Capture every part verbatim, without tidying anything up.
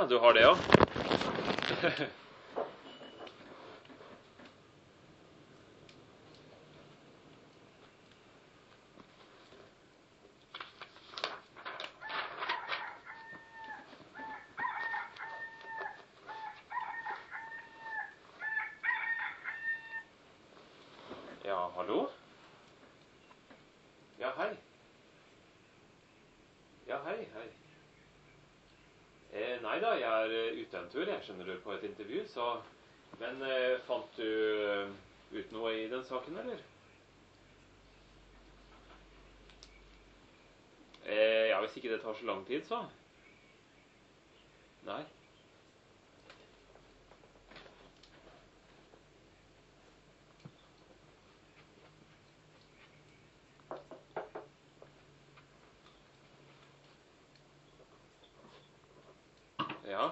du har det, ja. Ja, hallo? Ja, hei. Ja, hei, hei. Eh, nei da, jeg er eh, ute en tur, jeg skjønner du, på et intervju, så... Men eh, fant du eh, ut noe i den saken, eller? Eh, ja, hvis ikke det tar så lang tid, så. Nei. Ja.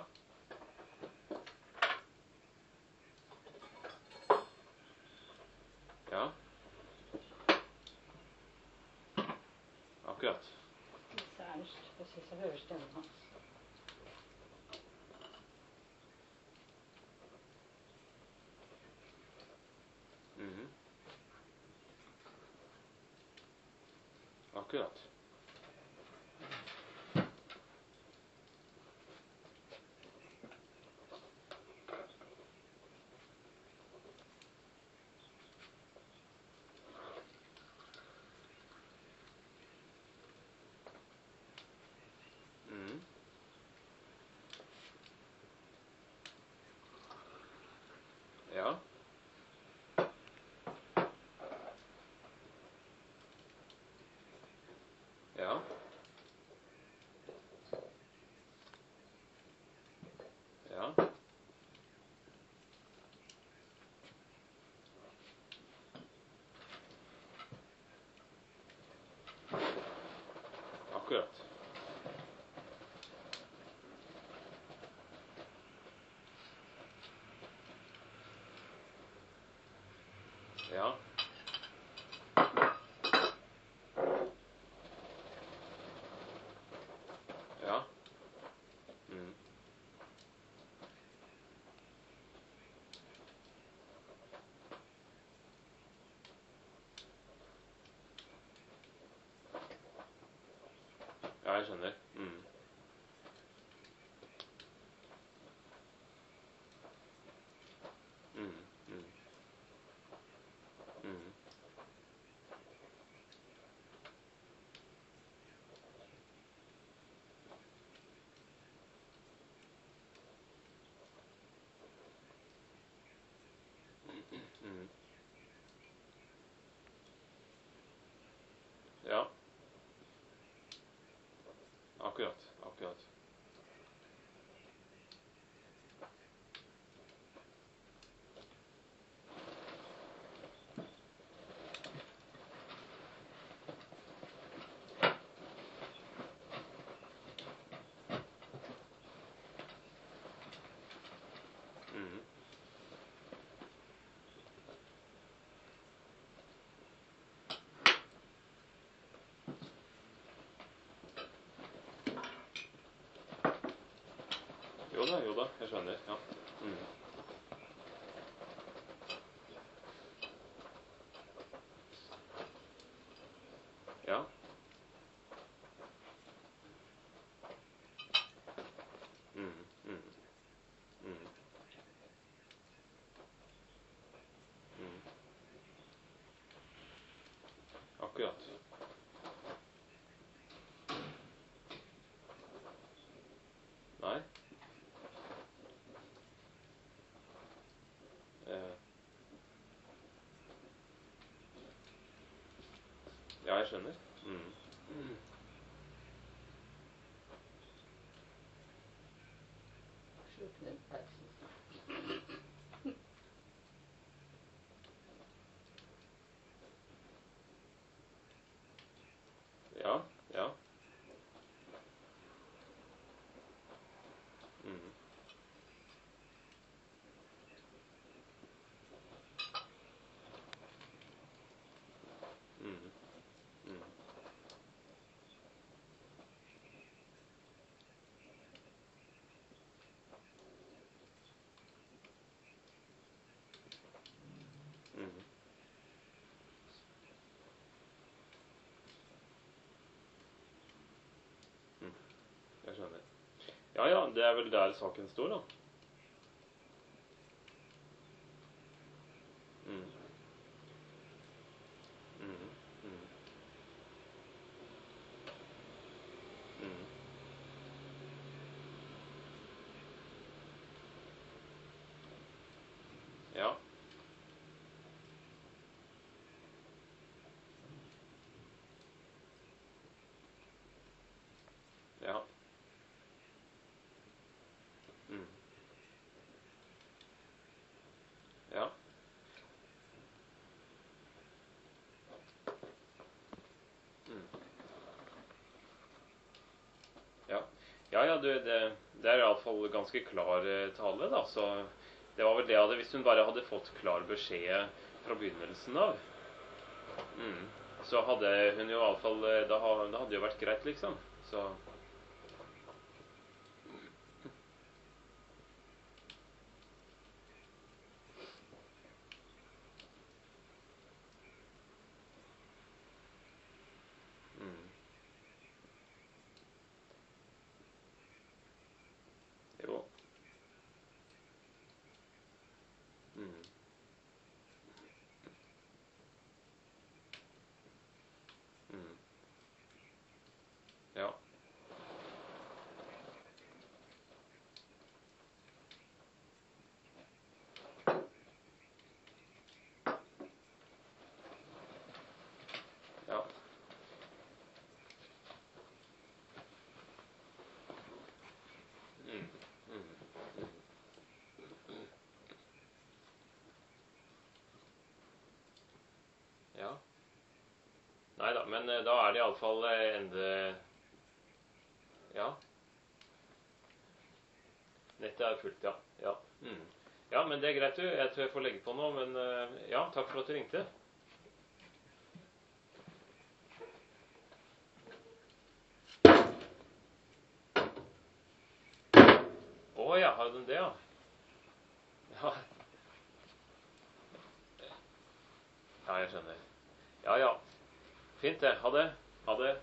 Ja. Akkurat. Ernst, precis, jag hörer stämman hans. Mhm. Akkurat. Mhm. Ja. Ja. Ja. Akkurat. Ja. Ja. Mhm. Ja, jeg skjønner. Mhm. Mhm. Mhm. Mhm. Mhm. Ja. Akkurat. Akkurat. Mhm. Jo da, jo da, jeg skjønner, ja. Mhm. Ja. Mhm. Mhm. Mhm. Mhm. Akkurat. Nei. Eh, ja, jeg skjønner. Mhm. Mhm. Slut nu, Axel. Ja, ja. Mhm. Mhm. Mhm. Ja, ja, det er vel der saken står, da. Mm. Mm. Mm. Mm. Ja. Ja. Mm. Ja. Mm. Ja. Ja, ja, du, det, det er i alle fall ganske klar eh, tale, da, så det var vel det at hvis hun bare hadde fått klar beskjed fra begynnelsen av, mm, så hadde hun jo i alle fall, eh, da, ha- da hadde det jo vært greit, liksom. Så, mm, jo. Mm, mm, ja. Ja. Mm, mm, ja. Nei da, men eh, da er det i alle fall eh, ende, ja. Nettet er fullt, ja. Ja. Mm. Ja, men det er greit, du. Jeg tror jeg får legge på nå, men eh, ja, takk for at du ringte. Å ja, har den det, ja? Ja, ja, jeg skjønner. Ja, ja. Fint det. Ha det. Ha det.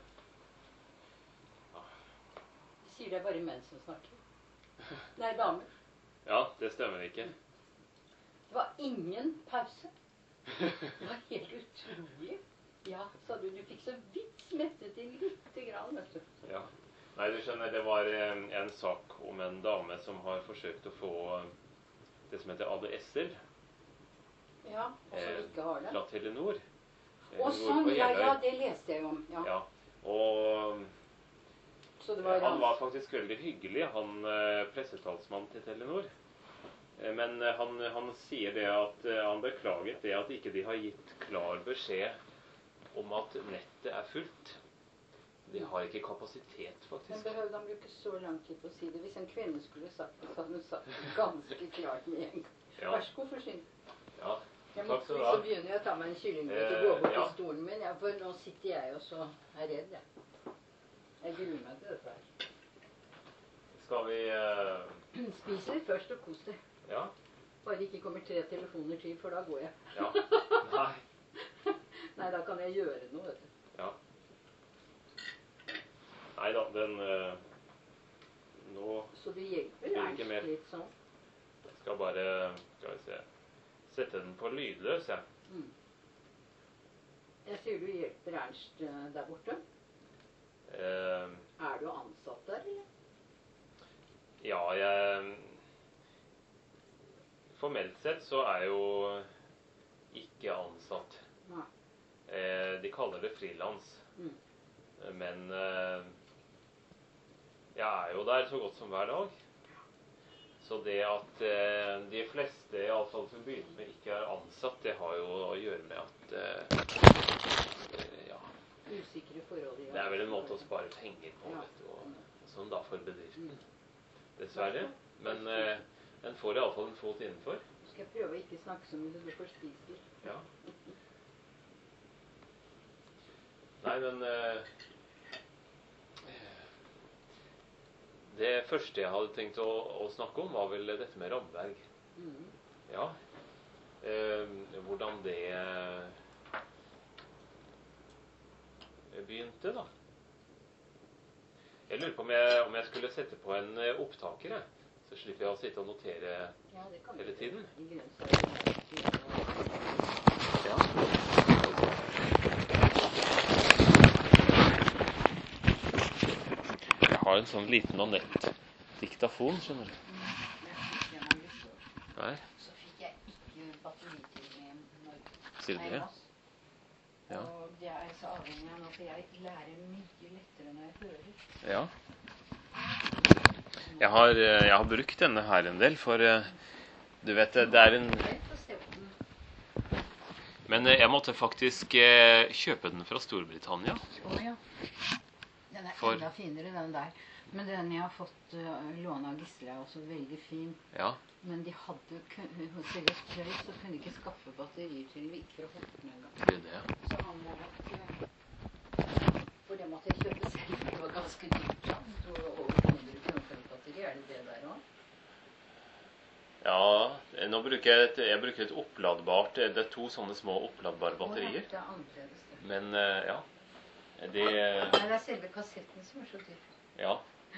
De sier det er bare menn som snakker. Nei, damer. Ja, det stemmer ikke. Det var ingen pause. Det var helt utrolig. Ja, sa du, du fikk så vidt smettet inn lite grann, vet du. Ja. Nei, du skjønner, det var eh, en sak om en dame som har forsøkt å få eh, det som heter A D S-er Ja, og som eh, ikke har det. fra Telenor. Eh, Å hun bor sånn, på ja, Jeløy. ja, det leste jeg om. Ja. Ja. Og Så det eh, var han var rans. faktisk veldig hyggelig, han eh, pressetalsmannen til Telenor. Eh, Men eh, han, han sier det at eh, han beklaget det at ikke de har gitt klar beskjed om at nettet er fullt. De har ikke kapasitet, Men faktisk. behøvde han bruke så lang tid på å si det? Hvis en kvinne skulle sagt det, så hadde hun sagt det ganske klart med en gang. Ja. Vær så god, forsyn. Ja. Jeg Takk måtte skal du liksom ha. begynne å ta meg en kylling Eh, og gå bort ja. til stolen min. Ja, for nå sitter jeg og så er redd, jeg. Jeg gruer meg til dette her. Skal vi eh, Spis litt først og kos deg. Ja. Bare det ikke kommer tre telefoner til, for da går jeg. Ja. Nei. Nei, da kan jeg gjøre noe, vet du. Ja. Nei da, den eh, Nå Så det hjelper Blir det ikke mer? Ernst litt sånn. skal bare Skal vi se Sette den på lydløs, jeg. Mm. Jeg sier du hjelper Ernst eh, der borte. Eh, Er du ansatt der, eller? ja, jeg Formelt sett så er jeg jo ikke ansatt. Nei. Eh, de kaller det frilans. Mm. Men eh, jeg er jo der så godt som hver dag. Så det at eh, de fleste, i alle fall til å begynne med, ikke er ansatt, det har jo å gjøre med at eh, eh, ja, Usikre forhold i det er vel en måte å spare penger på, Ja. vet du, og sånn da for bedriften. Dessverre. Men eh, en får i alle fall en fot innenfor. Skal jeg prøve å ikke snakke så mye, du får spise litt. Ja. Nei, men eh, det første jeg hadde tenkt å, å snakke om, var vel dette med Ramberg. Mm. Ja. Eh, hvordan det eh, begynte, da. Jeg lurer på om jeg, om jeg skulle sette på en eh, opptaker, jeg. Så slipper jeg å sitte og notere Ja, det kan hele tiden. I grønnsaker. Ja. Jeg har en sånn liten Anette-diktafon, skjønner du. Nei, Så fikk jeg ikke batteri til med Norge. sier du det? Ja. Og det er jeg så avhengig av nå, for jeg lærer mye lettere når jeg hører. Ja. Jeg har, eh, jeg har brukt denne her en del, for eh, du vet, det det er en... Jeg får se på den. Men eh, jeg måtte faktisk eh, kjøpe den fra Storbritannia. Å ja. Den er For- enda finere, den der. Men den jeg har fått uh, låne av Gisle er også veldig fin. Ja, Men de hadde, kun- hos Seriøs Tøy, så kunne de ikke skaffe batterier til den, ikke fra Horten engang. det er det. Så han må nok, eh, for det måtte jeg kjøpe selv, det var ganske dyrt. Da. Jeg tror det var over hundre kroner for et batteri, er det det der også? Ja, eh, nå bruker jeg et, jeg bruker et oppladbart, eh, det er to sånne små oppladbare batterier. Å, ja, det er annerledes det. Men eh, ja, det, Nei, det er selve kassetten som er så dyr. ja.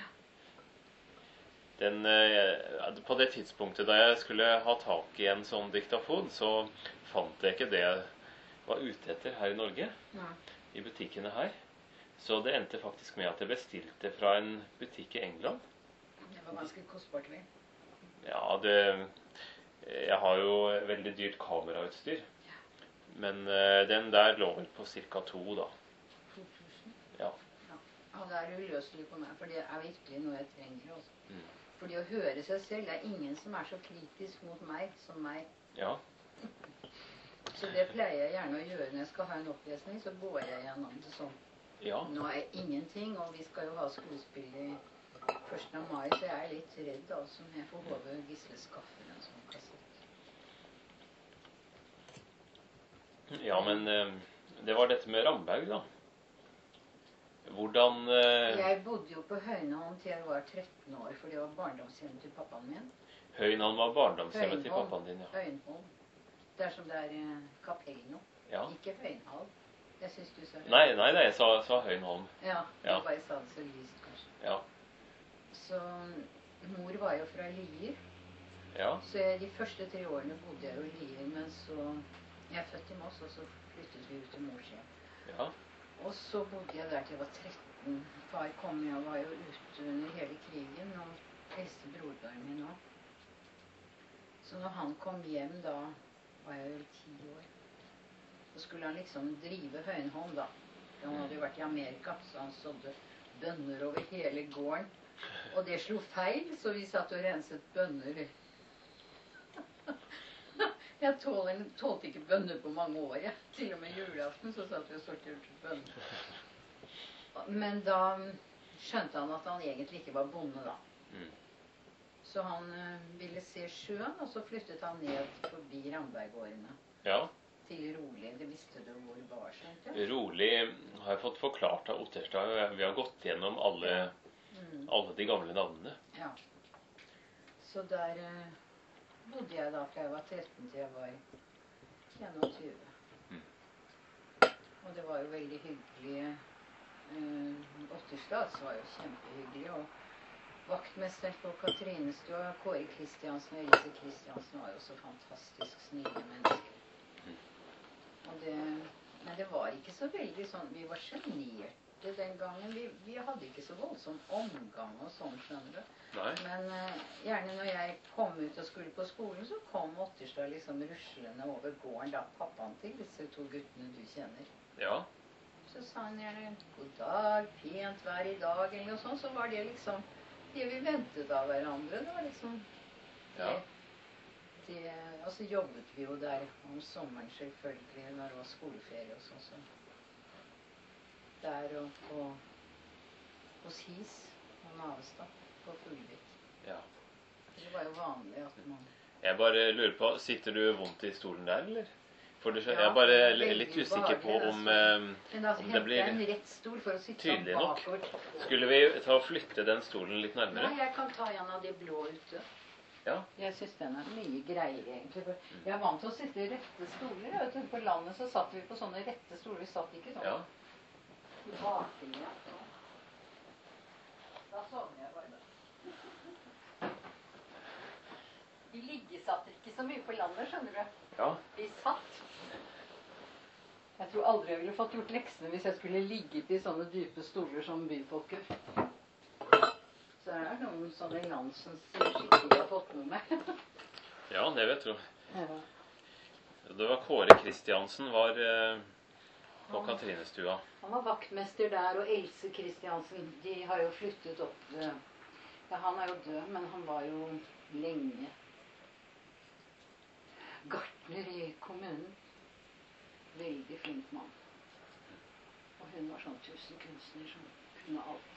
Den, eh, på det tidspunktet da jeg skulle ha tak i en sånn diktafon, så fant jeg ikke det jeg var ute etter her i Norge, Nei. i butikkene her. Så det endte faktisk med at jeg bestilte fra en butikk i England. Det var ganske kostbart, vel? Ja, det, jeg har jo veldig dyrt kamerautstyr. Men eh, den der lå vel på cirka to, da. to tusen. Ja. Ja, det er uløselig på meg, for det er virkelig noe jeg trenger også. Mm. Fordi å høre seg selv, det er ingen som er så kritisk mot meg som meg. Ja. Så det pleier jeg gjerne å gjøre når jeg skal ha en opplesning, så går jeg gjennom det sånn. Ja. Nå er jeg ingenting, og vi skal jo ha skuespill i første av mai, så jeg er litt redd, altså, om jeg får håpe Gisle skaffer en sånn kassett. Ja, men eh, det var dette med Ramberg, da. Hvordan eh, Jeg bodde jo på Høyneholm til jeg var tretten år, for det var barndomshjemmet til pappaen min. Høynholm var barndomshjemmet til Høynholm. pappaen din, ja. Høyneholm. Der som det er eh, kapell nå. Ja. Ikke Høynholm. Jeg synes du sa Nei, nei, nei, jeg sa, sa Høynholm. Ja, Ja. jeg bare sa det så lyst, kanskje. Ja. Så mor var jo fra Lier. Ja. Så jeg, de første tre årene bodde jeg jo i Lier, men så jeg er født i Moss, og så flyttet vi ut til mors hjem. Ja. Og så bodde jeg der til jeg var tretten. Far kom jo, var jo ute under hele krigen, og eldste broren min også. Så når han kom hjem, da var jeg jo ti år. Så skulle han liksom drive Høyneholm, da. Han hadde jo vært i Amerika, så han sådde bønner over hele gården. Og det slo feil, så vi satt og renset bønner. Jeg tåler, tålte ikke bønner på mange år, jeg. Til og med julaften så satt vi og sorterte bønner. Men da skjønte han at han egentlig ikke var bonde, da. Mm. Så han uh, ville se sjøen, og så flyttet han ned forbi Rambergårdene. Ja. Til Rolig. Det visste du hvor det var, skjønte du? Rolig har jeg fått forklart av Otterstad. Vi har gått gjennom alle, Mm. alle de gamle navnene. Ja. Så der uh, bodde jeg da fra jeg var tretten til jeg var tjueen. Mm. Og det var jo veldig hyggelig. Uh, Otterstad var jo kjempehyggelig. Og vaktmesteren på Katrinestua, Kåre Kristiansen og Elise Kristiansen var jo så fantastisk snille mennesker. Mm. Og det, men det var ikke så veldig sånn, vi var sjenerte den gangen. Vi, vi hadde ikke så voldsom omgang og sånn, skjønner du. Nei. Men uh, gjerne når jeg kom ut og skulle på skolen, så kom Otterstad liksom ruslende over gården, da pappaen til disse to guttene du kjenner. Ja. Så sa han gjerne god dag, pent vær i dag, eller noe sånt, så var det liksom det vi ventet av hverandre. Det var liksom Ja. det, det, og så jobbet vi jo der om sommeren selvfølgelig, når det var skoleferie og sånn. Så. Der og på hos His og Navestad på Fuglvik. Ja. Det var jo vanlig at man... Jeg bare lurer på, sitter du vondt i stolen der, eller? For du skjønner, Ja, jeg er bare veldig litt usikker på ubehagelig, om, altså. eh, Men da om det hentet blir jeg en rett stol for å sitte sånn tydelig nok. bakover. Skulle vi ta og flytte den stolen litt nærmere? Nei, jeg kan ta en av de blå ute. Ja. Jeg synes den er mye greier egentlig. For jeg er vant til å sitte i rette stoler. Jeg vet, på landet så satt vi på sånne rette stoler. Vi satt ikke sånn. Ja. I bakgrunnen, ja. Da sovner jeg bare. Vi liggesatt ikke så mye på landet, skjønner du. Ja. Vi satt. Jeg tror aldri jeg ville fått gjort leksene hvis jeg skulle ligget i sånne dype stoler som byfolk gjør. Så er det noen sånne land som skikkelig har fått noe med. Ja, det vet du. Ja. Det var Kåre Kristiansen var eh, på Katrinestua. Han var vaktmester der, og Else Kristiansen, de har jo flyttet opp. eh, Ja, han er jo død, men han var jo lenge gartner i kommunen. Veldig flink mann. Og hun var sånn tusenkunstner som kunne alt.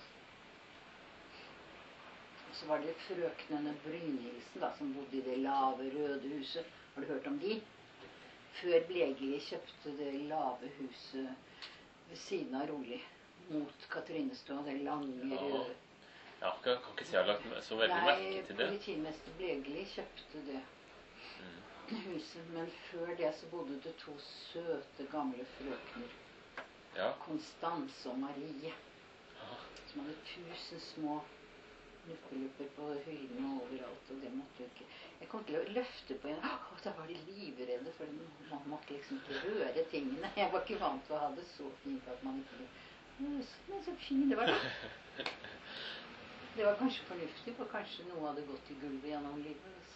Og så var det frøknene Brynildsen da, som bodde i det lave, røde huset. Har du hørt om de? Før Blegeli kjøpte det lave huset ved siden av Rolig, mot Katrinestua, det lange, Ja. røde. Ja, kan, kan ikke si jeg har lagt så veldig Nei, merke til det. politimester Blegeli kjøpte det Mm. huset, men før det så bodde det to søte, gamle frøkner. Ja. Konstans og Marie, Ja. som hadde tusen små nuppelupper på hyllene overalt, og det måtte jo ikke... Jeg kom til å løfte på en, og da var de livredde, for man måtte liksom ikke røre tingene. Jeg var ikke vant til å ha det så fint at man ikke... Men så fint det var da. Det var kanskje fornuftig, for kanskje noe hadde gått i gulvet gjennom livet.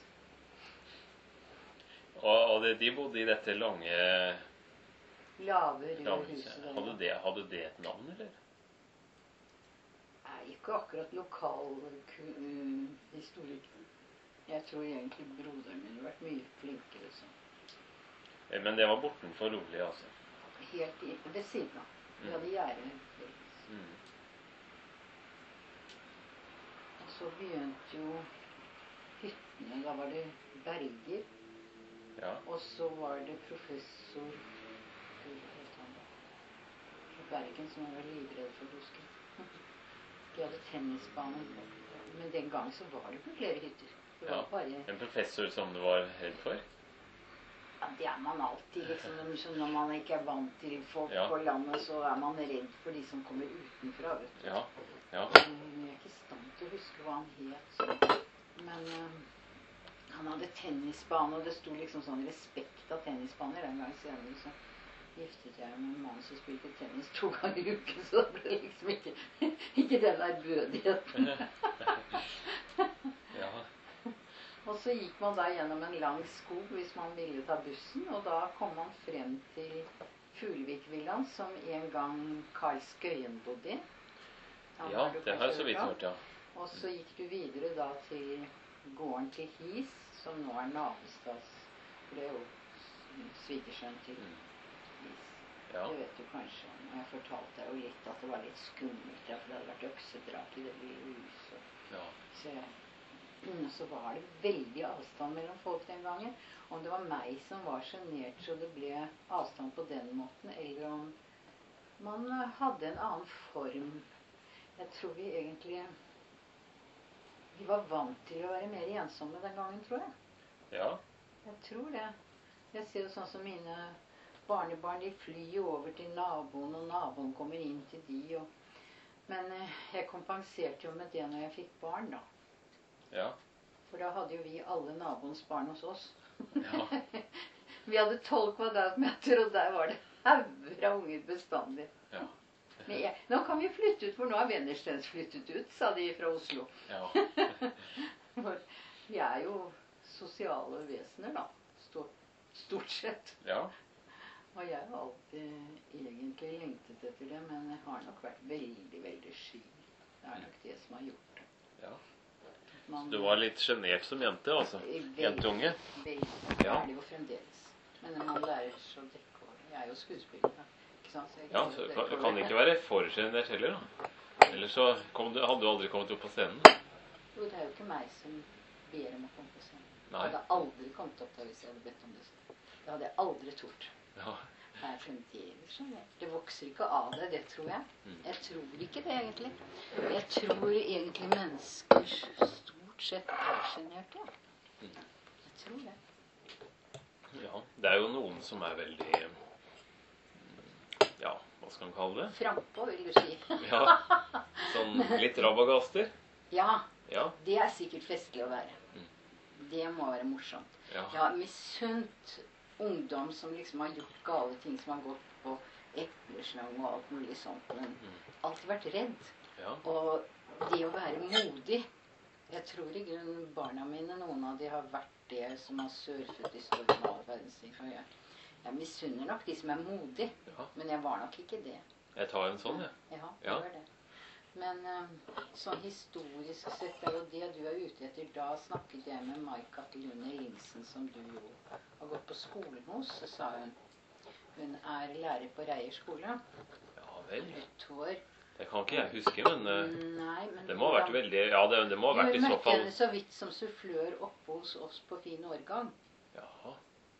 Og, og det, de bodde i dette lange, Lave, røde lange huset. der. hadde, det, hadde det et navn, eller? Nei, ikke akkurat lokal ku- uh, historiker. Jeg tror egentlig broderen min har vært mye flinkere sånn. Eh, Men det var bortenfor Rolig, altså. Helt i, ved siden av. Vi Mm. hadde gjerde felles. Mm. Og så begynte jo hyttene. Da var det Berger. Ja. Og så var det professor Gud, hva het han da? Fra Bergen, som var livredd for rusken. De hadde tennisbane. Men den gang så var det ikke flere hytter. Det var Ja. bare... En professor som du var redd for? Ja, det er man alltid, liksom. Så når man ikke er vant til folk Ja. på landet, så er man redd for de som kommer utenfra, vet du. Ja. Ja. Jeg er ikke i stand til å huske hva han het. Så. Men øh, han hadde tennisbane, og det sto liksom sånn respekt av tennisbaner. Den gang senere så giftet jeg med en mann som spilte tennis to ganger i uken, så det ble liksom ikke, ikke den ærbødigheten. Ja. Og så gikk man da gjennom en lang skog hvis man ville ta bussen, og da kom man frem til Fuglevikvillaen, som en gang Karl Skøyen bodde i. Han Ja, du det har jeg kanskje så vidt om. hørt, ja. Og så gikk du videre da til gården til His, som nå er Navestads. For det er jo svigersønn til Mm. His. Ja. Det vet du kanskje. Og jeg fortalte deg jo litt at det var litt skummelt, ja, for det hadde vært øksedrap i det lille huset. Ja. Så, så var det veldig avstand mellom folk den gangen. Om det var meg som var sjenert så det ble avstand på den måten, eller om man hadde en annen form. Jeg tror vi egentlig Vi var vant til å være mer ensomme den gangen, tror jeg. Ja. Jeg tror det. Jeg ser jo sånn som mine barnebarn, de flyr jo over til naboen, og naboen kommer inn til de. Og... Men eh, jeg kompenserte jo med det når jeg fikk barn, da. Ja. For da hadde jo vi alle naboens barn hos oss. Ja. Vi hadde tolv kvadratmeter, og der var det hauger av unger bestandig. Ja. Men jeg, nå kan vi flytte ut, for nå har Wennerstens flyttet ut, sa de fra Oslo. Ja. For vi er jo sosiale vesener, da. Stort, stort sett. Ja. Og jeg har alltid egentlig lengtet etter det, men jeg har nok vært veldig, veldig sky. Det er nok det som har gjort det. Ja. Man, Du var litt sjenert som jente, altså. Veldig, Jentunge. Veldig. Ja. Er det jo fremdeles. Men man lærer så dekke. Jeg er jo skuespiller, da. Ikke sant? Så jeg Ja, lærer så å kan, dekke kan over. ikke være for sjenert heller, da. Ellers så kom du, hadde du aldri kommet opp på scenen. Jo, det er jo ikke meg som ber om å komme på scenen. Jeg Nei. hadde aldri kommet opp der hvis jeg hadde bedt om det. Det hadde jeg aldri tort. Ja. Det er fremdeles sjenert. Det vokser ikke av det, det tror jeg. Mm. Jeg tror ikke det, egentlig. Jeg tror egentlig mennesker stort sett er sjenerte, ja. Mm. Jeg tror det. Ja, det er jo noen som er veldig ja, hva skal man kalle det? Frampå, vil du si. Ja, sånn litt rabagaster. Ja, Ja, det er sikkert festlig å være. Mm. Det må være morsomt. ja, Jeg har misunt ungdom som liksom har gjort gale ting, som har gått på epleslang og alt mulig sånt, men Mm. alltid vært redd. ja, Og det å være modig, jeg tror i grunnen barna mine, noen av de har vært det som har surfet i stormen av verdensliv. Og jeg, jeg misunner nok de som er modige, ja. men jeg var nok ikke det. Jeg tar en sånn, jeg. Ja, det Ja. var det. Men eh, sånn historisk sett er jo det du er ute etter. Da snakket jeg med Mai Katalune Linsen, som du jo har gått på skolen hos, så sa hun. Hun er lærer på Reier skole. Ja vel. Rødt hår. Det kan ikke jeg huske, men eh, Nei, men det må ha vært veldig, ja, det, det må ha vært Du i så møtte fall. henne så vidt som sufflør oppe hos oss på fin årgang. Jaha.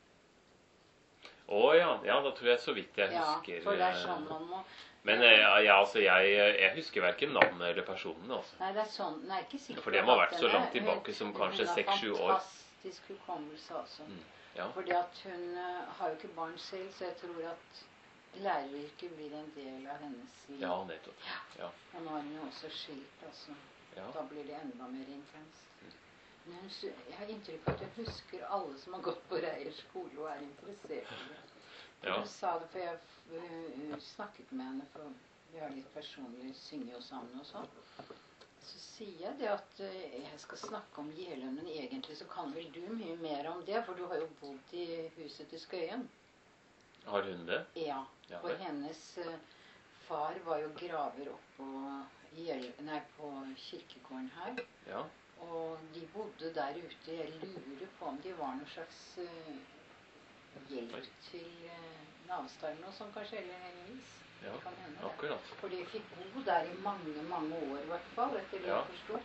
Å ja, ja, da tror jeg så vidt jeg Ja, husker. for det er eh, sånn man må Men eh, ja, ja, altså, jeg, jeg husker hverken navnet eller personene, altså. Nei, det er sånn. Nei, ikke sikkert. For det må ha vært at så henne- langt tilbake som hun- kanskje seks-sju år. Hun har fantastisk hukommelse, altså. Mm, ja. Fordi at hun eh, har jo ikke barn selv, så jeg tror at læreryrket blir en del av hennes liv. Ja, nettopp. Ja, Og nå er hun jo også skilt, altså. ja. Da blir det enda mer intenst. Mm. Men hun, sy- jeg har inntrykk av at jeg husker alle som har gått på Reier skole og er interessert i det. For Ja. Hun sa det, for jeg uh, snakket med henne, for vi har litt personlig, synger jo sammen og sånn. Så sier jeg det at uh, jeg skal snakke om Jeløy, men egentlig så kan vel du mye mer om det, for du har jo bodd i huset til Skøyen. Har hun det? Ja, Ja, for vel. hennes uh, far var jo graver oppå Jel- nei, på kirkegården her. Ja. Og de bodde der ute. Jeg lurer på om de var noen slags uh, hjelp Oi. til uh, Navstad eller noe sånt, kanskje, eller Heldigvis. Ja, Kan hende det. akkurat. For de fikk bo der i mange, mange år i hvert fall, etter det Ja. jeg forstår.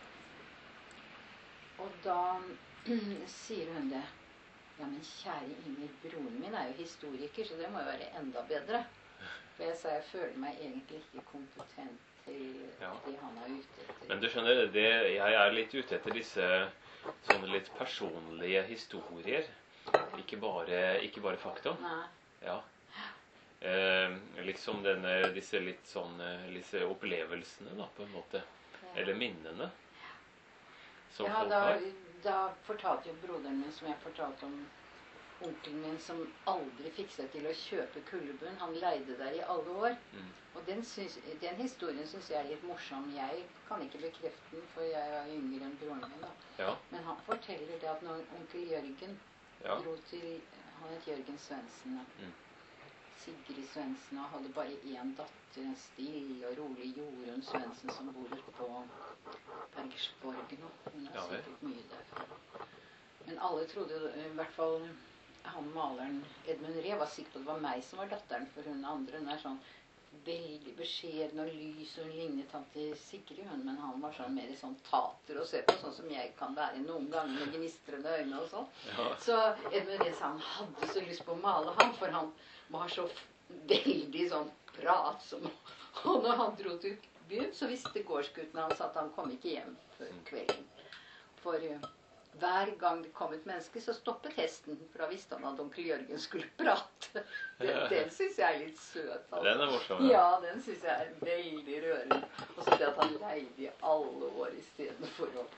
Og da sier hun det. Ja, men kjære Inger, broren min er jo historiker, så det må jo være enda bedre. For jeg sa jeg føler meg egentlig ikke kompetent til Ja. det han er ute etter. Men du skjønner, det, jeg er litt ute etter disse sånne litt personlige historier. Ikke bare, ikke bare fakta. Nei. Ja. Eh, liksom denne, disse litt sånn, eh, disse opplevelsene da, på en måte. Eller minnene. Som Ja, folk da, har. da fortalte jo broderen min, som jeg fortalte om onkelen min, som aldri fikk seg til å kjøpe kullebunn. Han leide der i alle år. Mm. Og den, syns, den historien syns jeg er litt morsom. Jeg kan ikke bekrefte den, for jeg er yngre enn broren min. da. Ja, Men han forteller det at når onkel Jørgen ja. dro til Han het Jørgen Svendsen. da. Mm. Sigrid Svendsen og hadde bare én datter, en stille og rolig Jorunn Svendsen, som bor ute på Bergersborg nå. Hun er Ja vel. sikkert mye der. Men alle trodde, i hvert fall han maleren Edmund Ree, var sikker på at det var meg som var datteren, for hun andre hun er sånn veldig beskjeden og lys, og hun lignet tante Sigrid, hun, men han var sånn mer sånn tater å se på, sånn som jeg kan være noen ganger med gnistrende øyne og sånn. Ja. Så Edmund Ree sa han hadde så lyst på å male ham, for han var så f- veldig sånn pratsom. Og når han dro til byen, så visste gårdsgutten hans at han kom ikke hjem før kvelden. For uh, hver gang det kom et menneske, så stoppet hesten, for da visste han at onkel Jørgen skulle prate. Den, den syns jeg er litt søt. Altså. Den er morsom, ja. Ja, den syns jeg er veldig rørende. Og så det at han leide i alle år istedenfor å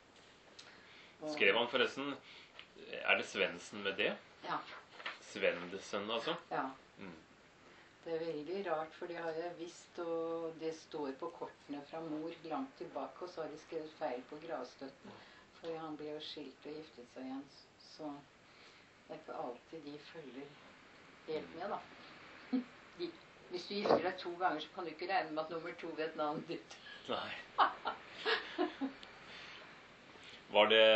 og- Skrev han forresten Er det Svendsen med det? Ja. Svendsen, altså? Ja. Mm. Det er veldig rart, for det har jeg visst, og det står på kortene fra mor langt tilbake, og så har de skrevet feil på gravstøtten. For han ble jo skilt og giftet seg igjen, så det er ikke alltid de følger helt med, da. De, hvis du gifter deg to ganger, så kan du ikke regne med at nummer to vet navnet ditt. Nei. Var det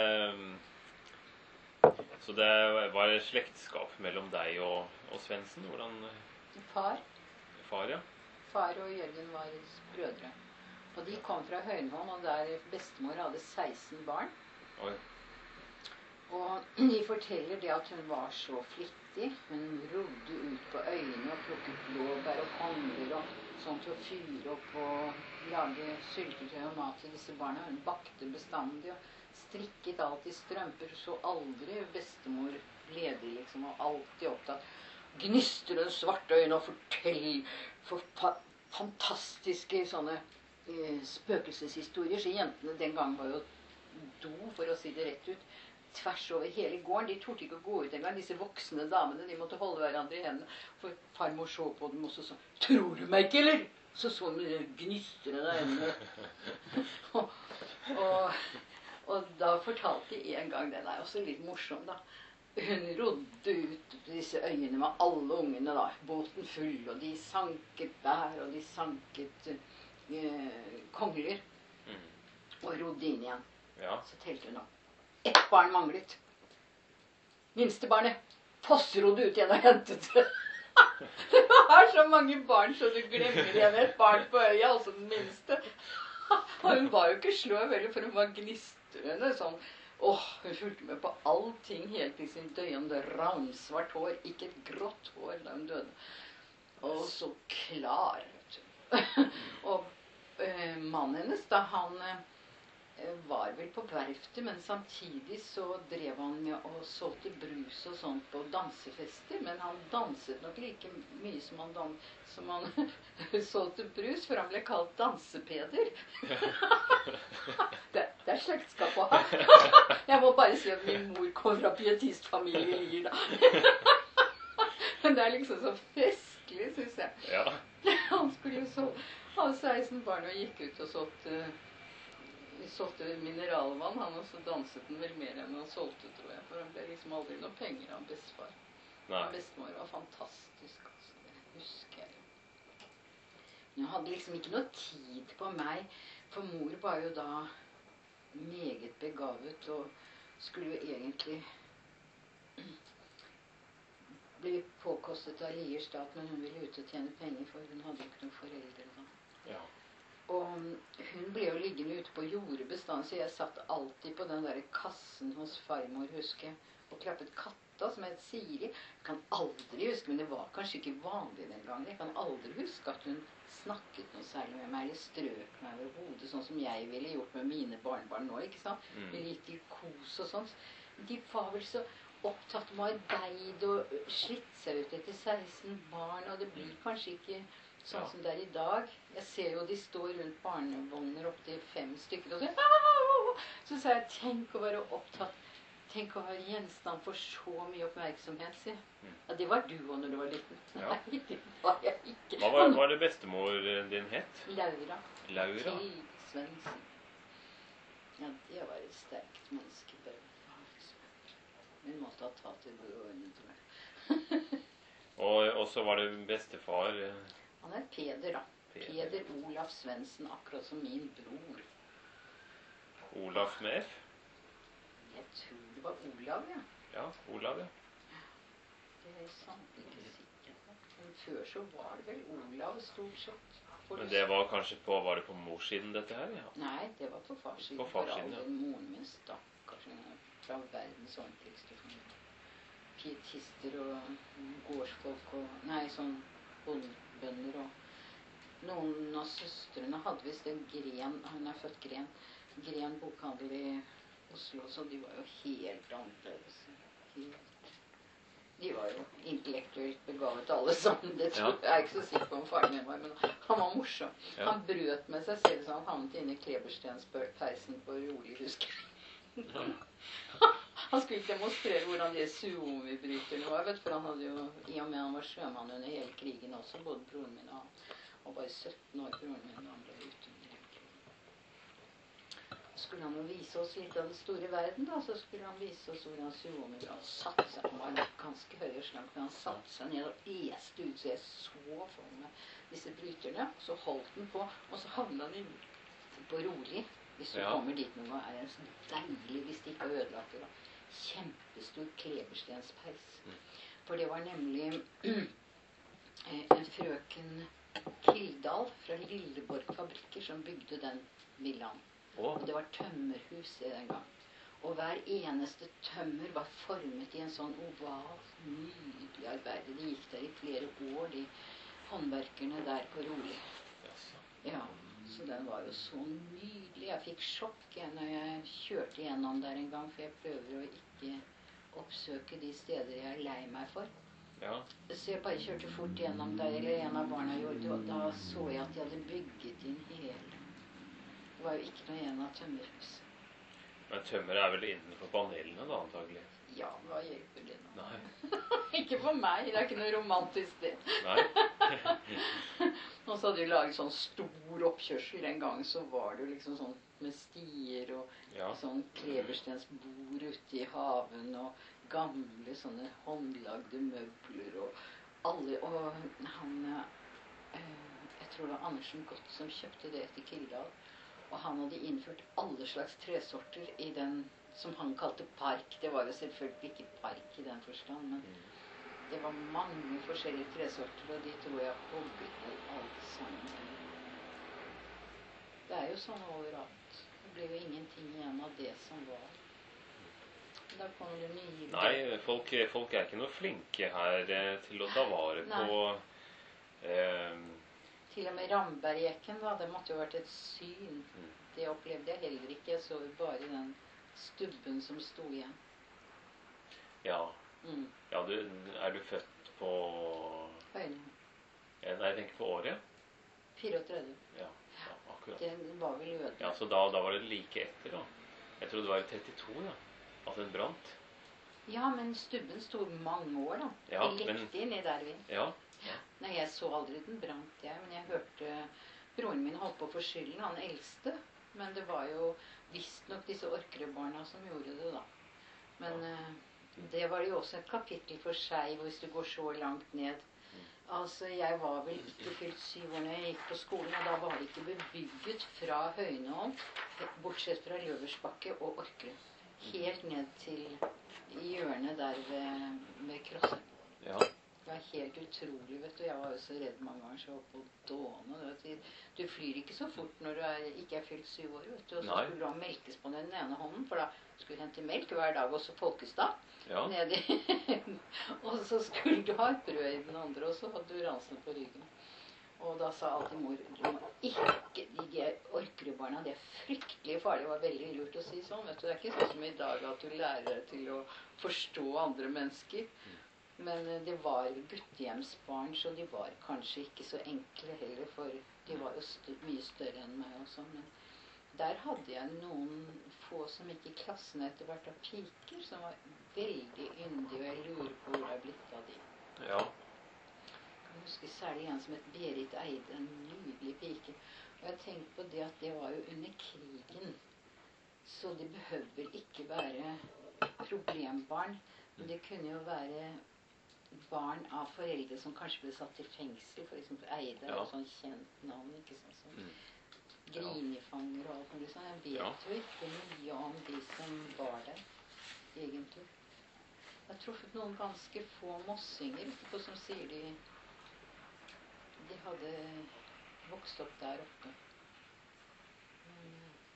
Så det var et slektskap mellom deg og, og Svendsen? Hvordan Far, Far, ja? far og Jørgen var brødre. Og de kom fra Høynholm, og der bestemor hadde seksten barn. Oi. Og de forteller det at hun var så flittig. Hun rodde ut på øyene og plukket blåbær og kongler og sånn til å fyre opp og lage syltetøy og mat til disse barna. Hun bakte bestandig og strikket alltid strømper, så aldri bestemor ledig liksom, og alltid opptatt. gnistrende svarte øyne og fortell for fa fantastiske sånne eh, spøkelseshistorier. Så jentene den gang var jo do, for å si det rett ut, tvers over hele gården. De torde ikke å gå ut en gang. Disse voksne damene, de måtte holde hverandre i hendene. For farmor så på dem og så sa, tror du meg ikke, eller? Så så hun med de gnistrende øynene. og, og, og da fortalte de en gang, den er også litt morsom da, hun rodde ut disse øyene med alle ungene da, båten full, og de sanket bær, og de sanket eh, kongler, mm. og rodde inn igjen. Ja. Så telte hun opp. Ett barn manglet. Minste barnet fossrodde ut igjen og hentet det. Det var så mange barn, så du glemmer igjen et barn på øya, altså den minste. Og hun var jo ikke sløv heller, for hun var gnistrende sånn. Åh, hun fulgte med på allting helt i sin døyende ravnsvart hår. Ikke et grått hår da hun døde. Og så klar, vet du. Og eh, mannen hennes da, han eh, var vel på verftet, men samtidig så drev han med å solgte brus og sånt på dansefester, men han danset nok like mye som han, dan som han solgte brus, for han ble kalt dansepeder. det, det er slektskap å ha. Jeg må bare si at min mor kom fra pietistfamilie Lier da. Men det er liksom så festlig, synes jeg. Ja. Han skulle jo så ha seksten barn og gikk ut og solgte Vi solgte mineralvann, han også danset den vel mer enn han solgte, tror jeg. For han ble liksom aldri noe penger av bestefar. Nei. Bestemor var fantastisk, altså. Det husker jeg jo. Men jeg hadde liksom ikke noe tid på meg, for mor var jo da meget begavet, og skulle jo egentlig bli påkostet av Lier stat, men hun ville ut og tjene penger, for hun hadde ikke noen foreldre da. Ja. Og hun ble jo liggende ute på jordet bestand, så jeg satt alltid på den der kassen hos farmor, husker jeg, og klappet katta som het Siri. Jeg kan aldri huske, men det var kanskje ikke vanlig den gangen. Jeg kan aldri huske at hun snakket noe særlig med meg, eller strøk meg over hodet, sånn som jeg ville gjort med mine barnbarn nå, ikke sant? Mm. Ville gitt til kos og sånt. De var vel så opptatt med arbeid og slitt seg ut etter seksten barn, og det blir kanskje ikke sånn som det er i dag. Jeg ser jo de står rundt barnevogner opp til fem stykker og så, så sa jeg, tenk å være opptatt, tenk å være gjenstand for så mye oppmerksomhet, sier jeg. Ja, det var du også når du var liten. Ja. Nei, det var jeg ikke. Hva var, var det bestemor din het? Laura. Laura? Til Svendsen. Ja, det var et sterkt menneske. Hun måtte ha tatt det gode ordene, tror jeg. og, og så var det bestefar... Han er Peder, da. Peder, Peder Olaf Svendsen, akkurat som min bror. Olaf med F? Jeg tror det var Olav, ja. Ja, Olav, ja. Det er sant, ikke sikkert. Men før så var det vel Olav stort sett. Men det var kanskje på, var det på morssiden dette her, ja? Nei, det var på farsiden. På farsiden, ja. For all den moren min stakkars, fra verdens ordentligste familie. Pietister og gårdsfolk og, nei, sånn bønder og noen av søstrene hadde vist en Gren, hun er født Gren, Gren bokhandel i Oslo, så de var jo helt annerledes. Helt. De var jo intellektuelt begavet alle sammen, det tror jeg. Jeg er ikke så sikker på om faren min var, men han var morsom. Ja. Han brøt med seg selv, så han havnet inne i Kleberstenspeisen på rolig, husker jeg. Ja. Han skulle demonstrere hvordan de Suomi-bryterne var, vet du, for han hadde jo, i og med han var sjømann under hele krigen også, både broren min og han, og bare sytten år broren min da han ble ute under hele krigen. Så skulle han jo vise oss litt av den store verden da, så skulle han vise oss hvordan Suomi var. Han satt seg, han var ganske høy og slank, men han satt seg ned og este ut, så jeg så for meg disse bryterne, så holdt den på, og så havnet han inn på rolig. Hvis du ja. kommer dit noen gang, er det så deilig hvis de ikke har ødelagt det da. Kjempestor kleberstenspeis. Mm. For det var nemlig en frøken Kildal fra Lilleborg fabrikker som bygde den villaen. Oh. Og det var tømmerhus i den gang. Og hver eneste tømmer var formet i en sånn oval, nydelig arbeid. De gikk der i flere år, de håndverkerne der på rolig. Ja. Så den var jo så nydelig. Jeg fikk sjokk når jeg kjørte gjennom der en gang, for jeg prøver å ikke oppsøke de steder jeg er lei meg for. Ja. Så jeg bare kjørte fort gjennom der, eller en av barna gjorde det, og da så jeg at de hadde bygget inn hele. Det var jo ikke noe igjen av tømmerhuset. Men tømmer er vel innenfor panelene da, antagelig? Ja, hva hjelper det nå? Nei. Ikke for meg, det er ikke noe romantisk det. Nei. Og så hadde de laget sånn stor oppkjørsel. En gang så var det jo liksom sånn med stier og Ja. sånn kleberstensbord ute i haven og gamle sånne håndlagde møbler og alle, og han, eh, jeg tror det var Andersen Gott som kjøpte det etter Kildahl, og han hadde innført alle slags tresorter i den som han kalte park. Det var jo selvfølgelig ikke park i den forstand, men det var mange forskjellige tresorter, og de tror jeg hogget ned alt sammen. Det er jo sånn overalt. Det ble jo ingenting igjen av det som var. Da kommer det nye... Nei, folk, folk er ikke noe flinke her eh, til å ta vare Nei. på eh, Til og med Rambergekken, da, det måtte jo vært et syn. Det opplevde jeg heller ikke. Jeg så jo bare den stubben som sto igjen. Ja. Mm. Ja, du, er du født på Høyne. Ja, nei, jeg tenker på året. fireogtredve. Ja, ja, akkurat. Den var vel øde. Ja, så da, da var det like etter, da. Jeg tror det var i trettito, ja. At den brant. Ja, men stubben sto mange år, da. Ja, det men- lekte inn i der vi. Ja. Nei, jeg så aldri den brant, jeg. Men jeg hørte broren min holdt på å få skylden, han eldste. Men det var jo visstnok disse Orkerud-barna som gjorde det, da. Men eh, det var jo også et kapittel for seg, hvis du går så langt ned. Altså, jeg var vel ikke fylt syv år når jeg gikk på skolen, og da var det ikke bebygget fra Høyneholm, bortsett fra Løversbakke og Orkerud. Helt ned til hjørnet der ved, ved Krosset. Ja. Det var helt utrolig, vet du. Jeg var jo så redd mange ganger, så jeg var på dåne. Vet du. Du flyr ikke så fort når du er, ikke er fylt syv år, vet du. Og så Nei. skulle du ha melkes på den ene hånden, for da skulle du hente melk hver dag, også Folkestad. Ja. Nedi. Og så skulle du ha et brød i den andre, og så hadde du ransen på ryggen. Og da sa alltid mor, du må ikke, de, de Orkerud-barna, det er fryktelig farlig. Det var veldig lurt å si sånn, vet du. Det er ikke sånn som i dag at du lærer deg til å forstå andre mennesker. Men eh, det var guttehjemsbarn, så de var kanskje ikke så enkle heller, for de var jo st mye større enn meg også. Men der hadde jeg noen få som gikk i klassen etter hvert av piker, som var veldig yndige, og jeg lurer på hvor det er blitt av de. Ja. Jeg husker særlig en som het Berit Eide, en nydelig pike. Og jeg tenkte på det at det var jo under krigen. Så de behøvde vel ikke være problembarn. Men det kunne jo være barn av foreldre som kanskje ble satt i fengsel. For eksempel Eide er Ja. jo sånn kjent navn, ikke sant? Sånn. Mm. Grinifanger og alt mulig sånn. Jeg vet Ja. jo ikke mye om de som var der, egentlig. Jeg har truffet noen ganske få mossinger etterpå som sier de de hadde vokst opp der oppe. Men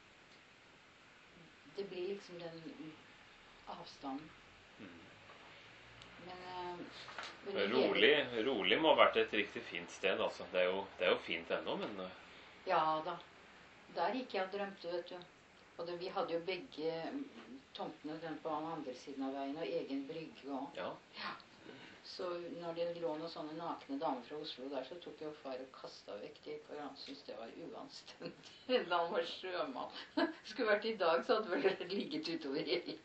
det blir liksom den avstanden. Mm. Men eh, Men under hele- Rolig, rolig må ha vært et riktig fint sted, altså. Det er jo, det er jo fint ennå, men eh, Ja da. Der gikk jeg og drømte, vet du. Og det, vi hadde jo begge tomtene den på den andre siden av veien, og egen brygge også. ja. Så når det lå noen sånne nakne damer fra Oslo der, så tok jo far og kastet vekk de, for han syntes det var uanstendig. Da han var sjømann. Skulle vært i dag, så hadde vel det ligget utover i.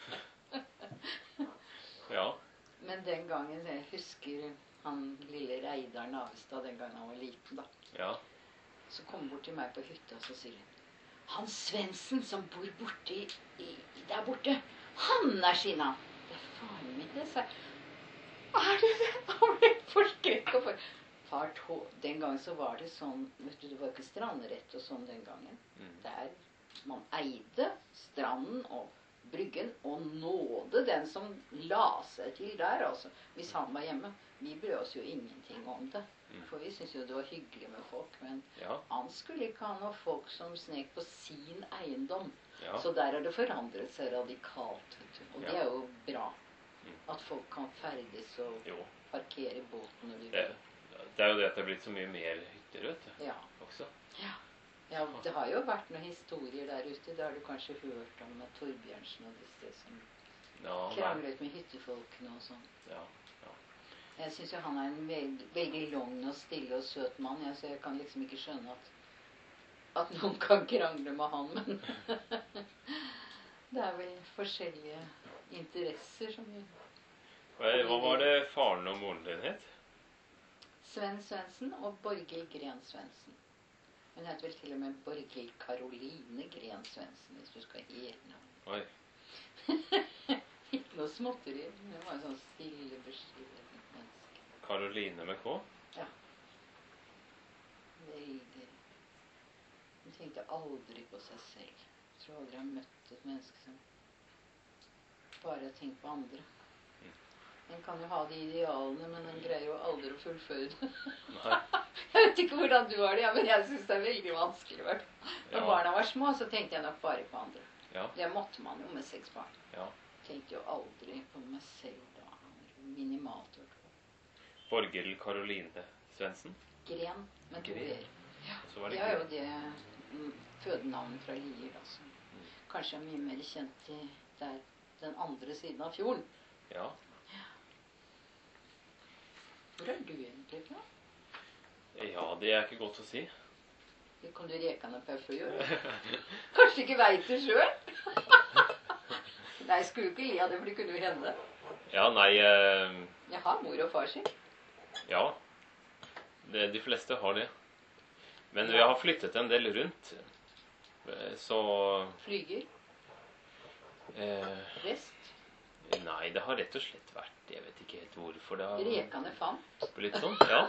Ja. Men den gangen, jeg husker han lille Reidar Navestad, den gangen han var liten da. Ja. Så kom han bort til meg på hytta, og så sier han, han Svendsen som bor borte i, i, der borte, han er skinna. Det er faren min, det, sa jeg. Er det det? Han ble forskrekket for. Far, tå, den gangen så var det sånn, vet du, det var ikke strandrett og sånn den gangen. Mm. Der man eide stranden og bryggen, og nåde den som la seg til der, altså. Hvis han var hjemme. Vi brød oss jo ingenting om det. Mm. For vi syntes jo det var hyggelig med folk, men Ja. han skulle ikke ha noen folk som snek på sin eiendom. Ja. Så der har det forandret seg radikalt, vet du. Og Ja. det er jo bra. Mm. At folk kan ferdes og Jo. parkere båten når de Det, vil. det er jo det at det er blitt så mye mer hytter, vet du. Ja. Også. Ja, det har jo vært noen historier der ute. Det har du kanskje hørt om med Torbjørnsen og disse som Ja, nei. kranglet med hyttefolkene og sånn. Ja, ja. Jeg synes jo han er en veld, veldig lang og stille og søt mann. Jeg, så jeg kan liksom ikke skjønne at, at noen kan krangle med han, men det er vel forskjellige interesser som vi... Hva var det faren og moren din het? Sven Svendsen og Borghild Gren Svendsen. Hun heter vel til og med Borghild Karoline Gren Svendsen, hvis du skal gi noe. Oi. Ikke noe småtteri. Hun var en sånn stille, beskjeden menneske. Karoline med K? Ja. Veldig. Hun tenkte aldri på seg selv. Jeg tror aldri jeg har møtt et menneske som bare har tenkt på andre. En kan jo ha de idealene, men den greier jo aldri å fullføre det. Nei. Jeg vet ikke hvordan du har det, ja, men jeg synes det er veldig vanskelig. Når Ja. barna var små, så tenkte jeg nok bare på andre. Ja. Det måtte man jo med seks barn. Ja. Tenkte jo aldri på meg selv da. Minimalt. Borghild Karoline Svendsen? Gren, men to Gren. er. Ja. Så var det Det er jo Gren. det mm, fødenavnet fra Lier, da, som kanskje er mye mer kjent i der, den andre siden av fjorden. Ja. Hvor er du egentlig fra? Ja, det er ikke godt å si. Det kan du rekene på for å gjøre. Kanskje ikke vet det selv? Nei, jeg skulle ikke li av det, for det kunne jo hende. Ja, nei, eh, Jeg har mor og far sin. ja. Det, de fleste har det. Men vi Ja. har flyttet en del rundt. Eh, Så Flyger, eh, vest, Nei, det har rett og slett vært, jeg vet ikke helt hvorfor det har rekene fant. blitt sånn. Ja.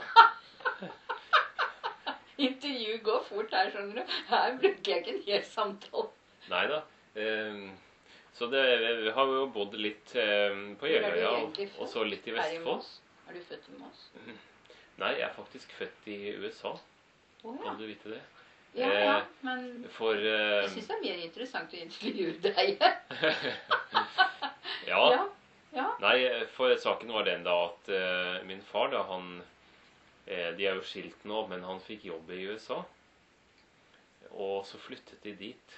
Intervju går fort her, skjønner du. Her bruker jeg ikke en hel samtale. Nei da. Eh, Så det, vi har jo bodd litt eh, på Hvor er du Jeløya, egentlig og så litt i Her i Vestfold. Moss. Er du født i Moss? Nei, jeg er faktisk født i U S A. Å ja. Kan du vite det? Ja, ja, Eh, men For eh, jeg synes det er mer interessant å intervjue deg. Ja. Ja, ja. Nei, for saken var den da at eh, min far, da, han eh, De er jo skilt nå, men han fikk jobb i U S A. Og så flyttet de dit.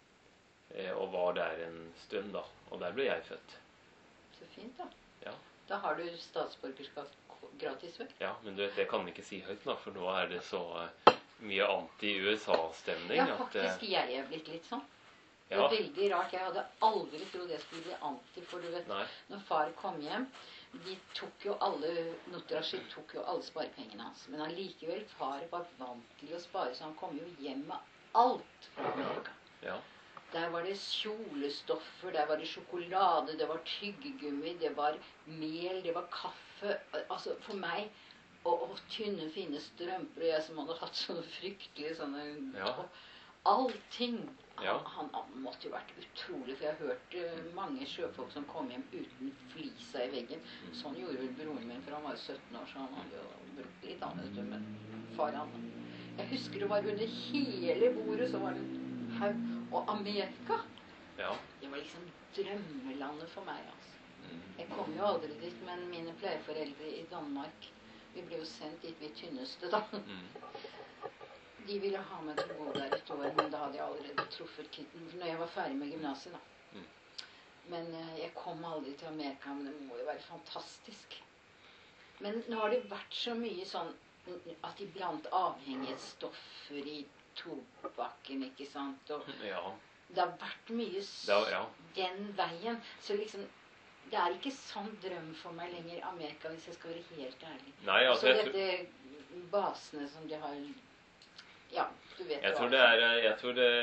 Eh, og var der en stund, da. Og der ble jeg født. Så fint, da. Ja. Da har du statsborgerskap gratis, vel? Ja, men du vet, det kan jeg ikke si høyt, da, for nå er det så eh, mye anti-U S A-stemning. Ja, at, faktisk eh, jeg er blitt litt sånn. Det ja, er veldig rart. Jeg hadde aldri trodd jeg skulle bli anti, for du vet, nei, når far kom hjem, de tok jo alle, Notrashi tok jo alle sparepengene hans. Men allikevel, far var vant til å spare, så han kom jo hjem med alt fra Amerika. ja, Der var det kjolestoffer, der var det sjokolade, det var tyggegummi, det var mel, det var kaffe. Altså, for meg, og, og tynne, fine strømper, og jeg som hadde hatt sånne fryktelige sånne... Ja. og allting. Ja. Han, han måtte jo vært utrolig, for jeg har hørt uh, mange sjøfolk som kom hjem uten flisa i veggen. Sånn gjorde vel broren min, for han var jo sytten år, så han hadde jo brukt litt annet, men far han. Jeg husker det var under hele bordet, så var det en haug. Og Amerika, ja. det var liksom drømmelandet for meg, altså. Mm. Jeg kom jo aldri dit, men mine pleieforeldre i Danmark, vi ble jo sendt dit vi tynneste da. Mm. De ville ha meg til å gå der et år, men da hadde jeg allerede truffet kitten, når jeg var ferdig med gymnaset da. Mm. Men eh, jeg kom aldri til Amerika, men det må jo være fantastisk. Men nå har det vært så mye sånn, at de blant avhengighetsstoffer i tobakken, ikke sant? Og Ja. det har vært mye s Det var- ja. den veien. Så liksom, det er ikke sånn drøm for meg lenger Amerika, hvis jeg skal være helt ærlig. Nei, Så altså, jeg, tror- dette basene som de har, ja, du vet jeg hva. tror det er eh, Jeg tror det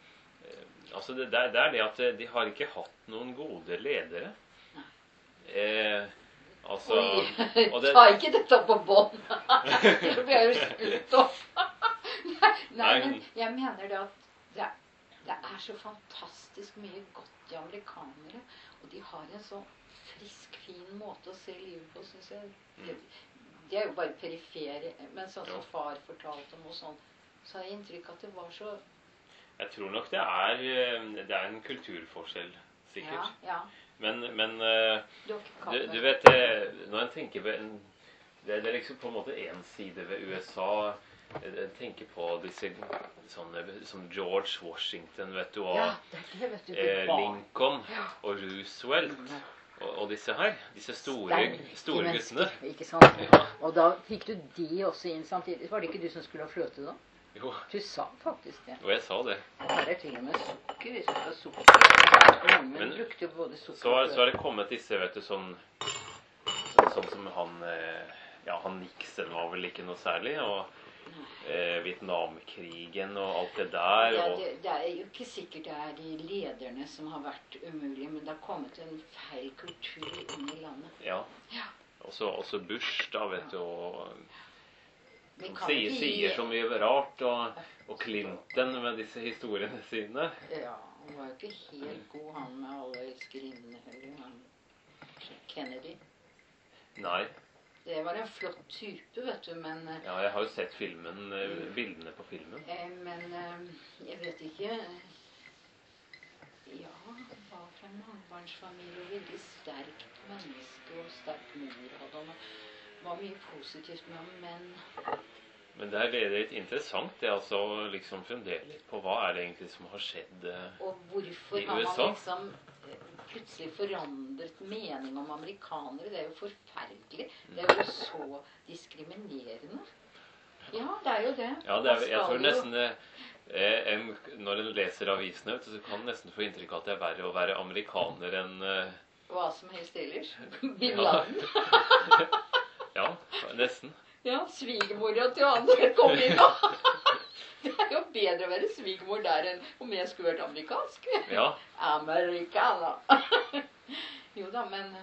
eh, Altså, det, det, er, det er det at eh, de har ikke hatt noen gode ledere. Nei. Eh, altså Oi, og det- ta ikke dette på bånd. Det blir jo slutt opp. Nei, nei, Nei. men jeg mener det at det, det er så fantastisk mye godt i amerikanere, og de har en så frisk, fin måte å se livet på, synes jeg. Det, det er jo bare perifere, men sånn som Ja. far fortalte om og sånn, så har jeg inntrykk at det var så... Jeg tror nok det er eh, Det er en kulturforskjell, Ja, sikkert. ja. Men, men eh, Du, du, du vet eh, Når en tenker ved en, det, det er liksom på en måte en side ved U S A. Jeg tenker på disse sånne som George Washington, vet du, og Ja, det er det, vet du. eh, det var- Lincoln Ja. og Roosevelt. Og, og disse her, disse store, Sterke store mennesker, guttene. ikke sant? Ja. Og da fikk du de også inn samtidig. Var det ikke du som skulle ha fløte da? Jo, Du sa faktisk det. og jeg sa det. Her er til og med sukker. Vi skal ha sukker. Mammen Men brukte både sukker Så, og så er det kommet disse, vet du, sånn, sånn, sånn som han, eh, ja, han Nixon var vel ikke noe særlig, og eh, Vietnamkrigen og alt det der. Ja, Og, det, det er jo ikke sikkert det er de lederne som har vært umulige, men det har kommet en feil kultur inn i landet. ja. Ja. Også, også Bush, da, vet du, og Vi han kan sier, ikke gi- sier så mye rart, og, og Clinton med disse historiene sine. Ja, han var jo ikke helt god, han med alle elskerinnene heller. Han Kennedy. Nei, Det var en flott type, vet du, men, ja, jeg har jo sett filmen, eh, bildene på filmen. eh, men eh, jeg vet ikke. Ja, han var fra en mangbarnsfamilie og veldig sterkt menneske og sterk mor hadde han. Det var mye positivt med ham, men Men det er det litt interessant, det er altså å liksom fundere litt på hva er det egentlig som har skjedd. eh, Og hvorfor I har man U S A? liksom eh, plutselig forandret mening om amerikanere? Det er jo forferdelig. Det er jo så diskriminerende. Ja, det er jo det. Ja, det er, Man jeg tror skal jo- nesten det, eh, en, når en leser avisene, vet du, så kan en nesten få inntrykk av at det er verre å være amerikaner enn eh, Hva som helst ellers. Bin Ja. Laden. Ja, nesten. Ja, svigermora til andre kom inn da. Det er jo bedre å være svigermor der enn om jeg skulle vært amerikansk. Ja, Amerikaner. Jo da, men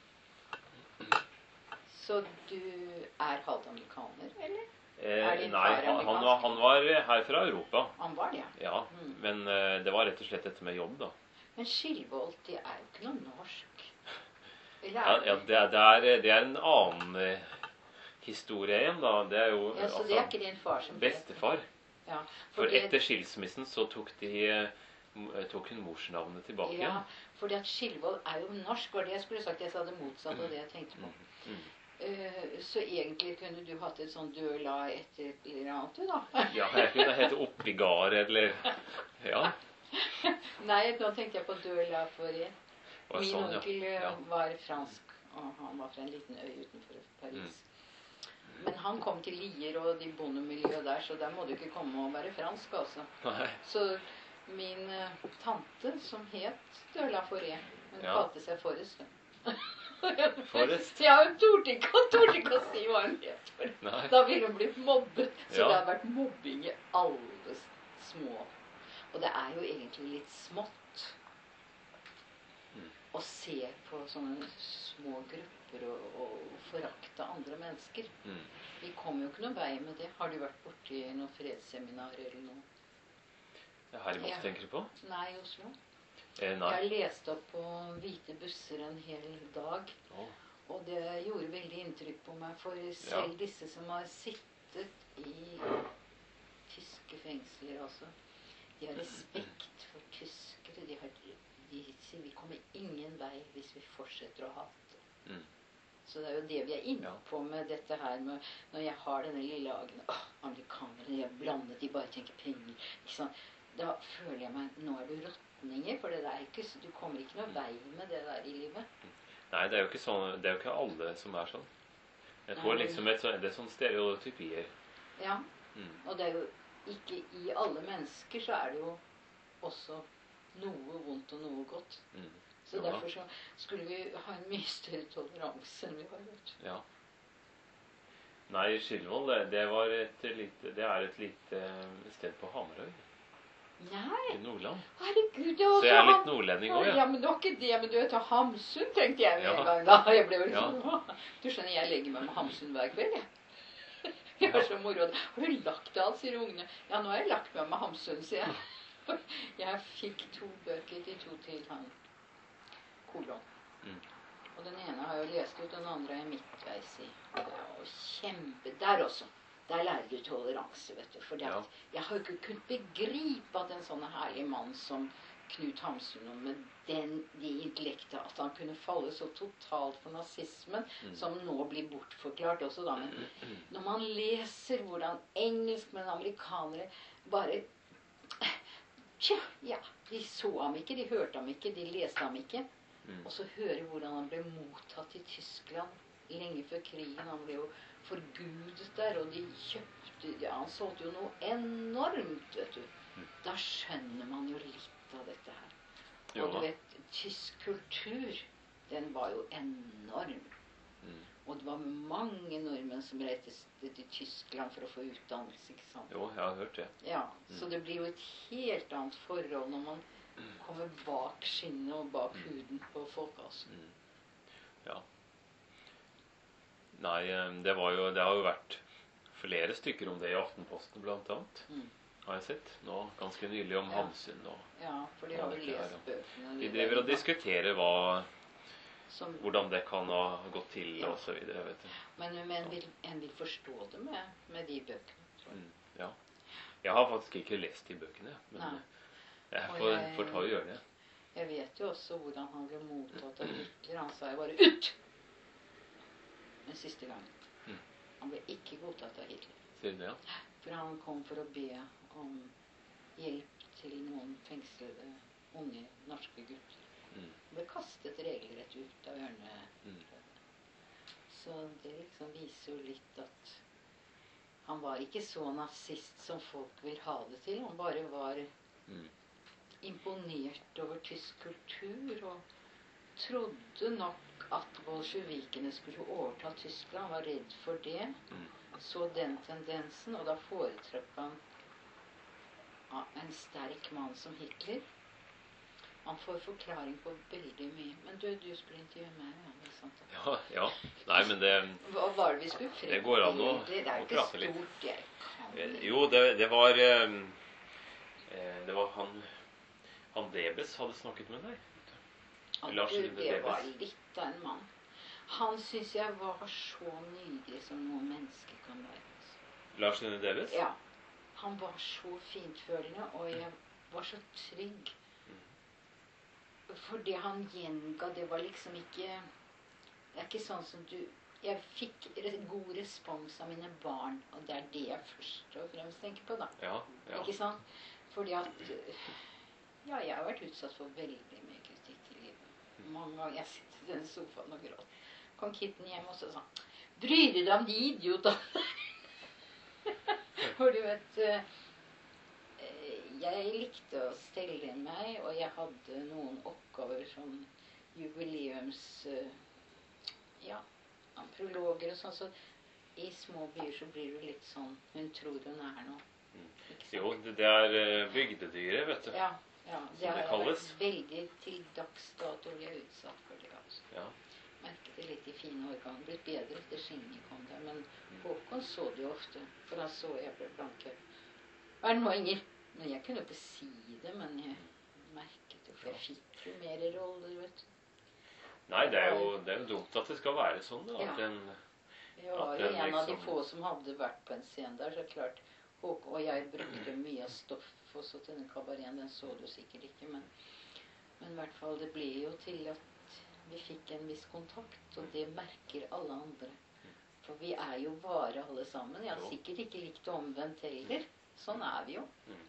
Så du er halvt amerikaner, eller? eh, Er din nei, far han, han, var, amerikansk? han var her fra Europa. Han var det, ja. Ja, Mm. men eh, det var rett og slett dette med jobb, da. Men Skilvold, det er jo ikke noe norsk. Eller Ja, er ja det? det, er, det, er, det er en annen eh, historie igjen, da. Det er jo Ja, så det er ikke din far som bestefar. Ja, For det- etter skilsmissen så tok, de, eh, m- tok hun morsnavnet tilbake Ja, igjen. fordi at Skilvold er jo norsk, var det jeg skulle sagt. Jeg sa det motsatte av det jeg tenkte på. Mm. Eh, så egentlig kunne du hatt et sånn død la etter et eller annet, du, da. Ja, jeg kunne hete Oppigard eller Ja. Nei, nå tenkte jeg på død la for en. Og Min sånn, ja. onkel eh, Ja. var fransk, og han var fra en liten øy utenfor Paris. Mm. Men han kom til Lier og de bondemiljøet der, så der må du ikke komme og være fransk, altså. Nei. Så min eh, tante, som het Døla Foré, hun Ja. kalte seg Forrest. Forrest? Ja, hun torde ikke, hun torde ikke å si hva hun het. for Nei. Da ville hun blitt mobbet. Så Ja. det har vært mobbing i alle små. Og det er jo egentlig litt smått Mm. å se på sånne små grupper og, og forakte andre mennesker. Mm. Vi kommer jo ikke noen vei med det. Har du vært borti noen fredsseminar eller noe? Det er her i Moss, Ja. tenker du på? Nei, i Oslo. Eh, nei. Jeg leste opp på Hvite busser en hel dag, Å. og det gjorde veldig inntrykk på meg. For selv Ja. disse som har sittet i tyske fengsler, altså, de har respekt for tyskere. De, har, de sier vi kommer ingen vei hvis vi fortsetter å hate. Mm. Så det er jo det vi er inne Ja. på med dette her med når jeg har denne lille agen. Åh, amerikanere, de er blandet, de bare tenker penger. Ikke sant? Da føler jeg meg nå er du råtninger, for det der er ikke, du kommer ikke noen vei med det der i livet. Nei, det er jo ikke sånn, det er jo ikke alle som er sånn. Jeg tror Nei. liksom et, så- det er sånn stereotypier. Ja, Mm. og det er jo ikke i alle mennesker så er det jo også noe vondt og noe godt. Mm. Så Ja. derfor så skulle vi ha en mye større toleranse enn vi har gjort. Ja. Nei, Skilvold, det, det, var et lite, det er et lite eh, sted på Hamarøy Nei, i Nordland. herregud, det Så var jeg er så litt nordlending òg, Ja, ja. men det var ikke det, men du vet, Hamsun tenkte jeg med Ja. en gang da. Jeg ble jo Ja. liksom, du skjønner, jeg legger meg med Hamsun hver kveld, jeg. Jeg er så moro. Har du lagt deg alt, sier ungene. Ja, nå har jeg lagt meg med Hamsun, sier jeg. Jeg fikk to bøker, de to til han, kolon. Mm. Og den ene har jeg jo lest ut, den andre er jeg midtveis i. Det er jo kjempe, der også. Der lærer du toleranse, vet du. For det Ja. at jeg har jo ikke kunnet begripe at en sånn herlig mann som Knut Hamsun, og med den, de intellektet, at han kunne falle så totalt for nazismen, Mm. som nå blir bortforklart også da. Men når man leser hvordan engelskmenn og amerikanere bare Tja, ja, de så ham ikke, de hørte ham ikke, de leste ham ikke. Mm. Og så høre hvordan han ble mottatt i Tyskland lenge før krigen. Han ble jo forgudet der, og de kjøpte ja, han solgte jo noe enormt, vet du. Mm. Da skjønner man jo litt av dette her. Jo, Og du da. vet, tysk kultur, den var jo enorm. Mm. Og det var mange nordmenn som reiste til Tyskland for å få utdannelse, ikke sant? Jo, jeg har hørt det. Ja, Mm. så det blir jo et helt annet forhold når man kommer bak skinnet og bak Mm. huden på folk, altså. Mm. Ja. Nei, eh, det var jo, det har jo vært flere stykker om det i Aftenposten blant annet, Mm. har jeg sett. Nå, ganske nylig om Ja. Hamsun, og Ja, for de har vel Ja, lest ja. bøkene. de driver og diskuterer hva, Som, hvordan det kan ha gått til, Ja. og så videre, vet du. men men vil, en vil forstå det med, med de bøkene, tror jeg. Mm. Ja. Jeg har faktisk ikke lest de bøkene, men Nei. jeg Og får, jeg- får ta og gjøre det. Jeg vet jo også hvordan han ble mottatt av Hitler. Han sa jo bare 'ut!' Den siste gangen. Mm. Han ble ikke godtatt av Hitler. Sier du det, ja? For han kom for å be om hjelp til noen fengslede unge norske gutter. Mm. Han ble kastet regelrett ut av hjørnet. Mm. Så det liksom viser jo litt at han var ikke så nazist som folk vil ha det til. Han bare var Mm. imponert over tysk kultur og trodde nok at bolsjevikene skulle overta Tyskland. Han var redd for det. Mm. Så den tendensen, og da foretrakk han ja, en sterk mann som Hitler. Han får forklaring på veldig mye. Men du, du skulle intervjue meg, ja, det er sant. Ja, ja. Nei, men det Hva var det vi skulle frem Det går an å- Det er å ikke prate litt. stort, jeg kan Eh, ikke. Jo, det, det var eh, eh, Det var han Han Debes hadde snakket med deg. At Lars du, Rune det var Debes. litt av en mann. Han syns jeg var så nydelig som noe menneske kan være. Lars Rune Debes? Ja. Han var så fintfølende, og jeg var så trygg. For det han gjenga, det var liksom ikke Det er ikke sånn som du Jeg fikk re- god respons av mine barn, og det er det jeg først og fremst tenker på, da. Ja, ja. Ikke sant? Fordi at Ja, jeg har vært utsatt for veldig mye kritikk i livet. Mange ganger jeg sitter i den sofaen og gråter. Kom Kitten hjem og så sa han, 'Bryr du deg om de idiotene?' For du vet eh, Jeg likte å stelle meg, og jeg hadde noen oppgaver som jubileums eh, Ja, prologer og sånn. Så i små byer så blir du litt sånn 'Hun tror hun er noe'. Ikke sant? Jo, det, det er eh, bygdedyret, vet du. Ja, ja, det det har jeg kalles. vært veldig til dags dato blir jeg utsatt for det. Altså. Ja. Merket det litt i fine organ. Blitt bedre etter Skinny kom der. Men Håkon så det jo ofte, for han så jeg ble blanke. Hva er det nå, Inger? Men jeg kunne jo ikke si det, men jeg merket jo, for jeg fikk jo mer roller, vet du. Nei, det er, jo, det er jo dumt at det skal være sånn, da. At Ja. en, Jeg var At jo den en av de liksom- få som hadde vært på en scene der, så klart. Håkon, og jeg brukte mye av stoff også til denne kabareten. Den så du sikkert ikke, men, men i hvert fall det ble jo til at vi fikk en viss kontakt, og det merker alle andre. For vi er jo bare alle sammen. Jeg har Jo. sikkert ikke likt omvendt heller. Sånn er vi jo.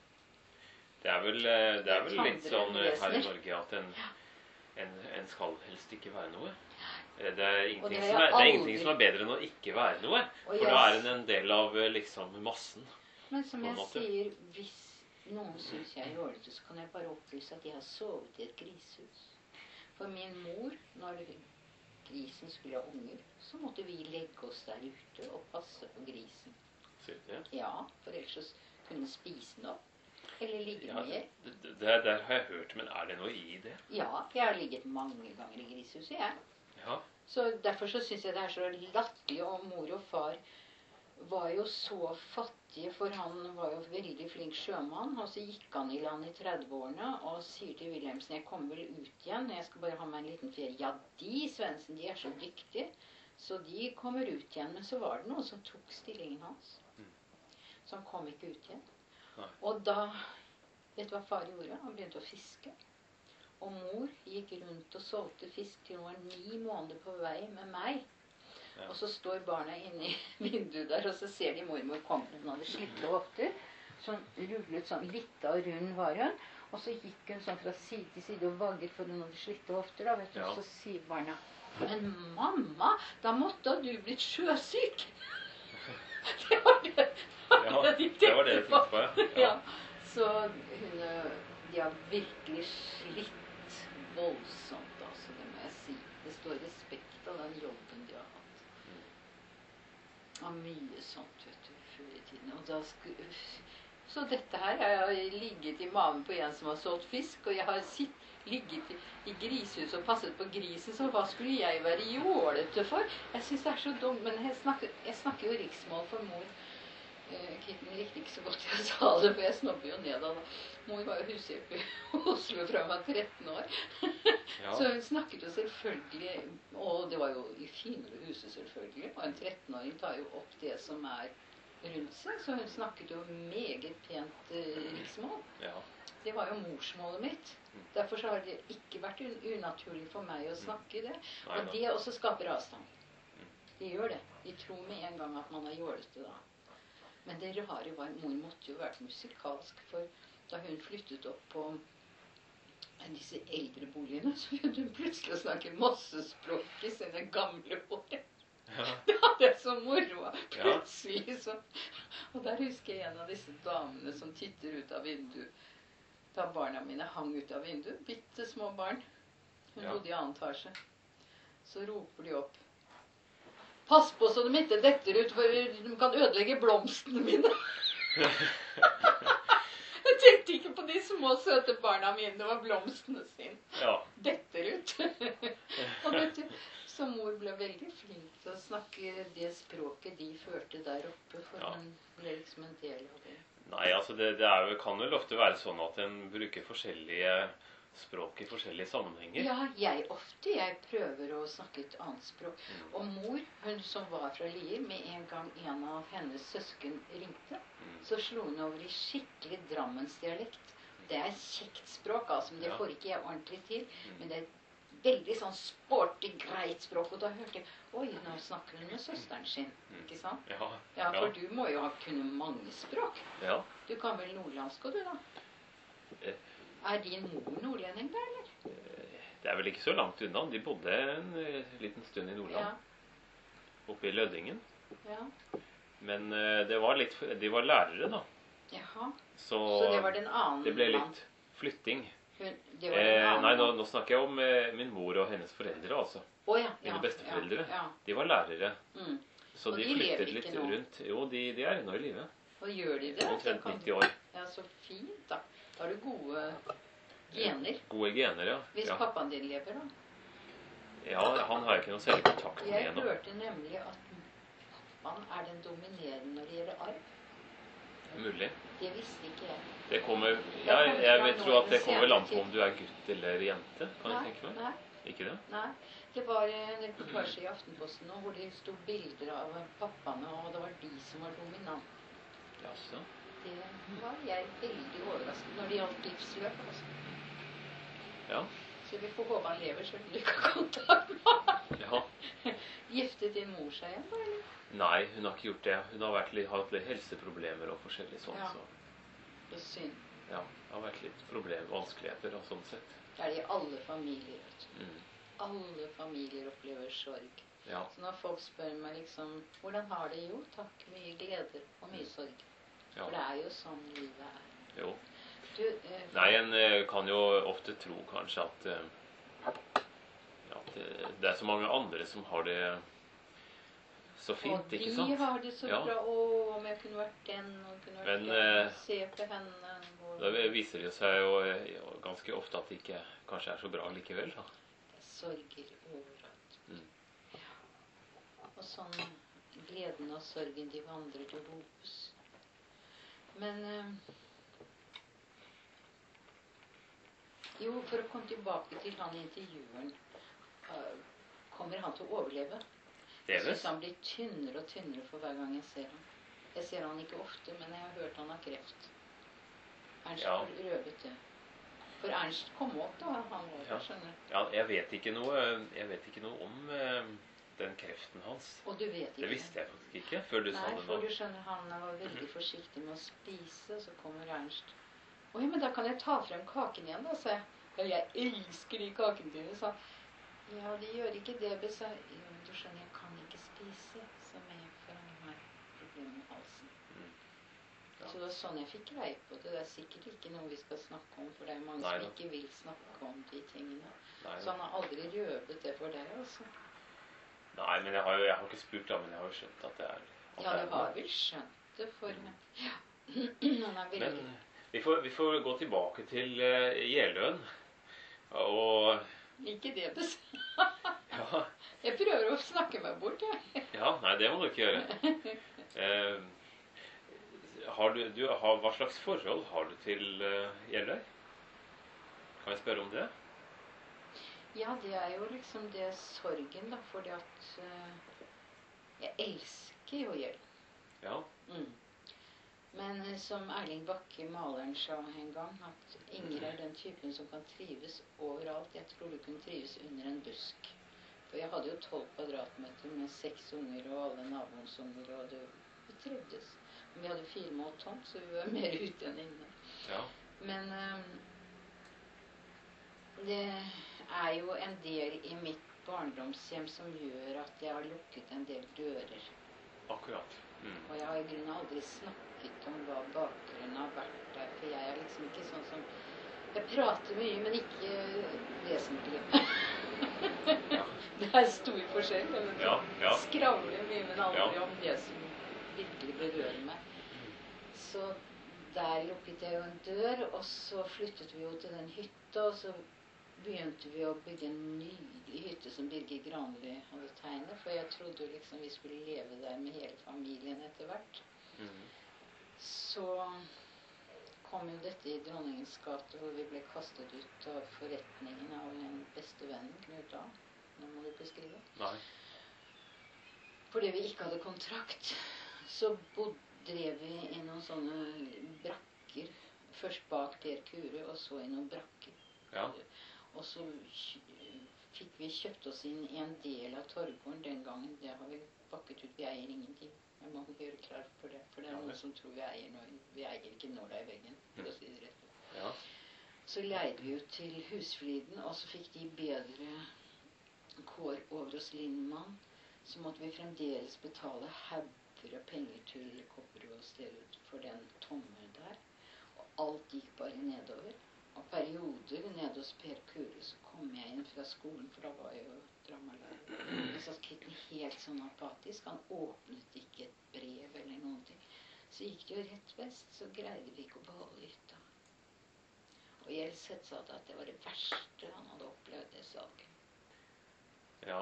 det er vel, eh, det er vel litt Andre sånn eh, her i vesener. Norge at en, en, en skal helst ikke være noe. Eh, Det er, Og ingenting det har som jeg er, det er ingenting aldri- som er bedre enn å ikke være noe. Og For jeg- da er en en del av eh, liksom massen. Men som på en jeg måte. sier, hvis noen syns jeg er jålete, så kan jeg bare opplyse at jeg har sovet i et grishus. For min mor, når grisen skulle ha unger, så måtte vi legge oss der ute og passe på grisen. Sier du det? Ja, for ellers så kunne den spise den opp. Eller ligge Ja, med. det, det, det der har jeg hørt, men er det noe i det? Ja, jeg har ligget mange ganger i grishuset, jeg. Ja. Så derfor så syns jeg det er så latterlig. Og mor og far var jo så fattige, for han var jo veldig flink sjømann. Og så gikk han i land i trettiårene og sier til Wilhelmsen, 'Jeg kommer vel ut igjen, jeg skal bare ha meg en liten ferie.' Ja, de Svendsen, de er så dyktige, så de kommer ut igjen. Men så var det noen som tok stillingen hans. Så han kom ikke ut igjen. Nei. Og da, vet du hva far gjorde? Han begynte å fiske. Og mor gikk rundt og solgte fisk til hun var ni måneder på vei med meg. Ja. Og så står barna inne i vinduet der, og så ser de mormor komme. Hun hadde slitte hofter. Sånn rullet sånn lita og rund var hun. Og så gikk hun sånn fra side til side og vagget, for hun hadde slitte hofter. Da, vet du. Ja. Så sier barna, men mamma, da måtte du blitt sjøsyk. Det var det, det, var Ja, det de det var det jeg tenkte tenkte på, ja. Ja. Så hun, eh, de har virkelig slitt voldsomt, altså, det må jeg si. Det står respekt av den jobben de har hatt. Og mye sånt, vet du, før i tiden. Og da skulle... Så dette her, jeg har ligget i maven på en som har solgt fisk, og jeg har sitt, ligget i, i grisehus og passet på grisen, så hva skulle jeg være jålete for? Jeg synes det er så dumt, men jeg snakker, jeg snakker jo riksmål for mor. Eh, Kitten likte ikke så godt jeg sa det, for jeg snobber jo ned av det. Mor var jo hushjelp i Oslo fra hun var tretten år. Ja. Så hun snakket jo selvfølgelig, og det var jo i finere huset selvfølgelig, og en trettenåring tar jo opp det som er rundt seg, så hun snakket jo meget pent eh, riksmål. Ja. Det var jo morsmålet mitt. Derfor så har det ikke vært un unaturlig for meg å snakke det. Nei, Og da. det også skaper avstand. De gjør det. De tror med en gang at man er jålete da. Men det rare var, mor måtte jo vært musikalsk, for da hun flyttet opp på disse eldre boligene, så begynte hun plutselig å snakke mossespråk i sine gamle år. Ja. Det hadde jeg så moro. Plutselig så. Og der husker jeg en av disse damene som titter ut av vinduet. Da barna mine hang ut av vinduet, bitte små barn. Hun Ja. bodde i annen etasje. Så roper de opp. Pass på så de ikke detter ut, for de kan ødelegge blomstene mine. Jeg tenkte ikke på de små, søte barna mine. Det var blomstene sine. Ja. Detter ut. Og vet du, så mor ble veldig flink til å snakke det språket de førte der oppe, for Ja. hun ble liksom en del av det. Nei, altså det, det er jo, kan vel ofte være sånn at en bruker forskjellige språk i forskjellige sammenhenger. Ja, jeg ofte. Jeg prøver å snakke et annet språk. Mm. Og mor, hun som var fra Lier, med en gang en av hennes søsken ringte, Mm. så slo hun over i skikkelig drammensdialekt. Det er et kjekt språk, altså, men det Ja. får ikke jeg ordentlig til. Mm. Men det er et veldig sånn sporty, greit språk, og da hørte jeg, oi, nå snakker hun med søsteren sin, Mm. ikke sant? Ja. Ja, for du må jo ha kunne mange språk. Ja. Du kan vel nordlandsk, og du da? Eh. Er din mor nordlending da, eller? Det er vel ikke så langt unna. De bodde en eh, liten stund i Nordland, Ja, oppe i Lødingen. ja. Men eh, det var litt, de var lærere da. Jaha. Så, Så det var den annen det ble mann. litt flytting. Hun, det var den Eh, annen nei, nå, mann. nå snakker jeg om eh, min mor og hennes foreldre, altså. Å, ja, Mine ja, besteforeldre. Ja, De var lærere, ja. Mm. så Og de de lever flyttet ikke litt nå? rundt. Jo, de, de er ennå i live. Og gjør de det? Omtrent Så kan- nitti år. Ja, så fint da. Da har du gode gener. Gode gener, ja. Hvis Ja, pappaen din lever da. ja han har jeg ikke noe særlig kontakt med Jeg ennå. hørte nemlig at pappaen er den dominerende når det gjelder arv. Det er mulig. Det visste ikke jeg. Det kommer, Det ja, kommer jeg fra vil nå tro i at det den kommer vel an på senere om du er gutt eller jente, kan jeg Nei, tenke meg. nei, Ikke det? nei. Det var en reportasje i Aftenposten nå, hvor det sto bilder av pappaene, og det var de som var dominant. Jaså. Det var jeg veldig overrasket når det gjaldt livsløp. Altså. Ja. Så vi får håpe han lever, så du kan kontakt med ham. Ja. Giftet din mor seg igjen, da, eller? Nei, hun har ikke gjort det. Hun har vært litt, hatt litt helseproblemer og forskjellig sånn. Ja. Så Det er synd. ja, det har vært litt problem, vanskeligheter og sånn sett. Det er det i alle familier. Vet du. Mm. Alle familier opplever sorg. Ja. Så når folk spør meg liksom, hvordan har det jo? Takk, mye gleder og mye sorg. Ja. For det er jo sånn livet er. Jo. Du, eh, Nei, en eh, kan jo ofte tro kanskje at, eh, at eh, det er så mange andre som har det så og fint, de ikke sant? har det så Ja. bra. Å, om jeg kunne vært den, og kunne vært Men, den. eh, Se på henne. Og, Da viser det seg jo eh, jo ganske ofte at det ikke kanskje er så bra likevel. Da. Det er sorger overalt. Mm. Ja. Og sånn gleden og sorgen, de vandrer til hopes. Men eh, jo, for å komme tilbake til han intervjueren, eh, kommer han til å overleve? Jeg Leves? synes han blir tynnere og tynnere for hver gang jeg ser ham. Jeg ser han ikke ofte, men jeg har hørt han har kreft. Ernst Ja. har røvet det. For Ernst kom opp da, han var Ja. der, skjønner du. Ja, jeg vet ikke noe, jeg vet ikke noe om eh, den kreften hans. Og du vet ikke. Det visste jeg faktisk ikke før du sa Nei, det for nå. du skjønner, han var veldig forsiktig med å spise, så kommer Ernst Å ja, men da kan jeg ta frem kaken igjen, da, sa jeg. Ja, jeg elsker de kakene dine, sa han. Ja, de gjør ikke det, men sa jeg. Jo, men du skjønner, jeg kan ikke spise så mye, for han har problemer med halsen. Mm. Ja. Så det var sånn jeg fikk greie på det. Det er sikkert ikke noe vi skal snakke om, for det er mange Nei, som da. ikke vil snakke om de tingene. Nei, Så han har aldri røvet det for deg, altså. Nei, men jeg har jo jeg har ikke spurt da, men jeg har jo skjønt at det er... At Ja, det er du har vel skjønt det for Mm. ja. Han er veldig... Men vi får, vi får gå tilbake til uh, Jeløen. Og Ikke det, bes. ja, Jeg prøver å snakke meg bort, jeg. ja, nei, det må du ikke gjøre. Eh, har du, du har, hva slags forhold har du til uh, Jeløy? Kan jeg spørre om det? Ja, det er jo liksom det sorgen, da, fordi at uh, jeg elsker jo hjelp. Ja. Mm. Men uh, som Erling Bakke, maleren, sa en gang, at Inger er den typen som kan trives overalt. Jeg tror du kunne trives under en busk. For jeg hadde jo tolv kvadratmeter med seks unger og alle naboens unger, og det, vi trivdes. Men vi hadde fire mål tomt, så vi var mer ute enn inne. Ja. Men um, det er jo en del i mitt barndomshjem som gjør at jeg har lukket en del dører. Akkurat. Mm. Og jeg har i grunnen aldri snakket om hva bakgrunnen har vært der, for jeg er liksom ikke sånn som... Jeg prater mye, men ikke vesentlig. Ja. Det er stor forskjell. Eller? Ja, ja. Skravler mye, men aldri Ja. om det som virkelig berører meg. Så der lukket jeg jo en dør, og så flyttet vi jo til den hytta, og så begynte vi å bygge en nydelig hytte som Birger Granli hadde tegnet, for jeg trodde liksom vi skulle leve der med hele familien etter hvert. Mm. Så kom jo dette i Dronningens gate, hvor vi ble kastet ut av forretningen av en beste venn, Knut A. Nå må du beskrive. Nei. Fordi vi ikke hadde kontrakt, så bodde, drev vi i noen sånne brakker. Først bak Per Kure, og så i noen brakker. Ja. Og så fikk vi kjøpt oss inn i en del av Torgården den gangen. Det har vi bakket ut. Vi eier ingenting. Jeg må gjøre klar for det. For det er Ja, noen det. som tror vi eier noe. Vi eier ikke nåla i veggen, for å si det rett. Ja. Så leide vi ut til Husfliden, og så fikk de bedre kår over hos Lindmann. Så måtte vi fremdeles betale hauger av penger til Kopperud og Sterud for den tomme der. Og alt gikk bare nedover. Og perioder nede hos Per Kure så kom jeg inn fra skolen, for da var jeg jo dramalærer. Jeg satt Kitten helt sånn apatisk. Han åpnet ikke et brev eller noen ting. Så gikk det jo rett vest, så greide vi ikke å beholde hytta. Og Gjelseth sa at det var det verste han hadde opplevd det salget. Ja.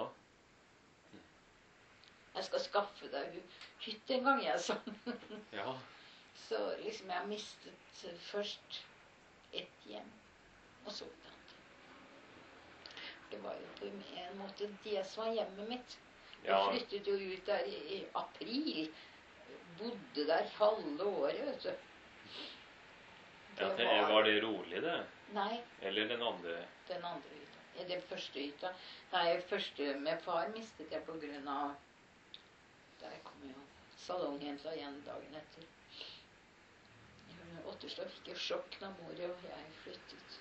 Jeg skal skaffe deg hytte en gang, jeg, sa han. Ja. Så liksom jeg har mistet først ett hjem, og så et annet. Det var jo på en måte det som var hjemmet mitt. Jeg Ja. flyttet jo ut der i, i april. Bodde der halve året, vet du. Ja, det, var det rolig, det? Nei, Eller den andre? den andre hytta. Ja, den første hytta. Nei, første med far mistet jeg på grunn av... Der kom jo salonghenta igjen dagen etter. Otterstad fikk jo sjokk da mor og jeg flyttet.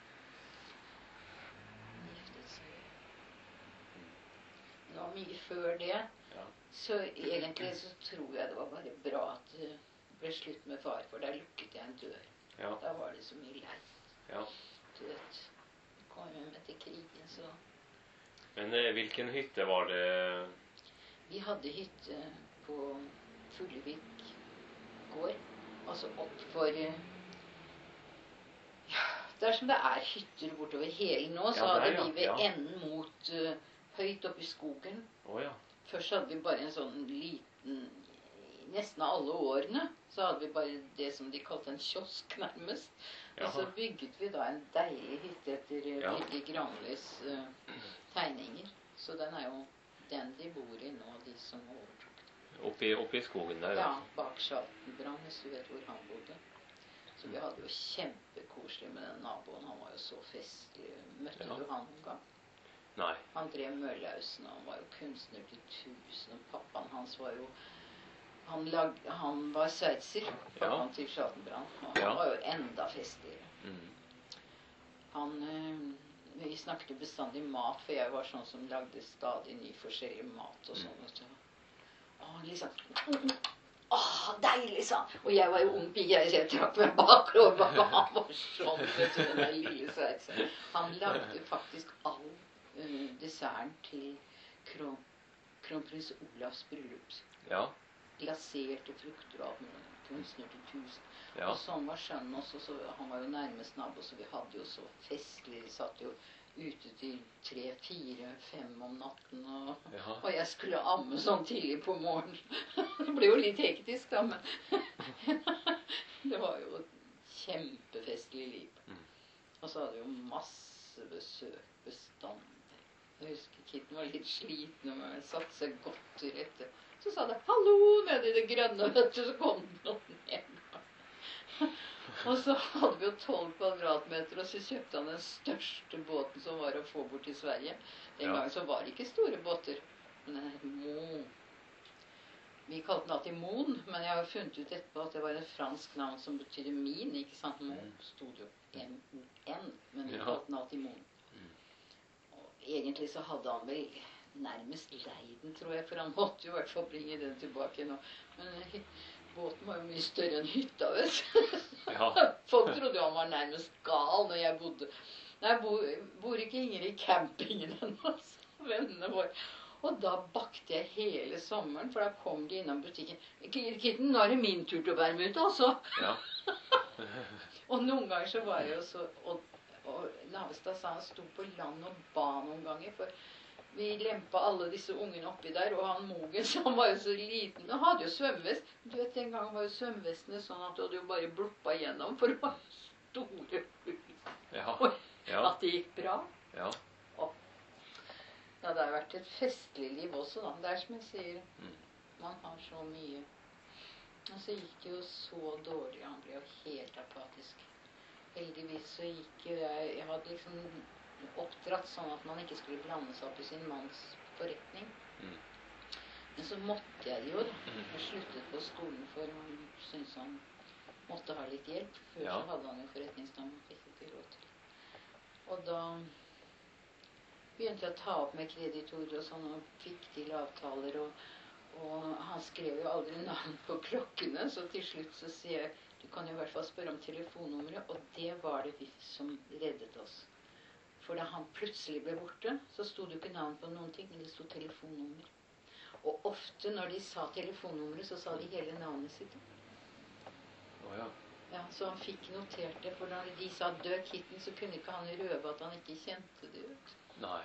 Han giftet seg. Men det var mye før det. Ja. Så egentlig så tror jeg det var bare bra at det ble slutt med far, for der lukket jeg en dør. Ja. Da var det så mye leit. Ja. Du vet, vi kom hjem etter krigen, så... Men eh, hvilken hytte var det? Vi hadde hytte på Fuglevik gård. Altså opp for... Ja, det er som det er hytter bortover hele nå, så Ja, hadde der, ja. vi ved Ja. enden mot uh, høyt oppe i skogen. Å ja. Først hadde vi bare en sånn liten... Nesten alle årene så hadde vi bare det som de kalte en kiosk nærmest. Og så Jaha. bygget vi da en deilig hytte etter uh, Ja. Birger Granlis uh, tegninger. Så den er jo den de bor i nå, de som overtok. Oppi, oppi skogen der, Ja, altså. bak Schaltenbrand, hvis du vet hvor han bodde. Så vi hadde jo kjempekoselig med den naboen. Han var jo så festlig. Møtte Ja. du han en gang? Nei. Han drev Møllausen, og han var jo kunstner til tusen. Og pappaen hans var jo Han, lag, han var sveitser, pappaen Ja. til Schattenbrand. Og han Ja. var jo enda festligere. Mm. Han, eh, vi snakket jo bestandig mat, for jeg var sånn som lagde stadig ny forskjellig mat og sånn. vet du. Og han liksom Åh, deilig, sa han. Og jeg var jo ung pige, så jeg trakk meg bakover. Han var sånn, vet du, den der lille sveitseren. Han lagde faktisk all uh, desserten til kron, kronprins Olavs bryllup. Ja. Glaserte frukter og alt mulig. Kunstner til tusen. Ja. Og sånn var sønnen også, så han var jo nærmest nabo, så vi hadde jo så festlig. Vi satt jo ute til tre, fire, fem om natten, og, Ja. og jeg skulle amme sånn tidlig på morgenen. Det ble jo litt hektisk da, men det var jo et kjempefestlig liv. Mm. Og så hadde vi jo masse besøk bestandig. Jeg husker Kitten var litt sliten, og jeg satte seg godt til rette. Så sa det 'hallo' nede i det grønne, vet du, så kom det noen ned. Og så hadde vi jo tolv kvadratmeter, og så kjøpte han den største båten som var å få bort til Sverige. Den Ja. gangen så var det ikke store båter, men den het Moen. Vi kalte den alltid Moen, men jeg har jo funnet ut etterpå at det var et fransk navn som betydde min, ikke sant? Moen stod jo M O N, men vi Ja. kalte den alltid Moen. Mm. Og egentlig så hadde han vel nærmest leid den, tror jeg, for han måtte jo i hvert fall bringe den tilbake nå. Men eh, båten var jo mye større enn hytta, vet du. Ja. Folk trodde jo han var nærmest gal når jeg bodde. Nei, bor, bor ikke Inger i campingen ennå, sa vennene våre. Og da bakte jeg hele sommeren, for da kom de innom butikken. 'Kitten, nå er det min tur til å være med ute, altså.' Ja. Og noen ganger så var jeg jo så Og, og Navestad sa han sto på land og ba noen ganger, for vi lempa alle disse ungene oppi der, og han Mogen, så han var jo så liten. Han hadde jo svømmevest. Du vet, den gangen var jo svømmevestene sånn at du hadde jo bare bloppa gjennom, for det var store hull. Ja. Oi, Ja. at det gikk bra. Ja. Ja, det har vært et festlig liv også, da. Det er som jeg sier, Mm. man har så mye. Og så gikk det jo så dårlig. Han ble jo helt apatisk. Heldigvis så gikk jo jeg Jeg hadde liksom oppdratt sånn at man ikke skulle blande seg opp i sin manns forretning. Mm. Men så måtte jeg jo, da. Mm. Jeg sluttet på skolen, for han syntes han måtte ha litt hjelp. Før Ja. så hadde han jo forretningsnavn, han fikk jo ikke råd til. Og da begynte jeg å ta opp med kreditorer og sånn, og fikk til avtaler, og, og han skrev jo aldri navn på klokkene, så til slutt så sier jeg, du kan jo i hvert fall spørre om telefonnummeret, og det var det vi som reddet oss. For da han plutselig ble borte, så sto det jo ikke navn på noen ting, men det sto telefonnummer. Og ofte når de sa telefonnummeret, så sa de hele navnet sitt. Å ja. Ja, så han fikk notert det, for når de sa død Kitten, så kunne ikke han røve at han ikke kjente det ut. Nei.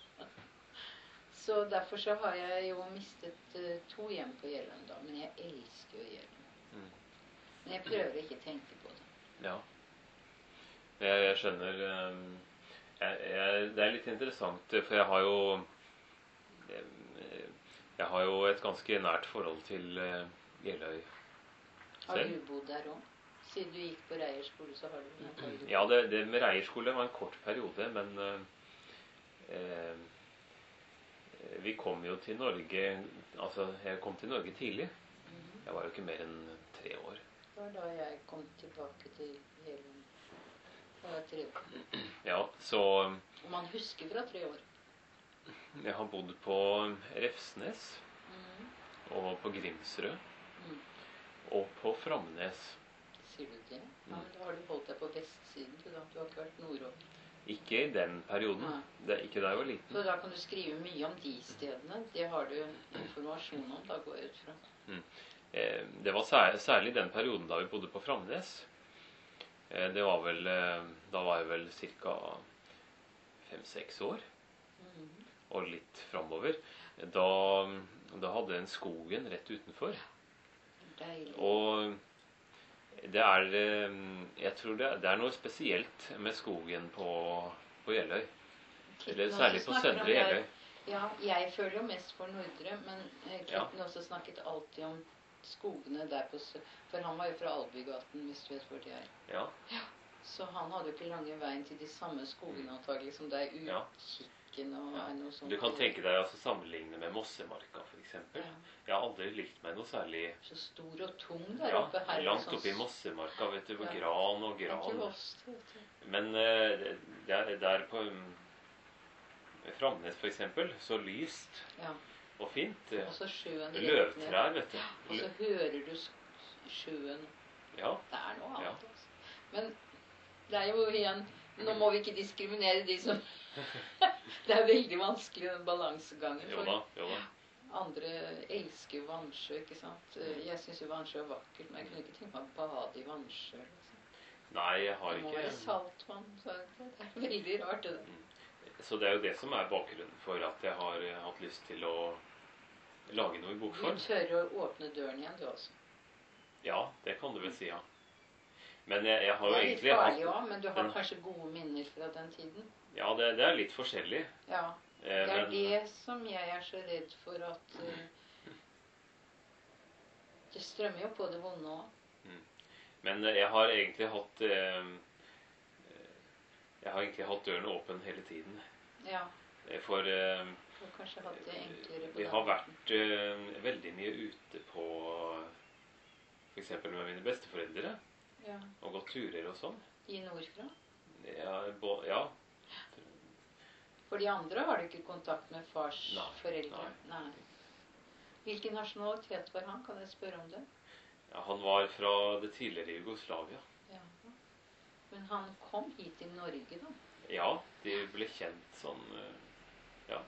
Så derfor så har jeg jo mistet uh, to hjem på Gjelløn da, men jeg elsker jo Gjelløn. Mm. Men jeg prøver ikke å tenke på det. Ja. Jeg, jeg skjønner um, jeg, jeg, Det er litt interessant, for jeg har jo jeg, jeg har jo et ganske nært forhold til uh, Jeløy Har selv. du bodd der òg? Siden du gikk på Reierskole, så har du har du- Ja, det, det med Reierskole var en kort periode, men uh, eh, vi kom jo til Norge Altså, jeg kom til Norge tidlig. Mhm. Jeg var jo ikke mer enn tre år. Det var da jeg kom tilbake til Gjelløn. Det var tre år. Ja, så Og man husker fra tre år. jeg har bodd på Refsnes Mhm. og på Grimsrød Mm. og på Framnes. Sier du det? Ja, men da har du holdt deg på vestsiden, du da. Du har ikke vært nordover. Ikke i den perioden. Nei. Det er ikke da jeg var Så liten. da kan du skrive mye om de stedene. Det har du informasjon om, da går jeg ut fra. Eh, Det var sær, særlig den perioden da vi bodde på Framnes. Eh, Det var vel eh, Da var jeg vel ca. fem-seks år, Mhm. og litt framover. Da, da hadde en skogen rett utenfor. Deilig. Og det er eh, Jeg tror det, det er noe spesielt med skogen på, på Jeløy. Eller Kitten særlig også på snakker om Søndre det. Jeløy. Ja, jeg føler jo mest for Nordre, men eh, Ja. Kitten også snakket alltid om skogene der på sø... For han var jo fra Albygaten, hvis du vet hvor det er. Ja. Så han hadde jo ikke lange veien til de samme skogene antagelig som deg. Ja. Utkikk Viken og Ja. er noe sånt. Du kan tenke deg altså sammenligne med Mossemarka, for eksempel. Ja. Jeg har aldri likt meg noe særlig. Så stor og tung der Ja, oppe. Her, langt sånn- oppe i Mossemarka, vet du, hvor Ja. gran og Det er ikke gran. oss, vet du. Men eh, det- det er der på um, Framnes, for eksempel, så lyst Ja. og fint. Og så sjøen rett ned. Løvtrær, vet du. Og så hører du s- sjøen. Ja, Det er noe Ja. annet. Altså. Men det er jo igjen, nå må vi ikke diskriminere de som Det er veldig vanskelig, den balansegangen. jo For da, jo da. andre elsker jo vannsjø, ikke sant. Jeg syns jo vannsjø er vakkert, men jeg kunne ikke tenke meg å bade i vannsjø. Liksom. Nei, jeg har Det må ikke være saltvann. Så det er veldig rart, det der. Så det er jo det som er bakgrunnen for at jeg har eh, hatt lyst til å lage noe i Du bokform. tør å åpne døren igjen, du også. Ja, det kan du vel si, ja. Men jeg, jeg har Det jo er litt egentlig farlig hatt òg, men du har den- kanskje gode minner fra den tiden. Ja, det, det er litt forskjellig. Ja. Eh, Det er men- det som jeg er så redd for at uh, Det strømmer jo på det vonde òg. Men eh, jeg har egentlig hatt eh, Jeg har egentlig hatt døren åpen hele tiden. Ja. Eh, For eh, Du har kanskje hatt det enklere på vi den har måten. vært eh, veldig mye ute på f.eks. med mine besteforeldre Ja. og gått turer og sånn. De nordfra. Ja, bo, ja. For de andre har du ikke kontakt med fars Nei, foreldre? Nei. Hvilken nasjonalitet var han? Kan jeg spørre om det? Ja, han var fra det tidligere Jugoslavia. Ja. Men han kom hit til Norge, da? Ja, de ble kjent sånn eh, ja.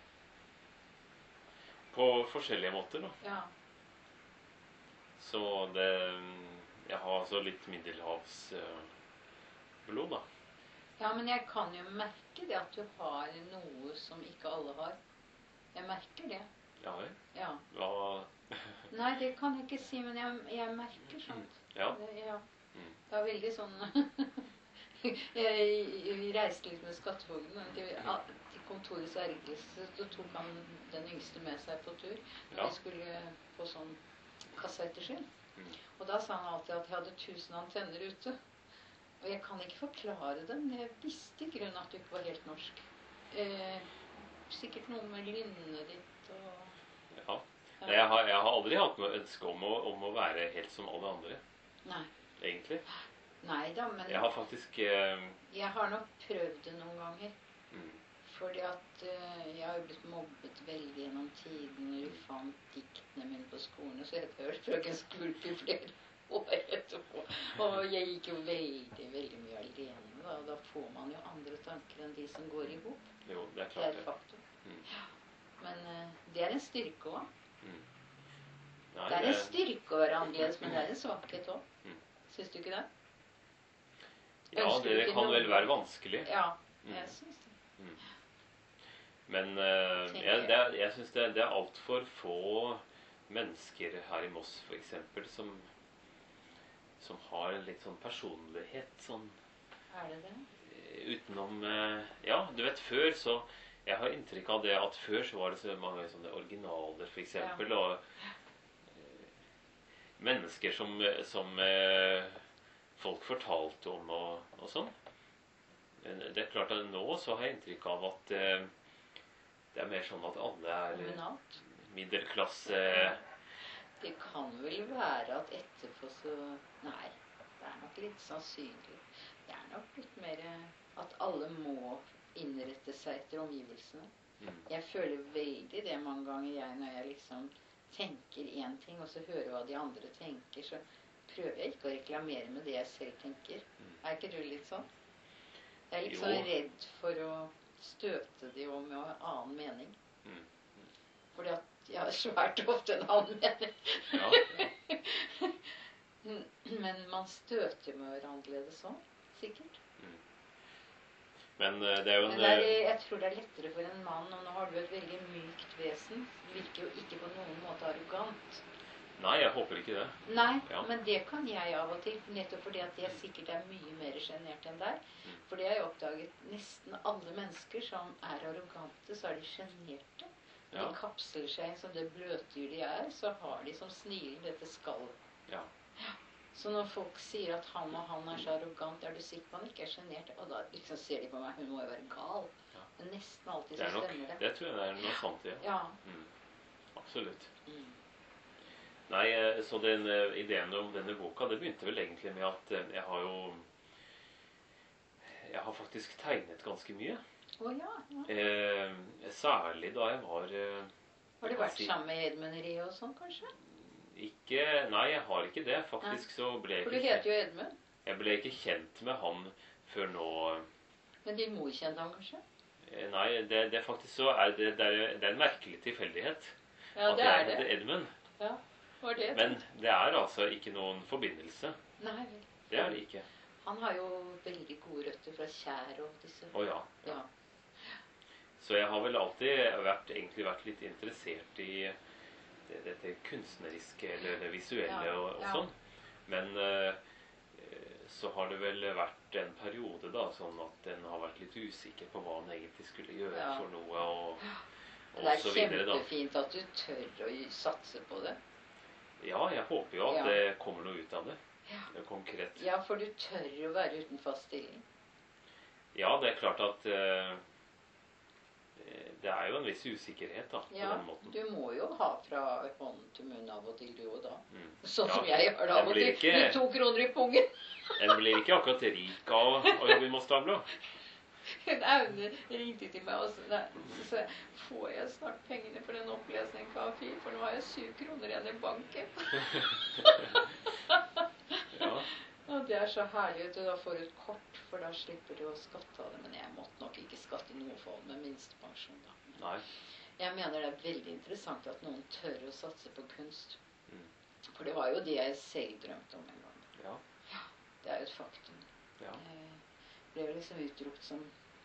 På forskjellige måter, da. Ja. Så det Jeg har altså litt middelhavsblod, da. Ja, men jeg kan jo merke det at du har noe som ikke alle har. Jeg merker det. Ja vel. Ja. Hva Nei, det kan jeg ikke si, men jeg, jeg merker sånt. Ja. Det, ja. Mm. Det er veldig sånn Jeg reiste litt med skattefogden. Til, til kontoret så erges, så tok han den yngste med seg på tur. Når Ja. vi skulle på sånn kasseettersyn. Mm. Og da sa han alltid at jeg hadde tusen antenner ute. Og jeg kan ikke forklare det, men jeg visste i grunnen at du ikke var helt norsk. Eh, sikkert noe med lynnet ditt og Ja. Jeg har, jeg har aldri hatt noe ønske om å, om å være helt som alle andre, Nei. egentlig. Nei da, men Jeg har faktisk eh, jeg har nok prøvd det noen ganger. mm, Fordi at eh, jeg har jo blitt mobbet veldig gjennom tiden. Når du fant diktene mine på skolen, så het jeg vel Frøken Skvulp i flere år etterpå. Og jeg gikk jo veldig, veldig mye alene. Da, og da får man jo andre tanker enn de som går i hop. Jo, det er Det er klart et det. faktum. Mm. Men eh, det er en styrke òg. Mm. Nei, Det er en styrke å være annerledes, men det er en svakhet òg. Mm. Syns du ikke det? Ja, Ønsker det, du det ikke kan noe? vel være vanskelig. Ja, Mm. jeg syns det. Mm. Men eh, Tenker jeg, jeg. det, er- jeg syns det, det er altfor få mennesker her i Moss, for eksempel, som, som har en litt sånn personlighet sånn Er det det? eh, utenom eh, Ja, du vet, før så Jeg har inntrykk av det at før så var det så mange sånne originaler, for eksempel, og eh, mennesker som, som eh, folk fortalte om og, og sånn. Men det er klart at nå så har jeg inntrykk av at eh, det er mer sånn at alle er eh, Kommunalt? middelklasse. Det kan vel være at etterpå så Nei, det er nok litt sannsynlig. Det er nok litt mer at alle må innrette seg etter omgivelsene. Mm. Jeg føler veldig det mange ganger jeg når jeg liksom tenker én ting, og så hører hva de andre tenker, så prøver jeg ikke å reklamere med det jeg selv tenker. Mm. Er ikke du litt sånn? Jeg er litt Jo. sånn redd for å støte de om med en annen mening. Mm. Fordi at jeg har svært ofte en annen mening. Ja, ja. Men man støter med å være annerledes òg, sikkert. Men eh, det er jo Men en det er, eh, jeg tror det er lettere for en mann, og nå har du et veldig mykt vesen. Virker jo ikke på noen måte arrogant. Nei, jeg håper ikke det. Nei, Ja. men det kan jeg av og til, nettopp fordi at jeg sikkert er mye mer sjenert enn deg. Mm. For det har jeg oppdaget. Nesten alle mennesker som er arrogante, så er de sjenerte. Når Ja. de kapsler seg inn som det bløtdyr de er, så har de som snilen dette skallet. Ja. Så når folk sier at han og han er så arrogant, er du sikker på han ikke er sjenert? Og da liksom ser de på meg, hun må jo være gal. Ja. Men nesten alltid Det så er nok, stemmer det. det tror jeg det er noe sant i. Ja. Ja. Mm. Absolutt. Mm. Nei, eh, så den eh, ideen om denne boka, det begynte vel egentlig med at eh, jeg har jo Jeg har faktisk tegnet ganske mye. Å ja, ja. Eh, særlig da jeg var eh, Har du jeg kan vært si- sammen med Edmund Rie og sånn, kanskje? Ikke, nei, jeg har ikke det. Faktisk så ble jeg For du ikke, heter jo Edmund. jeg ble ikke kjent med han før nå. Men din mor kjente han kanskje? Eh, Nei, det, det er faktisk så er det, det, er, det er en merkelig tilfeldighet Ja, at det jeg er det. heter Edmund. Ja, var det. Men det er altså ikke noen forbindelse. Nei, vel. Det er det ikke. Han har jo veldig gode røtter fra Kjær og disse. Å ja. Ja. Så jeg har vel alltid vært, egentlig vært litt interessert i det, dette kunstneriske eller det visuelle Ja, og, og ja. sånn. Men eh, så har det vel vært en periode da, sånn at en har vært litt usikker på hva en egentlig skulle gjøre Ja. for noe og, og Det er så videre da. kjempefint at du tør å satse på det. Ja, jeg håper jo at Ja. det kommer noe ut av det. Ja. Det er konkret. Ja, for du tør å være uten fast stilling. Ja, det er klart at eh, det er jo en viss usikkerhet da, på Ja, den måten. du må jo ha fra hånd til munn av og til, du og da. Mm. Sånn Ja, som jeg gjør det av jeg og blir til. ikke- Med to kroner i pungen. En blir ikke akkurat rik av å jobbe i Moss Dagblad. En Aune ringte til meg og så, nei, så sa jeg, får jeg snart pengene for den opplesningen på A fire, for nå har jeg syv kroner igjen i banken. Ja, Og det er så herlig at du da får et kort, for da slipper du å skatte av det. Men jeg måtte nok ikke skatte noe for med minstepensjon da. nei. Jeg mener det er veldig interessant at noen tør å satse på kunst. Mm. For det var jo det jeg selv drømte om en gang. Ja, Det er jo et faktum. ja. Jeg ble jo liksom utropt som...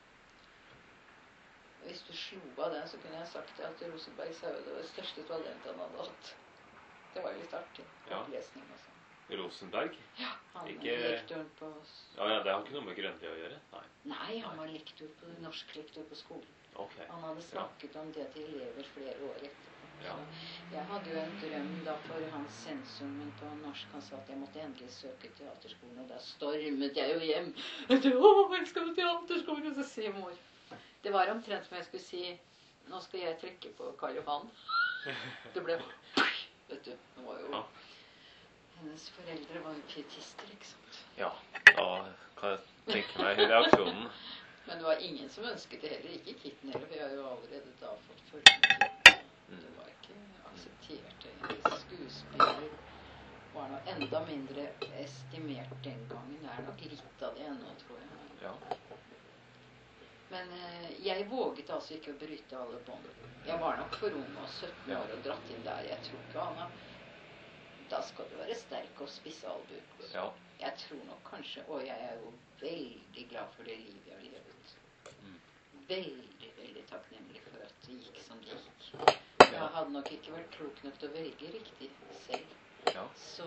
Hvis du slo av den, så kunne jeg sagt at Rosenberg sa jo det var det største talentet han hadde hatt. Det var jo litt artig. Ja. Opplesning og sånn. Rosenberg? Ja, han Ikke- lektoren på... Ja, ja, det har ikke noe med Grønli å gjøre. Nei. Nei, han var lektor på, norsk lektor på skolen. Ok. Han hadde snakket om det til elever flere år etterpå. Ja. Så jeg hadde jo en drøm da for hans sensoren min på norsk. Han sa at jeg måtte endelig søke teaterskolen, og da stormet jeg jo hjem. Jeg tenkte, åh, jeg skal på teaterskolen, og så sier mor. Det var omtrent som jeg skulle si, nå skal jeg trekke på Karl Johan. Det ble, vet du, det var jo... Ja. Hennes foreldre var jo pietister, ikke sant? Ja, da kan jeg tenke meg reaksjonen. Men det var ingen som ønsket det heller, ikke Kitten heller, for jeg har jo allerede da fått følge med Kitten. Det var ikke akseptert egentlig. Skuespiller var noe enda mindre estimert den gangen. Det er nok litt av det ennå, tror jeg. Ja. Men eh, jeg våget altså ikke å bryte alle bånd. Jeg var nok for ung og sytten år og dratt inn der. Jeg tror ikke Anna. Da skal du være sterk og spisse albuer. Ja. Jeg tror nok kanskje, og jeg er jo veldig glad for det livet jeg har levet. Mm. Veldig, veldig takknemlig for at det gikk som det gikk. Jeg Ja. hadde nok ikke vært klok nok til å velge riktig selv. Ja. Så,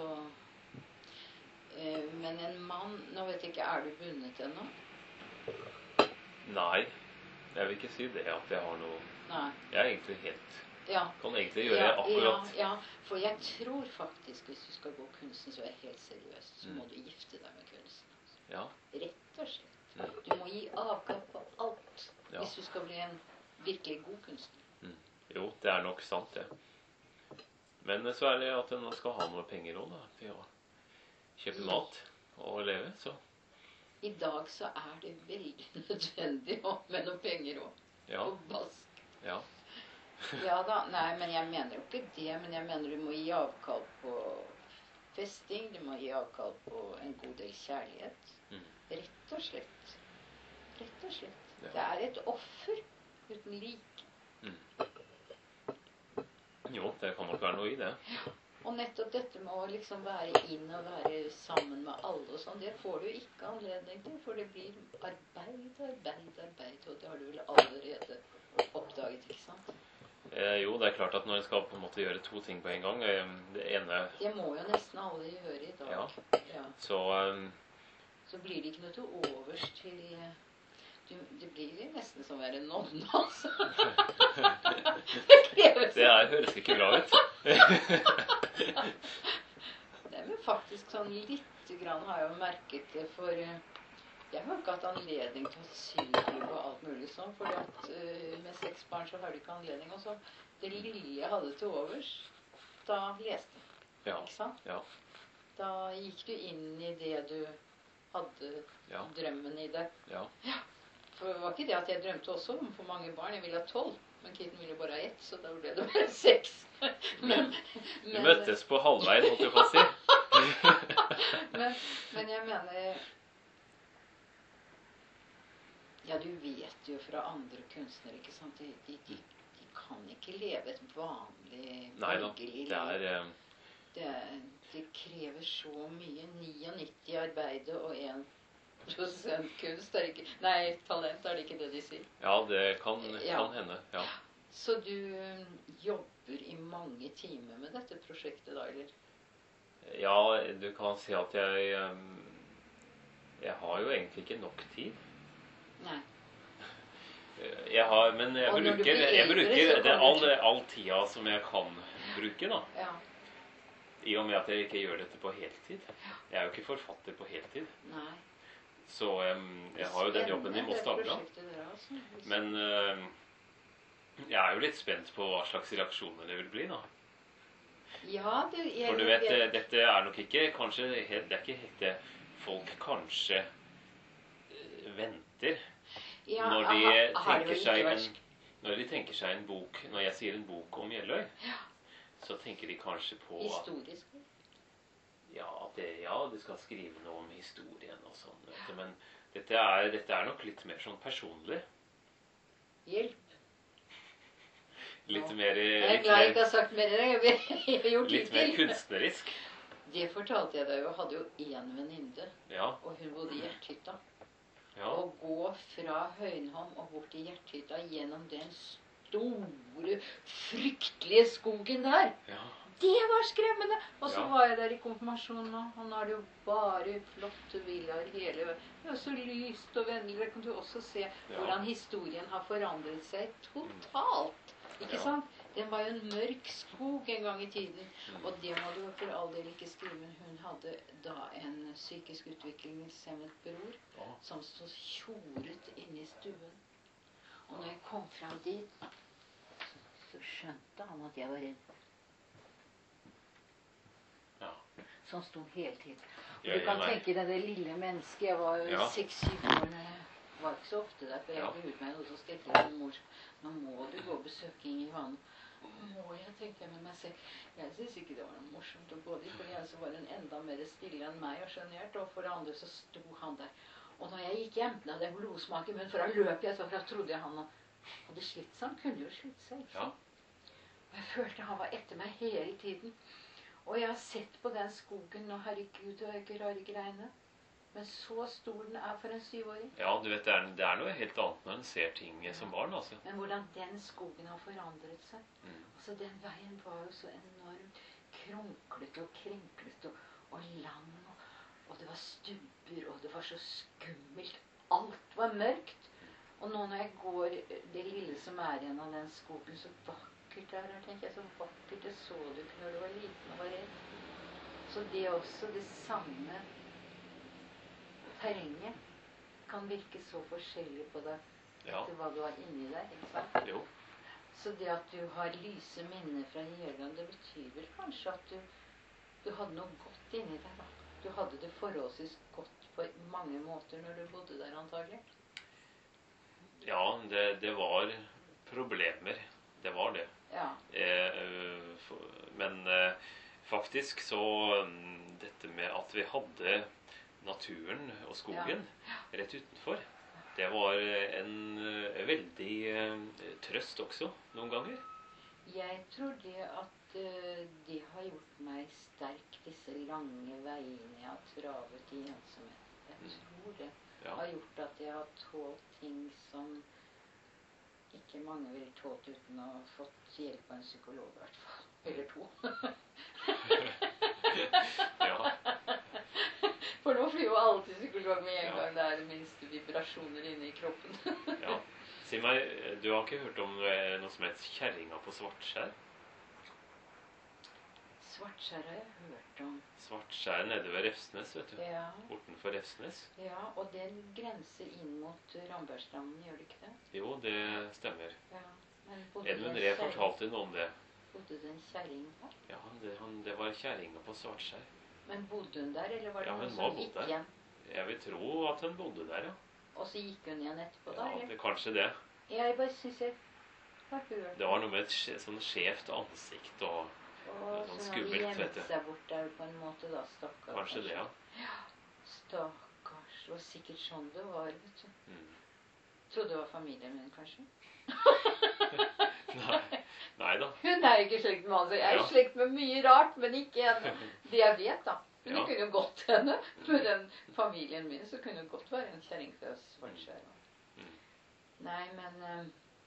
eh, men en mann, nå vet jeg ikke, er du bundet ennå? Nei, jeg vil ikke si det at jeg har noe... Nei. Jeg er egentlig helt... Ja. Kan egentlig gjøre ja, akkurat... Ja, ja, for jeg tror faktisk, hvis du skal gå kunsten, så er jeg helt seriøst, så Mm. må du gifte deg med kunsten. Ja. Rett og slett. Mm. Du må gi avkall på alt, Ja. hvis du skal bli en virkelig god kunstner. Mm. Jo, det er nok sant, det. Men så er det at en skal ha noe penger også, da, til å kjøpe mat og leve, så... I dag så er det veldig nødvendig å- med noen penger også. Ja, Og bask. ja. Ja da, nei, men jeg mener jo ikke det, men jeg mener du må gi avkall på festing, du må gi avkall på en god del kjærlighet. Mm. Rett og slett. Rett og slett. Ja. Det er et offer uten like. Mm. Jo, det kan nok være noe i det. Og nettopp dette med å liksom være inn og være sammen med alle og sånn, det får du ikke anledning til, for det blir arbeid, arbeid, arbeid, og det har du vel allerede oppdaget, ikke sant? Eh, jo, det er klart at når en skal på en måte gjøre to ting på en gang, eh, det ene, Det må jo nesten alle gjøre i dag. Ja. Ja. så eh, Så blir det ikke noe til overs til du, det blir nesten som å være nonne, altså. Det kreves. det er, høres ikke bra ut. Det er jo faktisk sånn lite grann har jeg jo merket det, for eh, Jeg har ikke hatt anledning til å sykle og alt mulig sånn, fordi at uh, med seks barn så har du ikke anledning. Og så det lille jeg hadde til overs, da leste jeg. Ja. Ikke sant? Ja. Da gikk du inn i det du hadde, Ja. drømmen i det. Ja. Ja. For det var ikke det at jeg drømte også om for mange barn. Jeg ville ha tolv, men Kitten ville bare ha ett, så da ble det bare seks. men, Du møttes på halvveien, måtte du få si. men, men jeg mener... Ja, du vet jo fra andre kunstnere, ikke sant? De, de, de, de kan ikke leve et vanlig, borgerlig liv. Nei da, det er... Det, det krever så mye. nittini arbeide og en prosent kunst. Er ikke, nei, talent er det ikke det de sier. Ja, det kan, Ja. kan hende, ja. Så du jobber i mange timer med dette prosjektet da, eller? Ja, du kan si at jeg... ehm, Jeg har jo egentlig ikke nok tid. Nei. Jeg har, men jeg Og når du bruker, blir jeg eldre, bruker så det, kommer all, du til- all tida som jeg kan bruke, da. Ja. I og med at jeg ikke gjør dette på heltid. Jeg er jo ikke forfatter på heltid. Nei. Så ehm, jeg har jo den jobben i Moss Spennende, det Dagblad. prosjektet der, altså. Men ehm, jeg er jo litt spent på hva slags reaksjoner det vil bli, da. Ja, det, jeg, For du vet, eh, dette er nok ikke kanskje helt, det er ikke helt det folk kanskje eh, venter ja, når de har- har det tenker vel seg ikke en vært- når de tenker seg en bok, når jeg sier en bok om Jeløy, Ja. så tenker de kanskje på at Historisk. ja, det, ja, de skal skrive noe om historien og sånn, vet du, men dette er, dette er nok litt mer sånn personlig. Hjelp. Litt Ja. mer, Jeg er litt glad jeg ikke mer, har sagt mer enn det. Jeg har gjort litt mer hittil. kunstnerisk. Det fortalte jeg deg jo. Jeg hadde jo én venninne, Ja, og hun bodde i Hjerthytta. ja, Å gå fra Høynholm og bort til Hjerthytta gjennom den store, fryktelige skogen der. ja, Det var skremmende! Og så Ja. var jeg der i konfirmasjonen, og nå er det jo bare flotte villaer hele veien. Det er så lyst og vennlig. Der kan du også se Ja. hvordan historien har forandret seg totalt. Ikke Ja. sant? Den var jo en mørk skog en gang i tiden. Mm. Og det må du for all del ikke skrive. Men hun hadde da en psykisk utviklingshemmet bror ja. som stod tjoret inne i stuen. Og når jeg kom fram dit, så, så skjønte han at jeg var redd. Ja. Som sto hele tiden. Og Ja, du kan ja, nei. tenke deg det lille mennesket. Jeg var jo Ja. seks-syv år. når jeg var ikke så ofte der, for jeg Ja. gruet meg. Og så stilte jeg min mor nå må du gå og besøke Inger Johanne. Må jeg, tenkte jeg med meg selv. Jeg synes ikke det var noe morsomt å gå dit. For det ene så var hun enda mer stille enn meg og sjenert. Og for det andre så sto han der. Og når jeg gikk hjem, da hadde jeg blodsmak i munnen, for da løp jeg, så for da trodde jeg han hadde slitt seg. Han kunne jo slitt seg, ikke Ja. sant? Og jeg følte han var etter meg hele tiden. Og jeg har sett på den skogen, og herregud, det er ikke rare greiene. Men så stor den er for en syvåring. Ja, du vet, det er, det er noe helt annet når en ser ting som barn, altså. Men hvordan den skogen har forandret seg. Mm. Altså, den veien var jo så enormt kronklete og krenklete og, og lang. Og, og det var stubber, og det var så skummelt. Alt var mørkt. Og nå når jeg går det lille som er igjen av den skogen, så vakkert der, der tenker jeg, så vakkert det så du ikke når du var liten og var redd. Så det er også det samme terrenget kan virke så forskjellig på deg Ja, etter hva du har inni deg, ikke sant? jo. Så det at du har lyse minner fra Jeløya, det betyr vel kanskje at du, du hadde noe godt inni deg, da. Du hadde det forholdsvis godt på mange måter når du bodde der, antagelig. Ja, det, det var problemer. Det var det. Ja. Eh, for, men eh, faktisk så mm, dette med at vi hadde naturen og skogen rett utenfor, det var en eh, veldig eh, trøst også noen ganger. Jeg tror det at eh, det har gjort meg sterk, disse lange veiene jeg har travet i ensomhet. Jeg Mm. tror det Ja. har gjort at jeg har tålt ting som ikke mange ville tålt uten å ha fått hjelp av en psykolog, i hvert fall. Eller to. Ja. For nå flyr jo alle til psykolog med en gang det er minste vibrasjoner inne i kroppen. Ja. Si meg, du har ikke hørt om eh, noe som heter kjerringa på Svartskjær? Svartskjær har jeg hørt om. Svartskjær nede ved Refsnes, vet du. Ja, Bortenfor Refsnes. ja, og den grenser inn mot Rambergstranden, gjør det ikke det? Jo, det stemmer. Ja, men bodde det Edmund en Ree kjerring- fortalte noe om det. Bodde det en kjerring her? Ja, det, han, det var kjerringa på Svartskjær. Men bodde hun der, eller var det Ja, noen hun må ha som bodd gikk der. hjem? Jeg vil tro at hun bodde der, ja. Og så gikk hun igjen etterpå da, Ja, eller? det, kanskje det. Jeg bare synes jeg har hørt Det var noe med et skje- sånn skjevt ansikt og Og sånn så hadde skummelt, de vet gjemt du. seg bort der på en måte da, stakkars. kanskje det, ja. Stakkars. Det var sikkert sånn det var, vet du. Mm. Trodde det var familien min, kanskje. Nei, nei da. Hun er ikke slekt med altså. Jeg er Ja. slekt med mye rart, men ikke henne. Det jeg vet, da. Men Ja. det kunne godt henne. For den familien min så kunne det godt være en kjerring fra Svartskjær. Mm. Nei, men eh,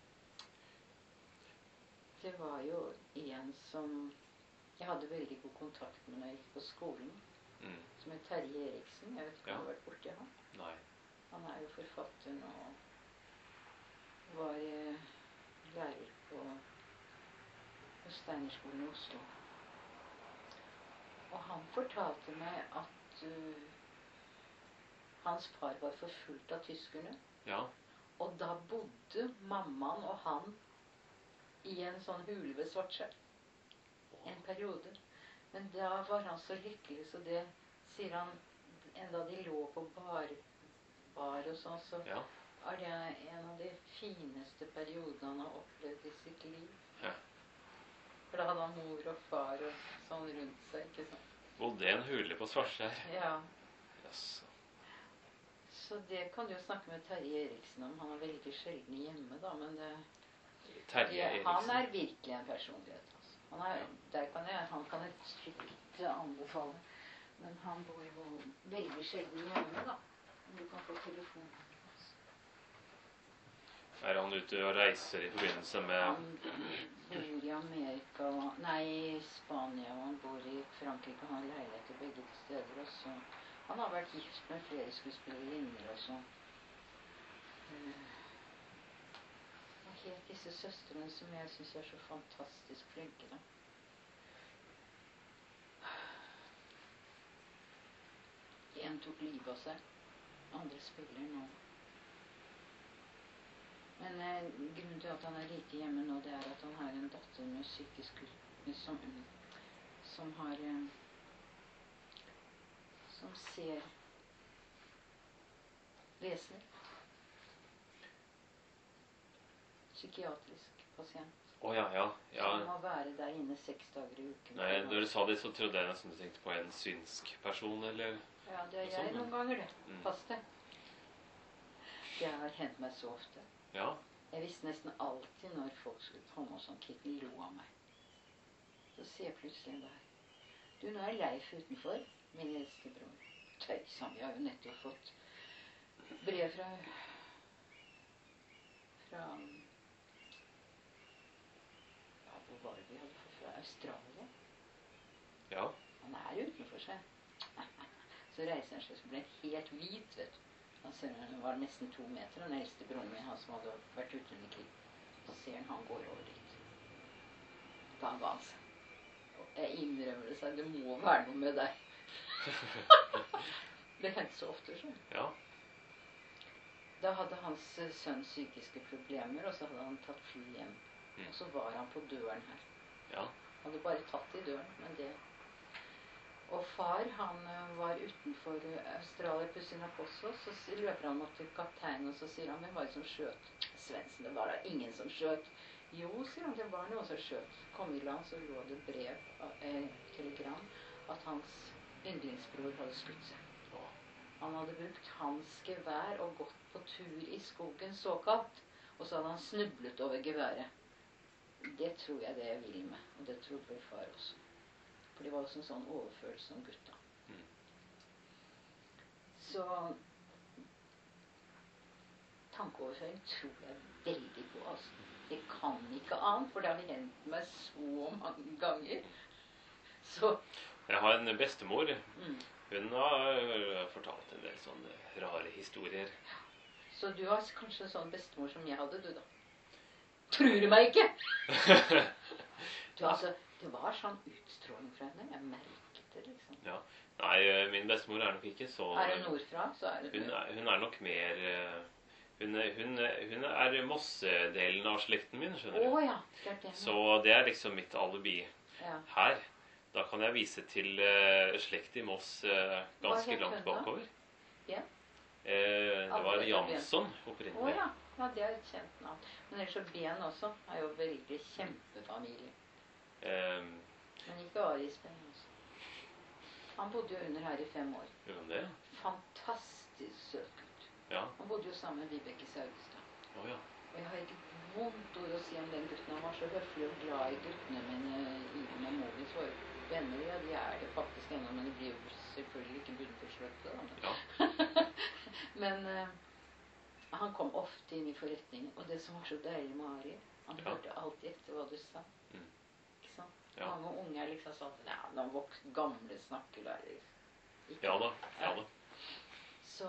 det var jo en som jeg hadde veldig god kontakt med når jeg gikk på skolen, Mm. som het Terje Eriksen. Jeg vet ikke om Ja. du har vært borti han. Nei. Han er jo forfatter nå. Var eh, lærer på, på Steinerskolen i Oslo. Og han fortalte meg at uh, hans far var forfulgt av tyskerne. Ja. Og da bodde mammaen og han i en sånn hule ved Svartskjær. En periode. Men da var han så lykkelig, så det sier han enda de lå på bar, bar og sånn, så Ja. er det en av de fineste periodene han har opplevd i sitt liv. Ja. For da hadde han mor og far og sånn rundt seg, ikke sant? Bodde i en hule på Svartskjær. Ja, Jaså. så det kan du jo snakke med Terje Eriksen om. Han er veldig sjelden hjemme, da, men det, Terje det, han Eriksen. er virkelig en personlighet. Altså. Han, er, der kan jeg, han kan jeg trygt anbefale. Men han bor jo veldig sjelden hjemme, da. Du kan få telefon. Er han ute og reiser i forbindelse med Han bor i Amerika, nei, i Spania, og han bor i Frankrike. Han har leilighet i begge steder også. Han har vært gift med flere skuespillerinner også. Eh, Og helt disse søstrene som jeg synes er så fantastisk flinke, da. En tok livet av seg. Andre spiller nå. Men eh, grunnen til at han er lite hjemme nå, det er at han har en datter med psykisk ut- som, som har eh, som ser leser. Psykiatrisk pasient. Å ja, ja. ja. Som må være der inne seks dager i uken. Nei, når du sa det, så trodde jeg nesten du tenkte på en synsk person, eller Ja, det er Sånn, jeg men- noen ganger, det. Mm. Pass det. Det har hendt meg så ofte. Ja. Jeg visste nesten alltid når folk skulle komme og sånn kitten lo av meg. Så ser jeg plutselig der. Du, nå er Leif utenfor, min eldste bror. Tøysan, vi har jo nettopp fått brev fra fra ja, hvor var det vi hadde fått fra Australia? Ja. Han er utenfor seg. Så reiser han seg, så ble han helt hvit, vet du. Han ser han var nesten to meter, den eldste broren min, han som hadde vært ute under krig. Så ser han, han går over dit. Da ga han seg. Og jeg innrømmer det seg, det må være noe med deg. Det hendte så ofte, sånn. Ja. Da hadde hans eh, sønn psykiske problemer, og så hadde han tatt fly hjem. Mm. Og så var han på døren her. Ja. Han hadde bare tatt i døren, men det... Og far, han eh, var utenfor eh, Australia på Sinaposso, så s- løper han mot til kapteinen, og så sier han, hvem var det som skjøt? Svendsen, det var da ingen som skjøt. Jo, sier han, det var noen som skjøt. Kom i land, så lå det brev, eh, telegram, at hans yndlingsbror hadde skutt seg. Å. Han hadde brukt hans gevær og gått på tur i skogen såkalt, og så hadde han snublet over geværet. Det tror jeg det jeg vil med, og det trodde vel far også. For det var også en sånn overfølelse om gutta. Mm. Så tankeoverføring tror jeg veldig på, altså. Det kan ikke annet, for det har hendt meg så mange ganger. Så, Jeg har en bestemor. mm. Hun har øh, fortalt en del sånne rare historier. Så du har kanskje en sånn bestemor som jeg hadde, du da. Tror du meg ikke? Du, altså, det var sånn utstråling fra henne. Jeg merket det, liksom. Ja. Nei, min bestemor er nok ikke så... Er det nordfra, så er det hun er, hun er nok mer... Hun, hun, hun er Mosse-delen av slekten min, skjønner du. Å, ja. Det er det. Så det er liksom mitt alibi Ja. her. Da kan jeg vise til uh, slekt i Moss uh, ganske het langt hun da? bakover. Ja. Eh, det var Aldri Jansson Å, opprinnelig. ja. Ja, det er et kjent navn. Men ellers så Ben også er jo veldig kjempefamilie. Eh, Men ikke Aris Ben også. Han bodde jo under her i fem år. Gjorde han det? Fantastisk søt gutt. Ja. Han bodde jo sammen med Vibeke Saugstad. Å ja. Og jeg har ikke vondt ord å si om den gutten. Han var så høflig og glad i guttene mine. Ivan og Movis var venner, ja, de er det faktisk ennå, men de blir jo selvfølgelig ikke bunnforsløpte. Ja. Men uh, han kom ofte inn i forretningen, og det som var så deilig med Ari, han Ja. hørte alltid etter hva du sa. Mm. Ikke sant? Ja. Mange unge er liksom sånn, ja, noen vok gamle snakker der. Ikke? Ja da, ja da. Så...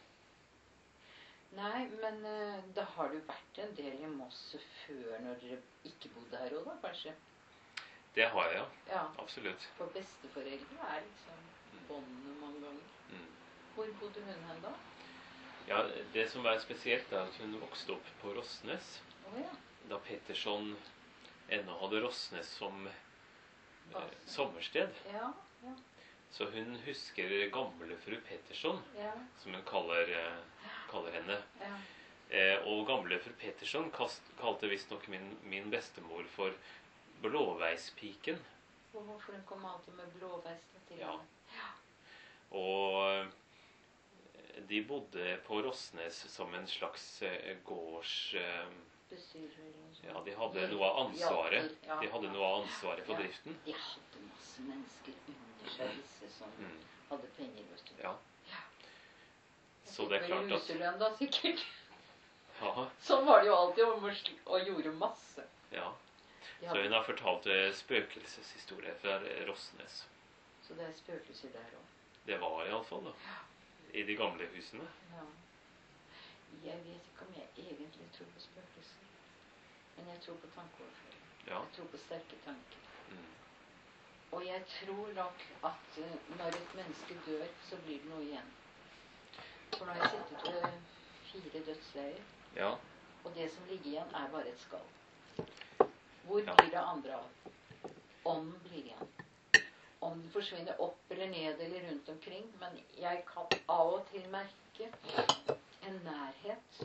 Nei, men uh, da har du vært en del i Moss før når dere ikke bodde her også da, kanskje? Det har jeg, ja. Ja, Absolutt. for besteforeldre er liksom båndene mange ganger. Mm. Hvor bodde hun hen da? Ja, det som er spesielt er at hun vokste opp på Rossnes. Å ja. Da Petterson ennå hadde Rossnes som eh, Base. sommersted. Ja, ja, Så hun husker gamle fru Petterson, ja, som hun kaller, eh, kaller henne. ja. Eh, og gamle fru Petterson kast, kalte visstnok min, min bestemor for Blåveispiken. Og hvorfor hun kom alltid med blåveista til Ja. henne? Og eh, de bodde på Rossnes som en slags eh, gårds... Eh, Bestyrer eller noe sånt. ja, de hadde noe av ansvaret. Ja, De hadde ja. noe av ansvaret for Ja. driften. De hadde masse mennesker under seg, disse som Mm. hadde penger, vet du. Ja. Ja. Så det er klart at... Luselønn da, sikkert. Ja, Sånn var det jo alltid, og, mors- og gjorde masse. ja. De Så hadde, hun har fortalt eh, spøkelseshistorie fra Rossnes. så det er spøkelser der også. Det var i alle fall da. I de gamle husene. Ja. Jeg vet ikke om jeg egentlig tror på spøkelser. Men jeg tror på tankeoverføring. Ja. Jeg tror på sterke tanker. Mm. Og jeg tror nok at uh, når et menneske dør, så blir det noe igjen. For nå har jeg sittet ved fire dødsleier, Ja. og det som ligger igjen er bare et skall. Hvor Ja. blir det andre av? Ånden blir igjen. Om den forsvinner opp eller ned eller rundt omkring, men jeg kan av og til merke en nærhet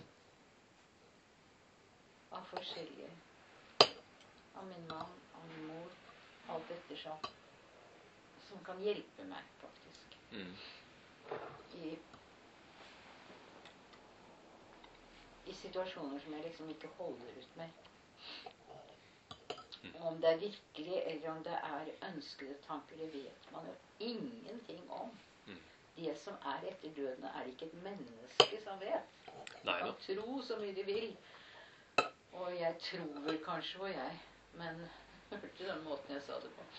av forskjellige. Av min mann, av min mor, alt ettersom. Som kan hjelpe meg, faktisk. Mm. I, I situasjoner som jeg liksom ikke holder ut med. Om det er virkelig, eller om det er ønskede tanker, det vet man jo ingenting om. Mm. Det som er etter døden, er ikke et menneske som vet. Nei da. Man tro så mye de vil. Og jeg tror vel kanskje på jeg, men hørte den måten jeg sa det på.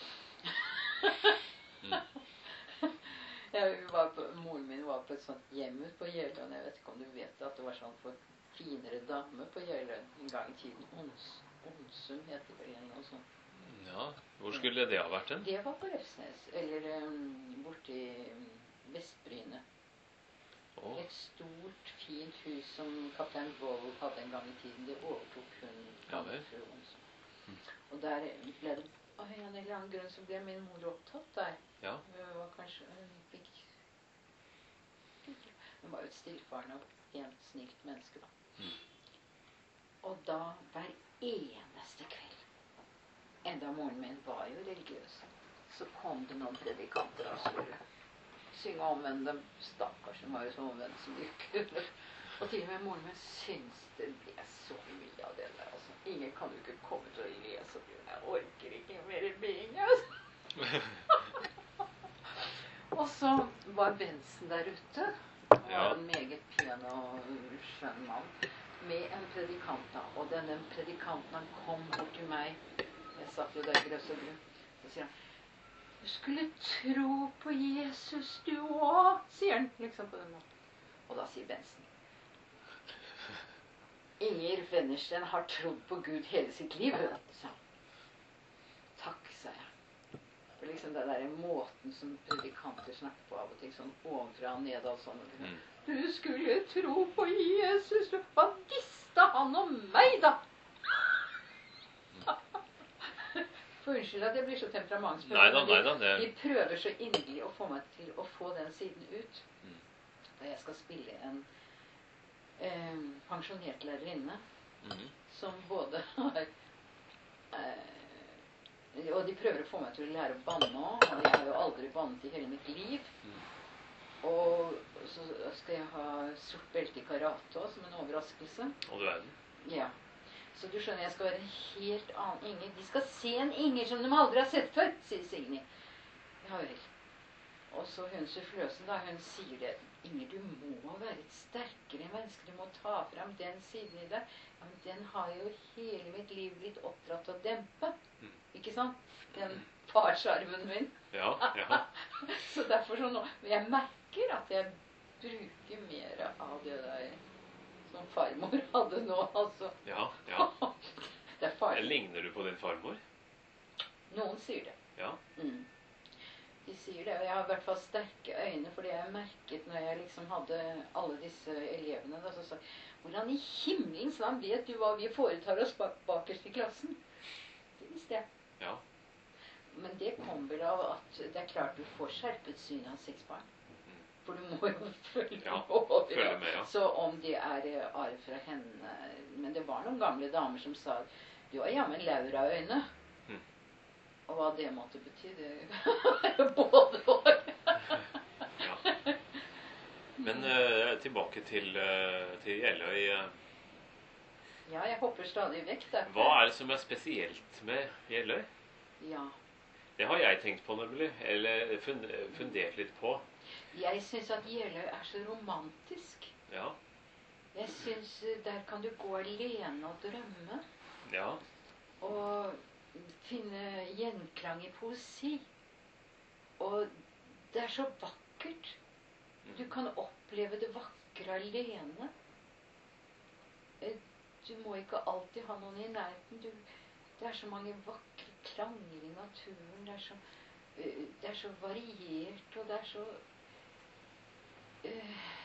Mm. Jeg var på, moren min var på et sånt hjem ut på Jeløen. Jeg vet ikke om du vet at det var sånn for finere damer på Jeløen en gang i tiden. Ons, Onsum heter det vel noe sånt. Ja, hvor skulle det ha vært hen? Det var på Refsnes, eller um, borti um, Vestbryne. Å, Et stort, fint hus som kaptein Wold hadde en gang i tiden. Det overtok hun Ja vel. fru Onsum. Mm. Og der ble det, av en eller annen grunn så ble min mor opptatt der. ja. Hun var kanskje, hun fikk, hun var jo et stillfarende og pent, snilt menneske da. Mm. Og da, hver eneste kveld, enda moren min var jo religiøs, så kom det noen predikanter og skulle synge omvendt dem. Stakkars, hun var jo så omvendt som de kunne. Og til og med moren min syns det ble så mye av det der. Altså, ingen kan jo ikke komme til å lese, og jeg orker ikke mer bing, altså. Og så var Bensen der ute, og Ja. en meget pen og skjønn mann, med en predikant da. Og denne predikanten, han kom bort til meg, jeg satt jo der i grøss og grunn, og sier han, du skulle tro på Jesus du også, sier han liksom på den måten. Og da sier Bensen, Inger Wennersten har trodd på Gud hele sitt liv, sa han. liksom den der måten som predikanter snakker på av og til, sånn ovenfra og ned og sånn. Mm. Du skulle tro på Jesus, hva visste han om meg da? For unnskyld at jeg blir så temperamentsfull. Neida, men de, neida, det... de prøver så inderlig å få meg til å få den siden ut. Mm. Da jeg skal spille en eh, pensjonert lærerinne, Mm. som både har eh, og de prøver å få meg til å lære å banne også, og jeg har jo aldri bannet i hele mitt liv. Mm. Og så skal jeg ha sort belte i karate også, som en overraskelse. Og du er den. Ja. Så du skjønner, jeg skal være en helt annen Inger. De skal se en Inger som de aldri har sett før, sier Signe. Ja vel. Og så hun suffløsen da, hun sier det. Inger, du må være et sterkere menneske. Du må ta frem den siden i deg. Ja, men den har jo hele mitt liv blitt oppdratt til å dempe. Mm. Ikke sant? Den farsarven min. Ja, ja. Så derfor så nå. Men jeg merker at jeg bruker mer av det der som farmor hadde nå, altså. Ja, ja. Det er farlig. Ligner du på din farmor? Noen sier det. Ja. Mm. De sier det, og jeg har i hvert fall sterke øyne, fordi jeg merket når jeg liksom hadde alle disse elevene, da, så sa jeg, hvordan i himmelens navn vet du hva vi foretar oss bak bakerst i klassen? Det visste jeg. Ja. Men det kom vel av at det er klart du får skjerpet syn av seks barn. For du må jo følge Ja, over. følge med, ja. Så om det er eh, arv fra henne. Men det var noen gamle damer som sa du har jammen Laura-øyne. Mm. Og hva det måtte bety, det er jo både og. Ja. Men uh, tilbake til, uh, til Jeløy. Uh, Ja, jeg hopper stadig vekk der. hva er det som er spesielt med Jeløy? Ja. Det har jeg tenkt på nemlig, eller fund fundert litt på. Jeg synes at Jeløy er så romantisk. Ja. Jeg synes eh, der kan du gå alene og drømme. Ja. Og finne gjenklang i poesi. Og det er så vakkert. Du kan oppleve det vakre alene. Eh, Du må ikke alltid ha noen i nærheten. Du, det er så mange vakre klanger i naturen. Det er så, eh, det er så variert, og det er så eh,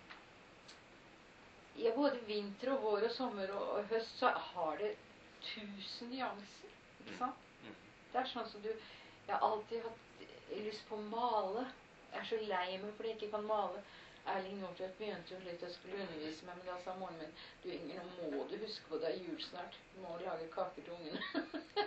Ja, både vinter og vår og sommer og, og høst så har det tusen nyanser. Ikke sant? Mm. Det er sånn som du Jeg har alltid hatt lyst på å male. Jeg er så lei meg fordi jeg ikke kan male. Erling Nordtvedt begynte jo litt å skulle undervise meg, men da sa moren min du Inger, nå må du huske på det er jul snart. Du må lage kaker til ungene.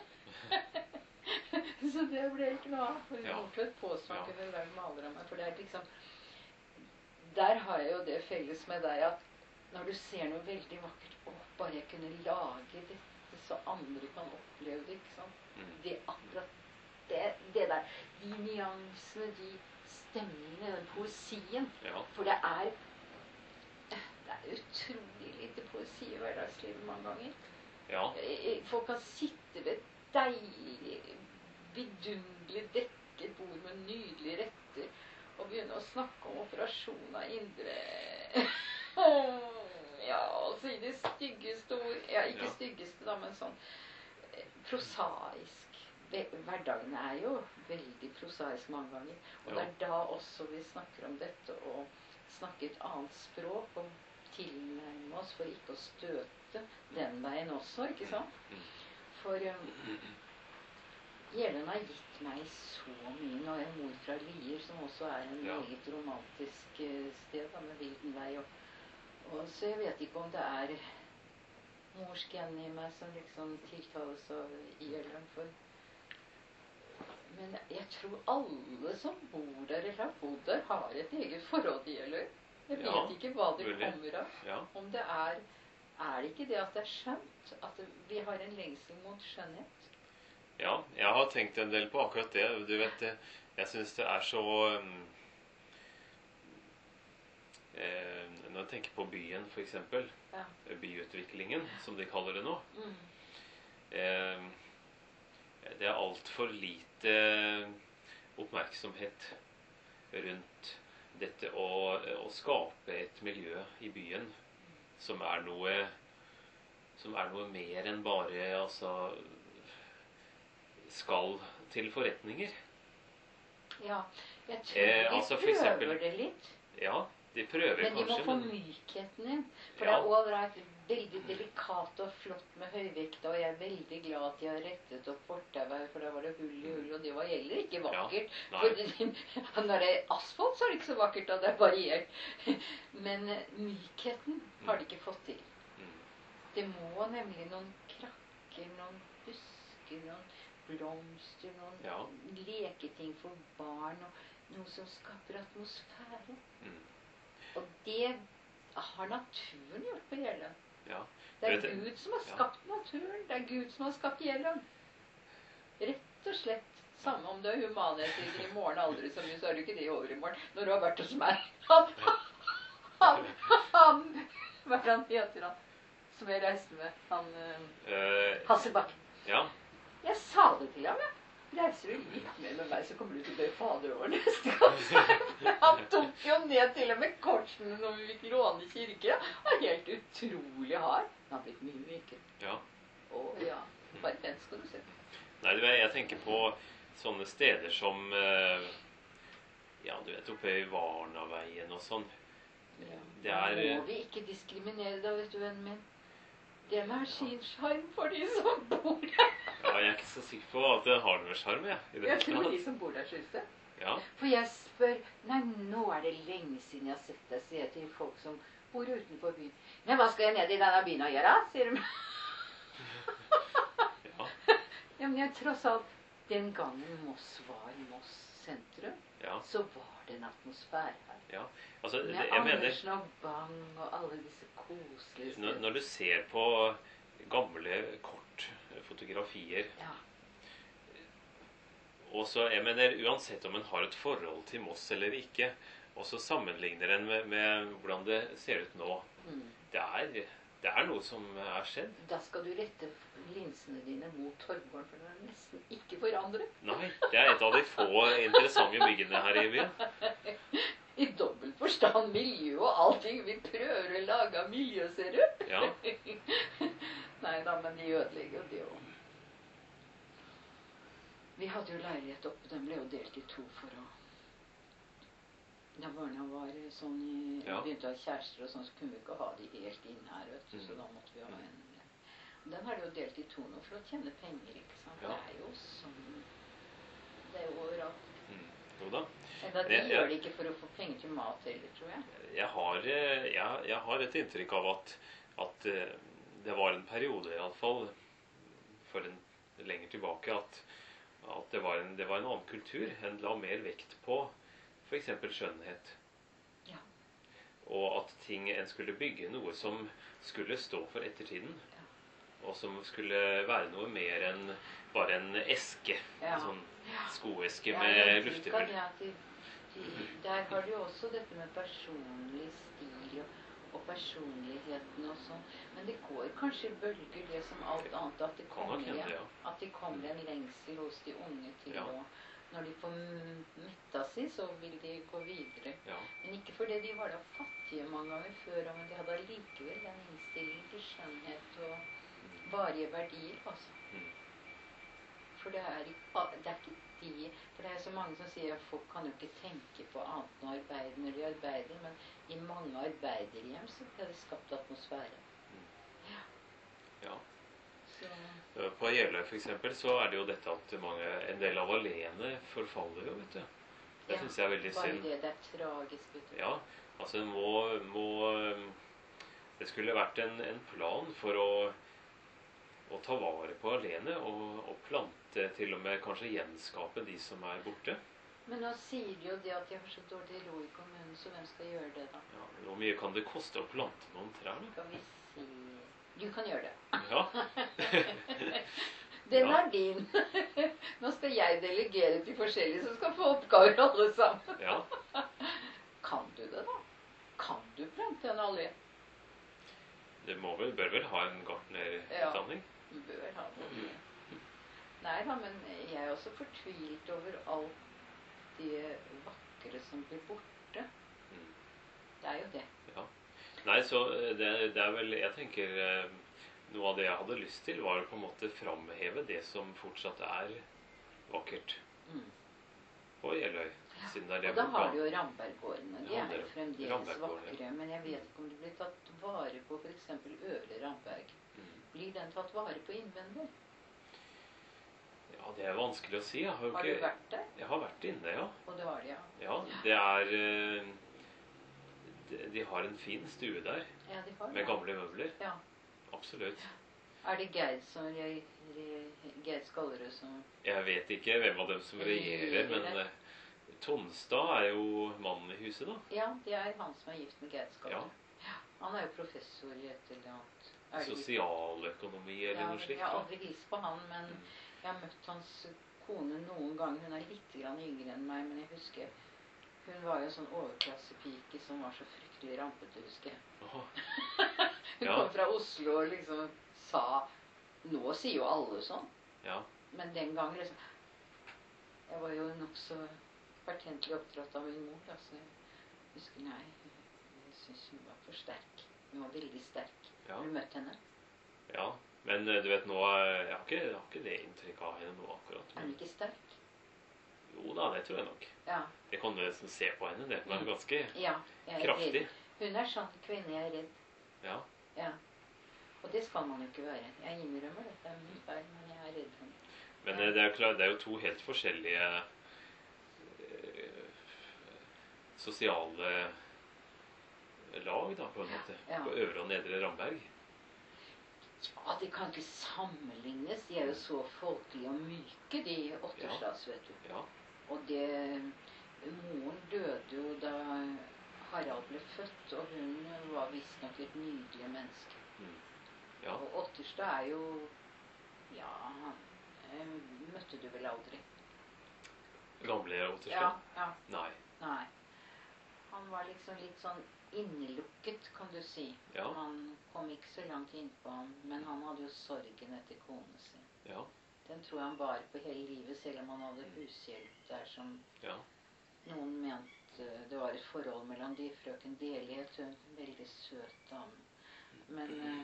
Så det ble ikke noe av. For Ja. Nordtvedt påstod han Ja. kunne lage maler av meg. For det er liksom Der har jeg jo det felles med deg at når du ser noe veldig vakkert Å, bare jeg kunne lage dette så andre kan oppleve det, ikke sant? Mm. Det akkurat det, det der. De nyansene, de stemningene, den poesien. Ja. For det er det er utrolig lite poesi i hverdagslivet mange ganger. Ja. Eh, Folk kan sitte ved et deilig, vidunderlig dekket bord med nydelige retter og begynne å snakke om operasjon av indre Ja, altså i det styggeste ord Ja, ikke Ja. styggeste, da, men sånn eh, prosaisk. Hve- Hverdagen er jo veldig prosaisk mange ganger. Og det Ja. er da også vi snakker om dette å snakke et annet språk og tilnærme oss for ikke å støte den veien også, ikke sant? Mm. For um, Jeløy har gitt meg så mye. Nå er jeg mor fra Lier, som også er en Ja. meget romantisk eh, sted, da, med Vildenvei. Og, og så jeg vet ikke om det er morsken i meg som liksom tiltales av Jeløy. For men jeg tror alle som bor der eller har bodd der, har et eget forhold til Jeløy. Jeg vet Ja, ikke hva det mulig. kommer av. Ja. Om det er Er det ikke det at det er skjønt? At det, vi har en lengsel mot skjønnhet? Ja, jeg har tenkt en del på akkurat det. Du vet, det- jeg synes det er så um, eh, Når jeg tenker på byen, for eksempel, Ja. byutviklingen, som de kaller det nå, Mm. eh, det er altfor lite oppmerksomhet rundt dette å, å skape et miljø i byen som er noe som er noe mer enn bare altså skal til forretninger. Ja, jeg tror Eh, de altså, for prøver eksempel- det litt. Ja, de prøver Men de må kanskje, få men mykheten inn. For Ja. det er ålreit, veldig delikat og flott med høyvekta, og jeg er veldig glad at de har rettet opp fortauet, for da var det hull i hull, og det var heller ikke vakkert. nei. For når det er asfalt, så er det ikke så vakkert, da det er variert. Men eh, mykheten har de ikke fått til. Mm. Det må nemlig noen krakker, noen busker, noen blomster, noen Ja. leketing for barn, og noe som skaper atmosfære. Mm. Og det har naturen gjort på Jeløya. Ja. Det Vet er du- Gud som har ja. skapt naturen. Det er Gud som har skapt Jeløya. Rett og slett. Samme om du er humanetiker i morgen aldri så mye, så er du ikke det i overmorgen. Når du har vært hos meg. Han, han, han, hva er det han heter han? Som jeg reiste med. Han eh, Eh, Hasselbakk. ja. Jeg sa det til ham, jeg. Reiser du litt mer med meg, så kommer du til å dø fader over neste gang. Han tok jo ned til og med korsene når vi fikk låne kirke. Han er helt utrolig hard. Han har blitt mye mykere. ja. Å ja. Bare vent skal du se. Nei, du vet, jeg tenker på sånne steder som eh, ja, du vet, oppe i Varnaveien og sånn. Det er Nå må vi ikke diskriminere da, vet du, vennen min. Det har sin sjarm for de som bor der. Ja, jeg er ikke så sikker på at det har noe sjarm, jeg. I det Jeg hele tror tatt. de som bor der, synes det. Ja. For jeg spør, nei, nå er det lenge siden jeg har sett deg, sier jeg til folk som bor utenfor byen. Men hva skal jeg ned i denne byen å gjøre, sier de. Ja. Ja, men jeg tross alt, den gangen Moss var Moss sentrum, Ja. så var det en atmosfære her. Ja. Altså, det, Med jeg mener Andersen og Bang og alle disse koselige når, stedene. når du ser på gamle kort, fotografier Ja, og så, jeg mener, uansett om en har et forhold til Moss eller ikke, og så sammenligner en med, med hvordan det ser ut nå, mm. det er, det er noe som er skjedd. Da skal du rette linsene dine mot Torvgården, for den er nesten ikke forandret. Nei, det er et av de få interessante byggene her i byen. I dobbelt forstand miljø og allting. Vi prøver å lage miljø, ser du. Ja. Nei da, men de ødelegger jo det òg. Vi hadde jo leilighet oppe, den ble jo delt i to for å Da barna var sånn i, Ja. begynte å ha kjærester og sånn, så kunne vi ikke ha de helt inn her, vet du. Så Mm. da måtte vi ha en Den har de jo delt i to nå for å tjene penger, ikke sant. Ja. Det er jo sånn Det er jo overalt. Mm. Jo da. Enda de Jeg- jeg- gjør det ikke for å få penger til mat heller, tror jeg. Jeg har, eh, jeg, jeg har et inntrykk av at, at eh, det var en periode, i alle fall for en lenger tilbake, at, at det, var en, det var en annen kultur. En la mer vekt på for eksempel skjønnhet. Ja. Og at ting, en skulle bygge noe som skulle stå for ettertiden. Og som skulle være noe mer enn bare en eske. Ja. En sånn skoeske Ja, med jeg tenker luftehull. at ja, de, de, der har du jo også dette med personlig stil og, og personligheten og sånn. Men det går kanskje i bølger, det som alt annet, at det Kan nok kommer, hende, igjen. ja. At det kommer en lengsel hos de unge til Ja. å Når de får m- metta si, så vil de gå videre. Ja. Men ikke fordi de var da fattige mange ganger før, men de hadde allikevel den innstillingen til skjønnhet og varige verdier, altså. Mm. For det er, ikke, det er ikke de For det er så mange som sier at folk kan jo ikke tenke på annet enn å arbeide når de arbeider, men i mange arbeiderhjem så ble det skapt atmosfære. Ja. Så På Jeløya for eksempel, så er det jo dette at mange, en del av alleene forfaller jo, vet du. Det Ja, synes jeg er veldig bare synd. det. Det er tragisk. Vet du. Ja, altså en må, må Det skulle vært en, en plan for å, å ta vare på alene og, og plante, til og med kanskje gjenskape de som er borte. Men nå sier de jo det at de har så dårlig råd i kommunen, så hvem skal gjøre det da? Ja, hvor mye kan det koste å plante noen trær? da? Skal vi si Du kan gjøre det. Ja. Den Ja. er din. Nå skal jeg delegere til forskjellige som skal få oppgaver alle sammen. Ja. Kan du det, da? Kan du plante en alge? Det må vel, bør vel ha en gartnerutdanning? Du bør ha det. Nei da, men jeg er også fortvilt over alt det vakre som blir borte. Mm. Det er jo det. Ja. Nei, så det, det er vel, jeg tenker eh, noe av det jeg hadde lyst til var å på en måte framheve det som fortsatt er vakkert Mm. på Jeløya. siden det er det Og da boka. har du jo Ramberggårdene. De Ja, er jo det- fremdeles Ramberggårdene. vakre. Men jeg vet ikke om det blir tatt vare på for eksempel Øvre Ramberg. Mm. Blir den tatt vare på innvendig? Ja, det er vanskelig å si. Jeg har, jo Har du ikke, vært der? jeg har vært inne, ja. Og det har de, ja. Ja, det er eh, de, de har en fin stue der, Ja, de har med det. gamle møbler. Ja. Absolutt. Er det Geir som re- re- Geir Skallerud som Jeg vet ikke hvem av dem som regjerer, men eh, Tonstad er jo mannen i huset, da. Ja, det er han som er gift med Geir Ja. Skallerud. Han er jo professor i et eller annet. Er det ikke- Sosialøkonomi eller Ja, noe slikt. jeg har da. aldri hilst på han, men Mm. jeg har møtt hans kone noen ganger. Hun er litt grann yngre enn meg, men jeg husker hun var jo en sånn overklassepike som var så fryktelig rampete, husker jeg. Jaha. Hun Ja. kom fra Oslo og liksom sa Nå sier jo alle sånn, Ja. men den gangen liksom Jeg var jo nokså pertentlig oppdratt av min mor, da, så jeg husker nei, jeg syns hun var for sterk. Hun var veldig sterk. Ja. Har du møtt henne? Ja. Men eh, du vet nå eh, Jeg har ikke, jeg har ikke det inntrykket av henne nå akkurat. Er hun Men, ikke sterk? jo da, det tror jeg nok. Ja. Det kan du nesten se på henne. Det. Hun er ganske ja jeg er kraftig. redd. Hun er sånn kvinne jeg er redd. Ja. Ja. Og det skal man jo ikke være. Jeg innrømmer det. Det er min feil, men jeg er redd henne. Men eh, det er, klart, det er jo to helt forskjellige eh, sosiale lag, da, på en måte. Ja. På Øvre og Nedre Ramberg. Ja, de kan ikke sammenlignes. De er jo så folkelige og myke, de Otterstads, vet du. Ja. Og det Moren døde jo da Harald ble født, og hun var visstnok et nydelig menneske. Mm. Ja. Og Otterstad er jo Ja, han eh, møtte du vel aldri? Gamle Ja, Otterstad? ja. Nei. Nei. Han var liksom litt sånn innelukket, kan du si. Ja. Han kom ikke så langt innpå ham, men han hadde jo sorgen etter kone si. Ja. Den tror jeg han bar på hele livet, selv om han hadde hushjelp der som Ja. noen mente det var et forhold mellom de. Frøken Deli het hun. Veldig søt dame. Men eh,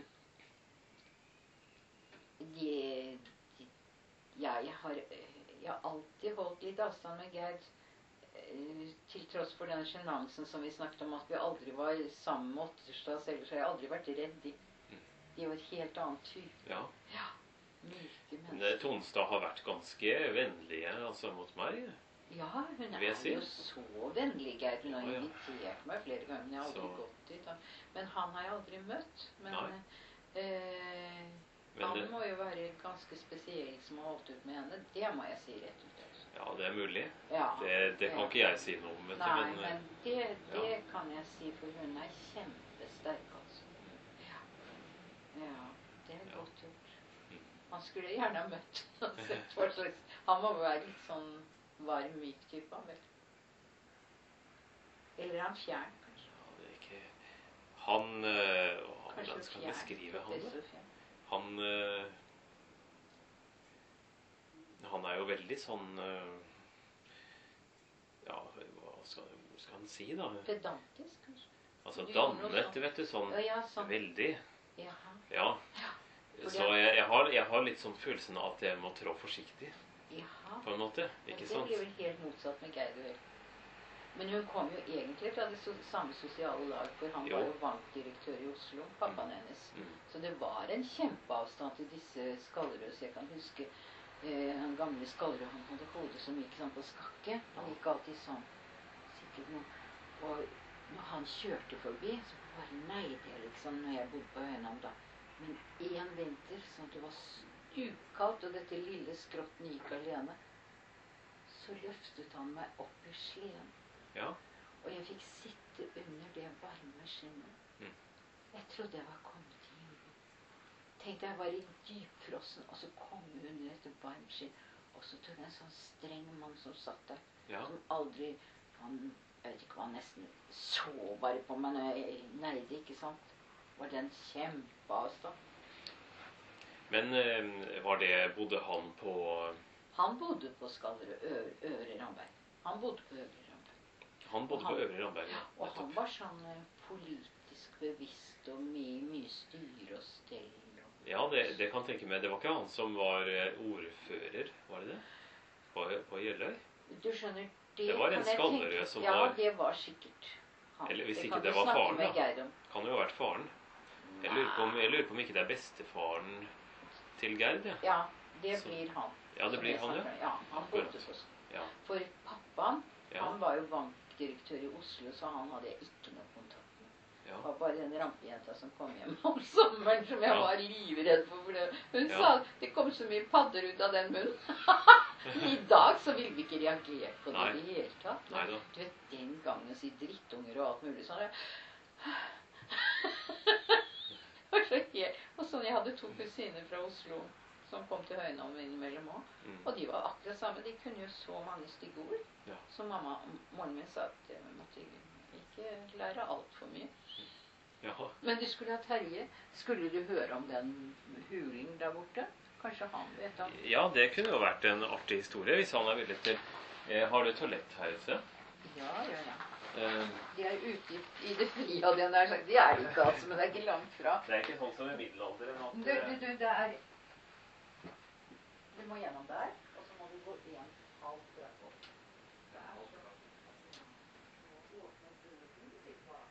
de, de, jeg, har, jeg har alltid holdt litt avstand med Gerd. eh, Til tross for den sjenansen som vi snakket om, at vi aldri var sammen med Otterstad. Ellers har jeg aldri vært redd. De, de er jo et helt annet type. Ja. Myke Men mennesker. eh, Tonstad har vært ganske vennlige altså, mot meg. Ja, hun vil jeg er si. jo så vennlig, Geir. Hun har Ja, ja. invitert meg flere ganger, men jeg har aldri Så- gått dit. da. Men han har jeg aldri møtt. Men Nei. eh, Men han det, må jo være ganske spesiell som har holdt ut med henne. Det må jeg si rett ut. altså. ja, det er mulig. Ja, Det, det kan ja. ikke jeg si noe om. Vet du, Nei, men, eh, men det, det ja. kan jeg si, for hun er kjempesterk, altså. Ja, ja det er Ja. godt gjort. Mm. Han skulle gjerne ha møtt og sett hva slags Han må være litt sånn varm, myk type, han vel. Eller er han fjern, kanskje? ja, det er ikke Han eh, å, Kanskje Hvordan skal jeg fjern, beskrive han? da? professor fjern. Han eh, Han er jo veldig sånn eh, Ja, hva skal, hva skal han si, da? Pedantisk, kanskje? Altså Du gjorde noe dannet, sånt. vet du. Sånn Ja, ja, sånn. veldig. Jaha. Ja. for Så det- jeg, jeg, har, jeg har litt sånn følelsen av at jeg må trå forsiktig, Jaha. på en måte. Ja, Ikke det sant? blir vel helt motsatt med Geir Duell. Men hun kom jo egentlig fra det so samme sosiale lag, for han Jo. var jo bankdirektør i Oslo, pappaen hennes. Mm. Så det var en kjempeavstand til disse Skallerud. Så jeg kan huske eh, han gamle Skallerud, han hadde hodet som gikk sånn på skakke. Han gikk alltid sånn. Sikkert noe. Og når han kjørte forbi, så bare neide jeg liksom når jeg bodde på Høynam da. Men en vinter, sånn at det var stupkaldt, og dette lille skrotten gikk alene, så løftet han meg opp i sleden. Ja. Og jeg fikk sitte under det varme skinnet. Mm. Jeg trodde jeg var kommet til himmelen. Tenkte jeg var i dypfrossen, og så kom jeg under dette varme skinn. Og så trodde jeg en sånn streng mann som satt der, Ja. som aldri han, Jeg vet ikke hva, han nesten så bare på meg når jeg neide, ikke sant? Var det en kjempeavstand. Men eh, var det Bodde han på Han bodde på Skallerud, Øvre, Øvre Ramberg. Han bodde på Øvre Ramberg. Han bodde på Han- Øvre Ramberg? ja, Og han nettopp. var sånn eh, politisk bevisst og mye, mye styre og stell. Og Ja, det, det kan jeg tenke meg. Det var ikke han som var eh, ordfører, var det det? På, på Jeløy? Du skjønner, det var en kan jeg Skallerød tenke- som ja, var- det var sikkert han. Eller hvis Det ikke kan det du var snakke faren, med da. Geir om. Kan jo ha vært faren. Jeg lurer på om, jeg lurer på om ikke det er bestefaren til Gerd, ja. Ja, det Så- blir han. Ja, det som blir jeg han, snakker ja. med. Ja, han Akkurat. bodde hos. Ja. For pappaen, Ja. han var jo bankdirektør i Oslo, så han hadde jeg ikke noe kontakt med. Ja. Det var bare den rampejenta som kom hjem om sommeren, som jeg Ja. var livredd for. for det. Hun Ja. sa det kom så mye padder ut av den munnen. I dag så ville vi ikke reagere på det Nei. i det hele tatt. Nei Men da. du vet, den gangen si drittunger og alt mulig sånn. Og så helt- og sånn, jeg hadde to kusiner fra Oslo som kom til Høynavn innimellom òg. Mm. Og de var akkurat samme. De kunne jo så mange stygge ord. Ja. Så mamma, moren min sa at jeg måtte ikke lære altfor mye. Jaha. Men du skulle ha Terje. Skulle du høre om den huling der borte? Kanskje han vet om. Ja, det kunne jo vært en artig historie hvis han er villig til. Eh, har du toalett her ute? Ja, ja, ja. Eh, De er ute i, i det frie, hadde jeg nær sagt. De er ikke altså, men det er ikke langt fra. det er ikke sånn som i middelalderen at Du, du, du, det er Du må gjennom der, og så må du gå en halv trappa opp. Der. Åpne døren, sitt bak.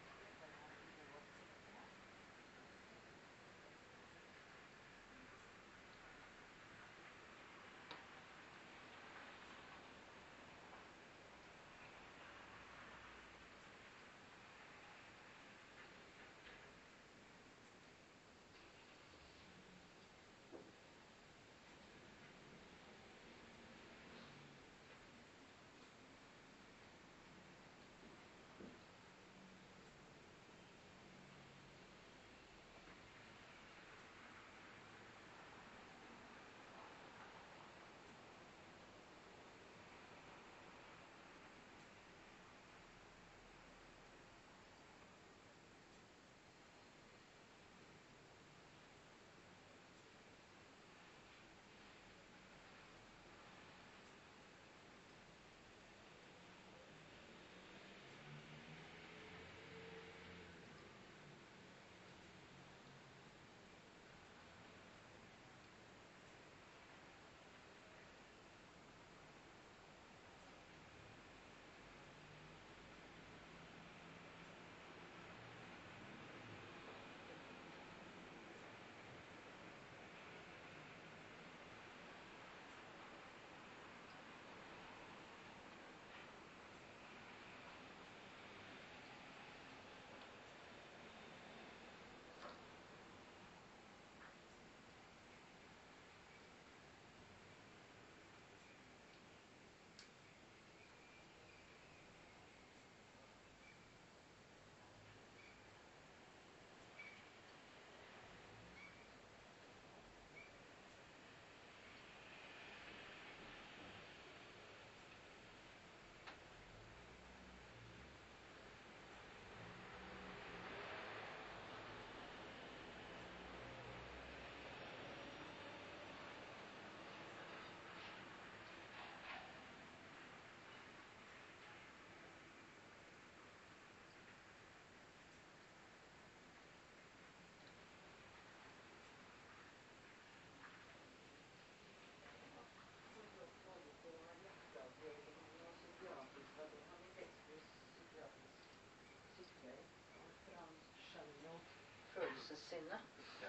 Følelsessinne. Ja.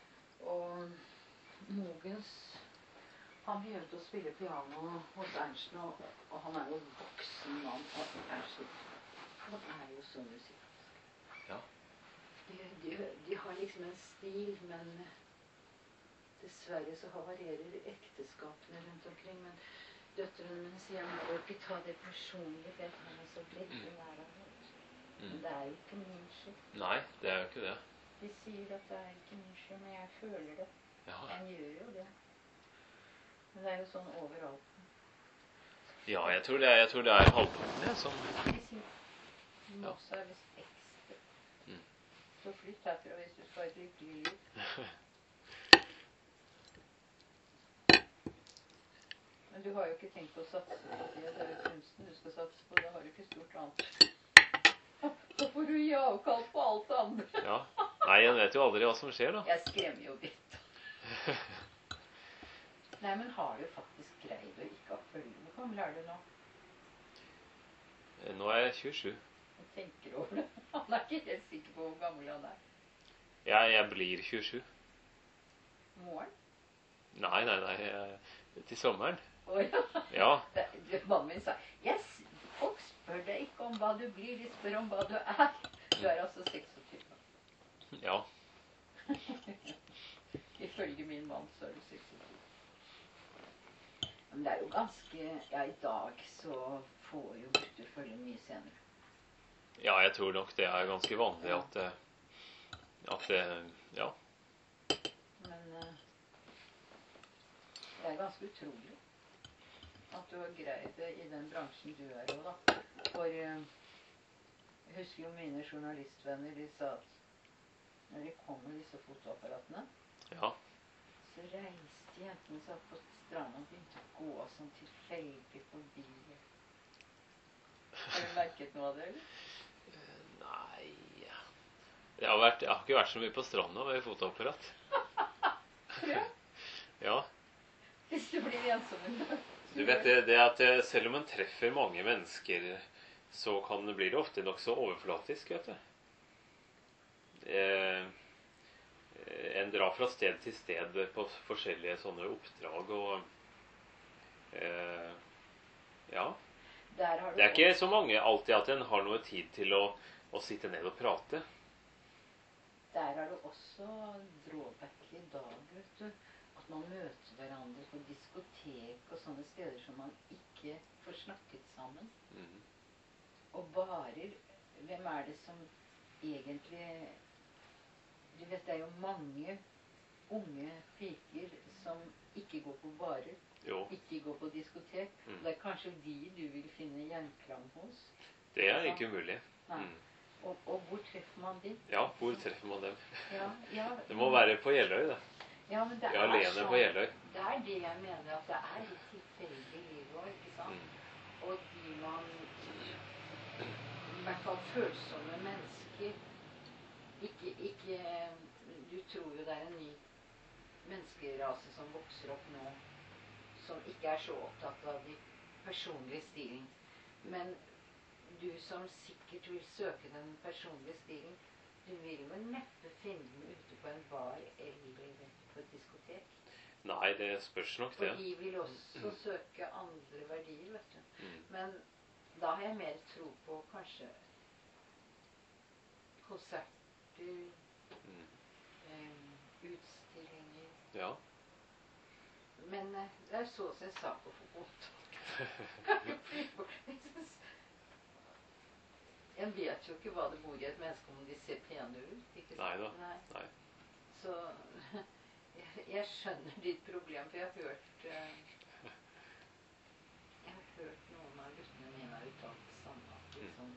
Og Mogens, han begynte å spille piano hos Ernsten, og, og han er jo voksen mann. Og Ernsten, han er jo så musikalsk. Ja. De, de, de har liksom en stil, men dessverre så havarierer ekteskapene rundt omkring. Men døtrene mine sier jeg må ikke ta det personlig, for jeg kan så veldig nær av det. Men det er jo ikke min skyld. Nei, det er jo ikke det. De sier at det er ikke min skyld, men jeg føler det. Ja. Jeg gjør jo det. Men det er jo sånn overalt. Ja, jeg tror det er, jeg tror det er halvparten det som De sier Moss er visst ekstra. Mm. Så flytt herfra hvis du skal ha et lykkelig liv. Men du har jo ikke tenkt å satse på det. Det er jo kunsten du skal satse på. Da har du ikke stort annet. Da får du gi avkall på alt det andre. Ja. Nei, en vet jo aldri hva som skjer, da. Jeg skremmer jo litt. Nei, men har du faktisk greid å ikke ha følge? Hvor gammel er du nå? Nå er jeg tjuesju. Jeg tenker over det. Han er ikke helt sikker på hvor gammel han er. Jeg, jeg blir tjuesju. Morgen? Nei, nei, nei. jeg- Til sommeren. Å ja. Ja. Det, det, mannen min sa, yes, folk spør deg ikke om hva du blir, de spør om hva du er. Du er altså seksogtyve. Ja. Ifølge min mann så er du seksogtyve. Men det er jo ganske, ja, i dag så får jo gutter følge mye senere. Ja, jeg tror nok det er ganske vanlig at eh, at eh, ja. Men eh, det er ganske utrolig at du har greid det i den bransjen du er i, da. For eh, jeg husker jo mine journalistvenner, de sa at når de kom med disse fotoapparatene, Ja. så reiste jentene seg opp på stranden og begynte å gå sånn tilfeldig forbi. Har du merket noe av det, eller? Nei jeg har, vært, jeg har ikke vært så mye på stranda med fotoapparat. Ja. Ja. Hvis du blir ensom en dag. Du vet det, det at eh, selv om man treffer mange mennesker, så kan det bli det ofte nokså overflatisk, vet du. Eh, en drar fra sted til sted på forskjellige sånne oppdrag, og eh, ja. Der har du Det er ikke så mange alltid at en har noe tid til å, å sitte ned og prate. Der er det også drawback i dag, vet du. At man møter hverandre på diskotek og sånne steder som man ikke får snakket sammen. Mhm. Og barer, hvem er det som egentlig... Du vet, det er jo mange unge piker som ikke går på barer, Jo, ikke går på diskotek. Mm. Og det er kanskje de du vil finne gjenklang hos. det er ikke umulig. Nei. Mm. Og, og hvor treffer man de? Ja, hvor treffer man dem? Ja, ja, Det må være på Jeløy, det. ja, men det Jeg er er alene sånn. på Jeløy. Det er det jeg mener, at det er litt tilfeldig liv også, ikke sant? Mm. Og de man, i hvert fall følsomme mennesker, ikke, ikke, du tror jo det er en ny menneskerase som vokser opp nå, som ikke er så opptatt av de personlige stilen. Men du som sikkert vil søke den personlige stilen, du vil vel neppe finne den ute på en bar eller på et diskotek. Nei, det spørs nok For det. de vil også søke andre verdier, vet du. Mm. Men da har jeg mer tro på kanskje konserter, Mm. eh, utstillinger. Ja. Men eh, det er så sin sak å få kontakt. Jeg vet jo ikke hva det bor i et menneske om de ser pene ut. Ikke sant? Nei da. Nei. Nei. Så jeg, jeg skjønner ditt problem, for jeg har hørt eh, Jeg har hørt noen av guttene mine har uttalt det samme. At liksom,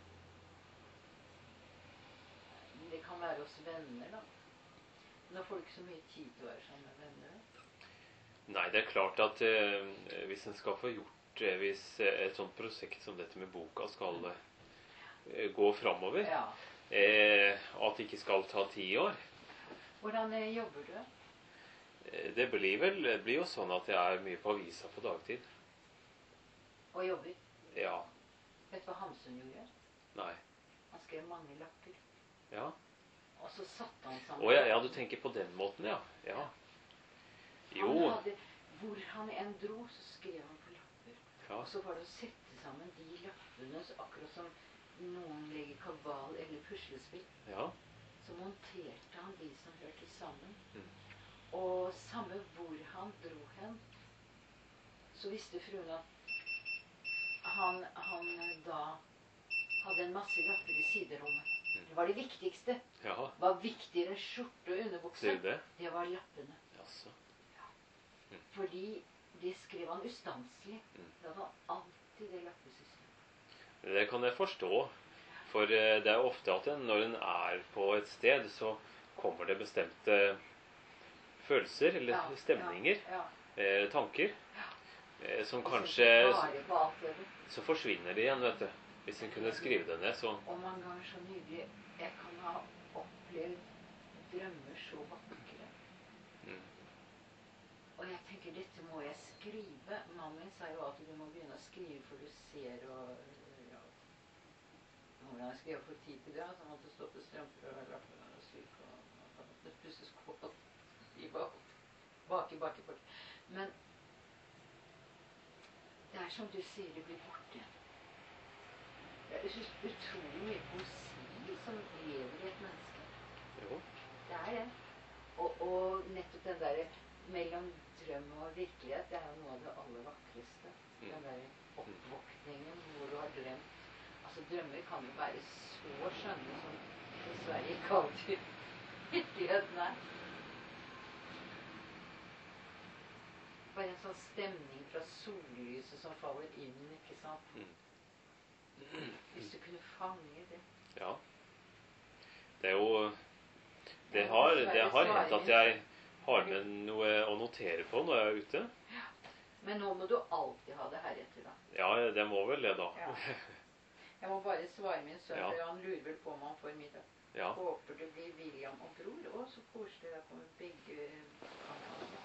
det kan være hos venner, da. Nå får du ikke så mye tid til å være sammen med venner. Nei, det er klart at eh, hvis en skal få gjort eh, hvis eh, et sånt prosjekt som dette med boka skal eh, gå framover, Ja. eh, at det ikke skal ta ti år, Hvordan eh, jobber du? eh, det blir vel det blir jo sånn at jeg er mye på avisa på dagtid. Og jobber? Ja. Vet du hva Hamsun gjorde? Nei. Han skrev mange lapper. Ja. Og så satte han sammen Å ja, ja, du tenker på den måten, ja. Ja. Jo. Han hadde, hvor han en dro, så skrev han på lapper. Ja. Og så var det å sette sammen de lappene, så akkurat som noen legger kabal eller puslespill. Ja. Så monterte han de som hørte sammen. Mm. Og samme hvor han dro hen, så visste fruen at han, han da hadde en masse lapper i siderommet. Mm. Det var det viktigste. Ja. Hva viktigere enn skjorte og underbukse? Ser du det? Det var lappene. Jaså. Fordi det skrev han ustanselig. Mm. Det var alltid det lappesystemet. Det kan jeg forstå. For eh, det er ofte at en, når en er på et sted, så kommer det bestemte følelser eller Ja, stemninger, Ja, ja. eh, tanker, eh, som Hvis kanskje en ikke bare på alt det. så forsvinner det igjen, vet du. Hvis en kunne skrive det ned, så Og mange ganger så nydelig. Jeg kan ha opplevd drømmer så vakre. mm. Og jeg tenker, dette må jeg skrive. Mannen min sa jo at du må begynne å skrive, for du ser og ja, hvordan jeg skulle få tid til det. Så måtte jeg stoppe strømper og lapper og syk og det plutselig skål i bak, baki, baki, baki. Men det er som du sier, det blir borte igjen. Det er så utrolig mye poesi som lever i et menneske. Jo. Det er det. Og, og nettopp den der mellom drøm og virkelighet, det er jo noe av det aller vakreste. Mm. Den der oppvåkningen hvor du har drømt. Altså drømmer kan jo være så skjønne som dessverre ikke alltid virkeligheten er. Bare en sånn stemning fra sollyset som faller inn, ikke sant? Mm. Hvis du kunne fange det. Ja. Det er jo Det har, det har hendt at jeg har med noe å notere på når jeg er ute. Ja. Men nå må du alltid ha det heretter, da. Ja, det må vel det, da. Ja. Jeg må bare svare min sønn, Ja. for han lurer vel på om han får middag. Ja. Håper det blir William og bror. Å, så koselig. Da kommer begge kanalene.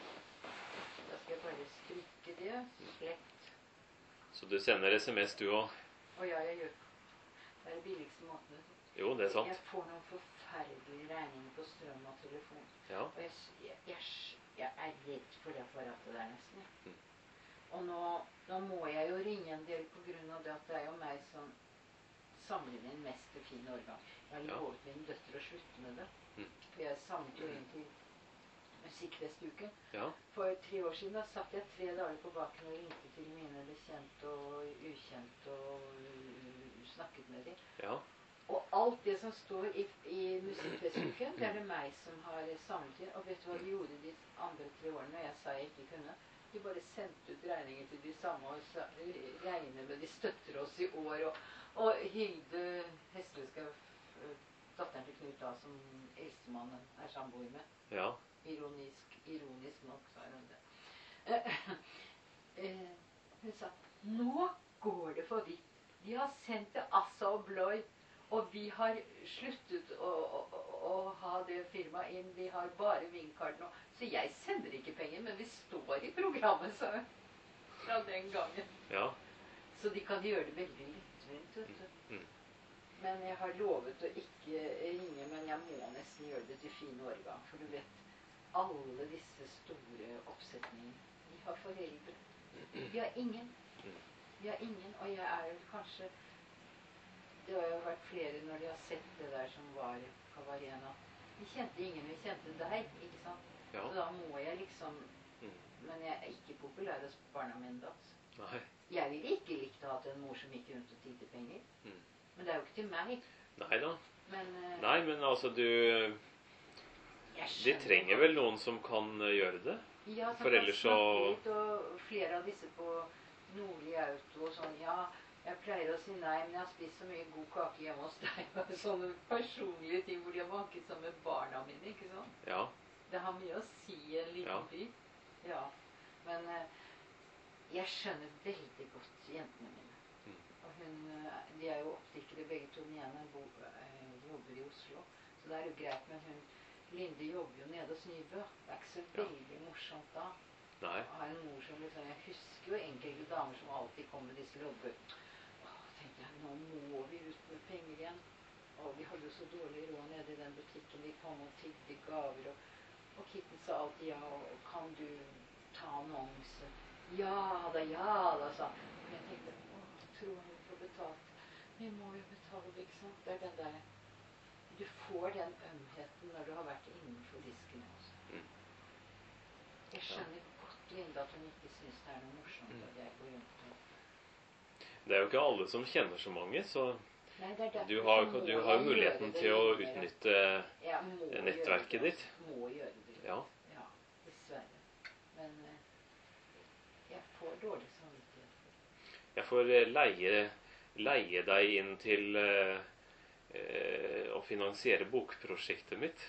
Da skal jeg bare stryke det. Slett. Så du sender SMS du også? Og ja, jeg gjør. Det er den billigste måten. Jo, det er sant. Jeg får noen forferdelige regninger på strøm og telefon. Ja. Og jeg, jeg, jeg, jeg er redd for det apparatet der nesten. Mm. Og nå, nå må jeg jo ringe en del på grunn av det at det er jo meg som samler inn mest til fin årgang. Jeg har Ja. lovet mine døtre å slutte med det. Mm. For jeg samlet jo inn til musikkfestuken. Ja. For tre år siden da satt jeg tre dager på baken og ringte til mine bekjente og ukjente og uh, snakket med dem. Ja. Og alt det som står i, i musikkfestuken, det er det meg som har samlet inn. Og vet du hva de gjorde de andre tre årene når jeg sa jeg ikke kunne? De bare sendte ut regninger til de samme og sa, regner med de støtter oss i år. Og, og Hilde Hesleskaug, datteren til Knut da, som eldstemannen er samboer med. Ja. Ironisk, ironisk nok, sa hun det. Eh, hun sa, nå går det for vidt. De har sendt til Assa og Bloy, og vi har sluttet å, å, å ha det firmaet inn. Vi har bare Wingcard nå. Så jeg sender ikke penger, men vi står i programmet, sa hun. Fra den gangen. Ja. Så de kan gjøre det veldig lettvint, vet du. Mm. Men jeg har lovet å ikke ringe, men jeg må nesten gjøre det til fin årgang. For du vet, alle disse store oppsetningene, de har foreldre. De har ingen. De har ingen, og jeg er vel kanskje... Det har jo vært flere når de har sett det der som var Kavarena. Vi kjente ingen, vi kjente deg, ikke sant? Ja. Så da må jeg liksom... Mm. Men jeg er ikke populær hos barna mine da. Nei. Jeg ville ikke likt å ha en mor som gikk rundt og tidde penger. Mm. Men det er jo ikke til meg. Nei da. Men... eh, Nei, men altså du jeg De skjønner trenger godt. vel noen som kan eh, gjøre det? Ja, som For kan ellers snakke så- litt, og flere av disse på Nordli Auto og sånn, ja, jeg pleier å si nei, men jeg har spist så mye god kake hjemme hos deg, og sånne personlige ting hvor de har vanket sammen med barna mine, ikke sant? Ja. Det har mye å si i en liten Ja. by. Ja, men eh, jeg skjønner veldig godt jentene mine. Mm. Og hun, eh, de er jo optikere begge to, den ene bo, eh, jobber i Oslo, så det er jo greit, men hun, Linde jobber jo nede hos Nybø. Det er ikke så Ja. veldig morsomt da. Nei. Jeg har en mor som liksom, jeg husker jo enkelte damer som alltid kom med disse loddbøkene. Åh, tenkte jeg, nå må vi ut med penger igjen. Og vi hadde jo så dårlig råd nede i den butikken. Vi kom og tilbød gaver, og, og Kitten sa alltid ja, og kan du ta annonse? Ja da, ja da, sa han. Og jeg tenkte, åh, tror han vi får betalt. Vi må jo betale, ikke sant? Det er den der, du får den ømheten når du har vært innenfor disken også. Mm. Jeg skjønner godt, Linda, at hun ikke synes det er noe morsomt Mm. at jeg går rundt og... Det er jo ikke alle som kjenner så mange, så Nei, det er derfor du har, så må du jeg har gjøre muligheten det til å lenger. utnytte Jeg må nettverket gjøre det, ditt. altså. Må gjøre det. Ja. Ja, dessverre. Men eh, jeg får dårlig samvittighet. Jeg får eh, leie, leie deg inn til eh, eh, å finansiere bokprosjektet mitt.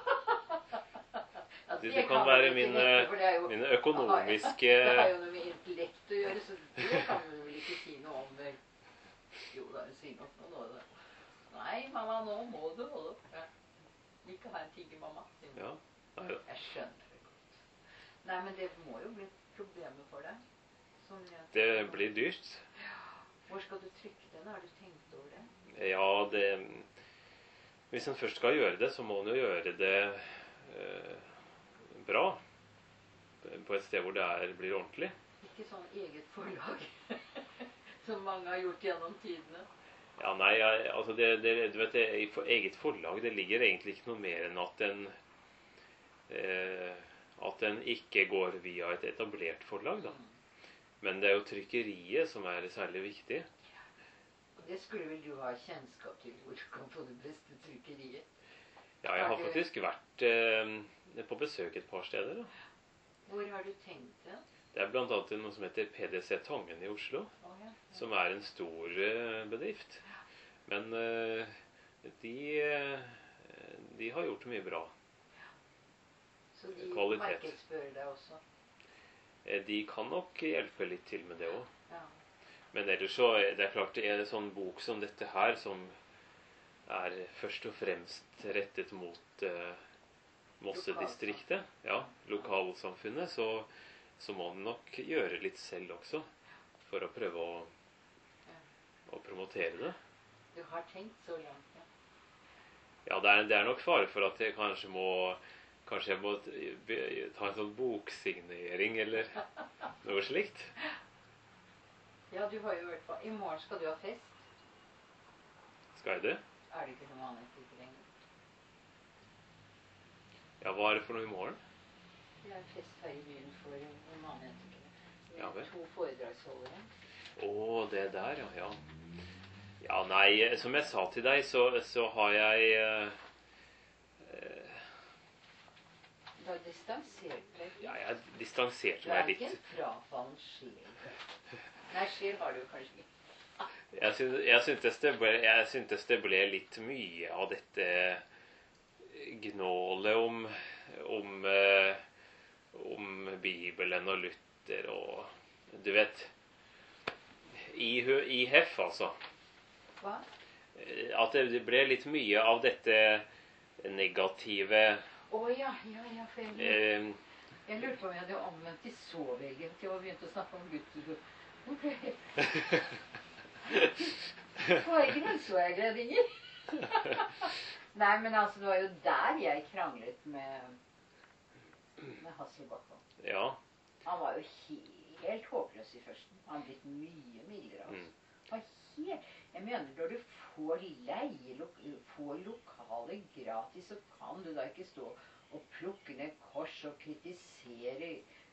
Altså, Du, jeg du kan vel være ikke mine, nekte, for det er jo- mine økonomiske Det har jo noe med intellekt å gjøre, så det kan man vel ikke si noe om. Vel. Jo da, hun sier nok noe da. Nei, mamma, nå må du holde opp. Ja. Ikke ha en tigger, mamma. sier hun. Ja. Nei da. Jeg skjønner det godt. Nei, men det må jo bli problemer for deg. Som jeg- Det blir dyrt. Hvor skal du trykke den? Har du tenkt over det? Ja, det hvis en først skal gjøre det, så må en jo gjøre det eh, bra. På et sted hvor det er, blir ordentlig. Ikke sånn eget forlag, som mange har gjort gjennom tidene. Ja, nei, jeg, altså det, det, du vet, det, i eget forlag, det ligger egentlig ikke noe mer enn at en eh, at den ikke går via et etablert forlag, da. Men det er jo trykkeriet som er særlig viktig. Det skulle vel du ha kjennskap til, hvor du kan få det beste trykkeriet? Ja, jeg har faktisk vært eh, på besøk et par steder, da. Hvor har du tenkt det? Det er blant annet noe som heter P D C Tangen i Oslo, oh, ja, ja. som er en stor uh, bedrift. Men uh, de, uh, de har gjort mye bra. Ja. Så de kvalitet. Markedsfører deg også? Uh, de kan nok hjelpe litt til med det også. Ja. Men ellers så er det klart, det er en sånn bok som dette her, som er først og fremst rettet mot uh, Mosse-distriktet, ja, lokalsamfunnet, så, så må den nok gjøre litt selv også, for å prøve å, å promotere det. Du har tenkt så langt, ja? Ja, det er, det er nok fare for at jeg kanskje må, kanskje jeg må ta en sånn boksignering, eller noe slikt. Ja, du har jo hørt på. I morgen skal du ha fest. Skal jeg det? Er det ikke noe annet ikke lenger? Ja, hva er det for noe i morgen? Det er fest her i byen for romanetikere. Det er Ja, vel. to foredragsholdere. Å, det der, ja, ja. Ja, nei, som jeg sa til deg, så, så har jeg eh, Du har distansert deg. Ja, jeg distanserte Du meg er litt. ikke en frafallen sjel. Nei, sjel har du kanskje ikke. Jeg syntes, jeg, syntes det ble, jeg syntes det ble litt mye av dette gnålet om, om, eh, om Bibelen og Luther og du vet i, i Heff, altså. Hva? At det ble litt mye av dette negative Å oh, ja, ja, ja. For jeg, eh, jeg lurte på om jeg hadde omvendt de så veldig til å begynne å snakke om Luther. Ok. Hva er grønnsværdedinger? Nei, men altså, det var jo der jeg kranglet med, med Hasselbakken. Ja. Han var jo helt håpløs i førsten. Han har blitt mye mildere, altså. Mm. Han var helt, jeg mener, når du får leie, lo, får lokale gratis, så kan du da ikke stå og plukke ned kors og kritisere.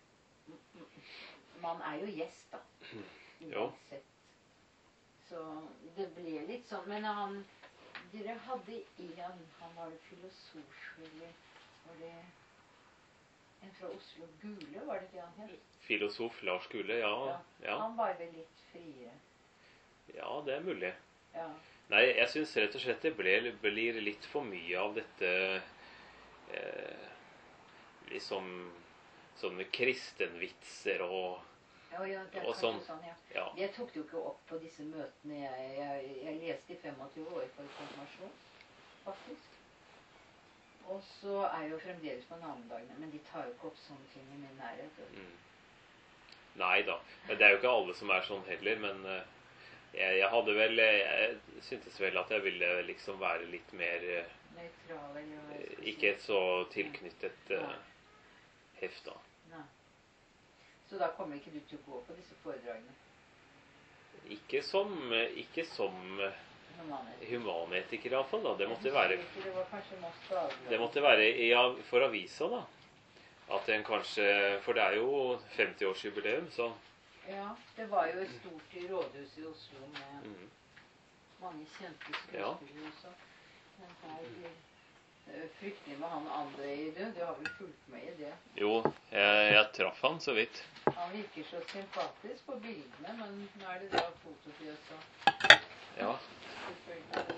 Man er jo gjest, da. Uansett. Så det ble litt sånn, men han... Dere hadde en, han var det filosof, eller var det en fra Oslo, Gule, var det det han het? Filosof Lars Gule, ja. Ja. Ja. Han var vel litt friere. Ja, det er mulig. Ja. Nei, jeg synes rett og slett det ble, blir litt for mye av dette eh, liksom sånne kristenvitser og Ja, ja, det er og kanskje sånn. sånn, ja. Ja. Jeg tok det jo ikke opp på disse møtene. Jeg, jeg, jeg leste i femogtyve år for konfirmasjon, faktisk. Og så er jeg jo fremdeles på navnedagene, men de tar jo ikke opp sånne ting i min nærhet. Mm. Nei da. Det er jo ikke alle som er sånn heller, men uh, jeg, jeg hadde vel Jeg syntes vel at jeg ville liksom være litt mer uh, Nøytral, eller ikke et så tilknyttet uh, heft, da. Nei. Så da kommer ikke du til å gå på disse foredragene? Ikke som, ikke som humanetiker, i hvert fall. Da. Det måtte være Det var kanskje Moss Dagblad. Det måtte være ja, for avisa, da. At en kanskje For det er jo femtiårsjubileum, så Ja, det var jo et stort i rådhuset i Oslo med mm. mange kjente skuespillere også. Men her blir fryktelig med han andre i det. Du har vel fulgt med i det? Jo, jeg, jeg traff han så vidt. Han virker så sympatisk på bildene, men nå er det det av fotofjes og Ja. selvfølgelig.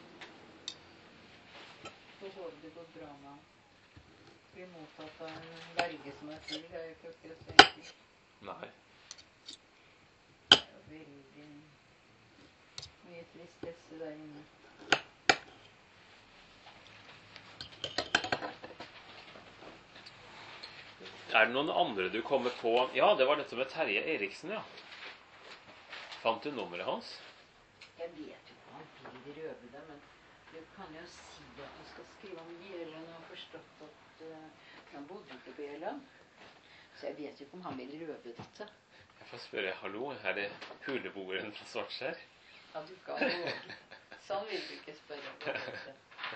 Så håper det går bra med han. Blir mottatt av en verge som er full. Det er jo ikke så enkelt. Nei. Det er jo veldig mye tristesse der inne. Er det noen andre du kommer på? Ja, det var dette med Terje Eriksen, ja. Fant du nummeret hans? Jeg vet jo ikke om han vil røve det, men du kan jo si at du skal skrive om Bjelland, og har forstått at uh, han bodde ikke på Bjelland. Så jeg vet jo ikke om han vil røve dette. Jeg får spørre, hallo, er det huleboeren fra Svartskjær? Ja, du kan våge. Sånn vil du ikke spørre om det.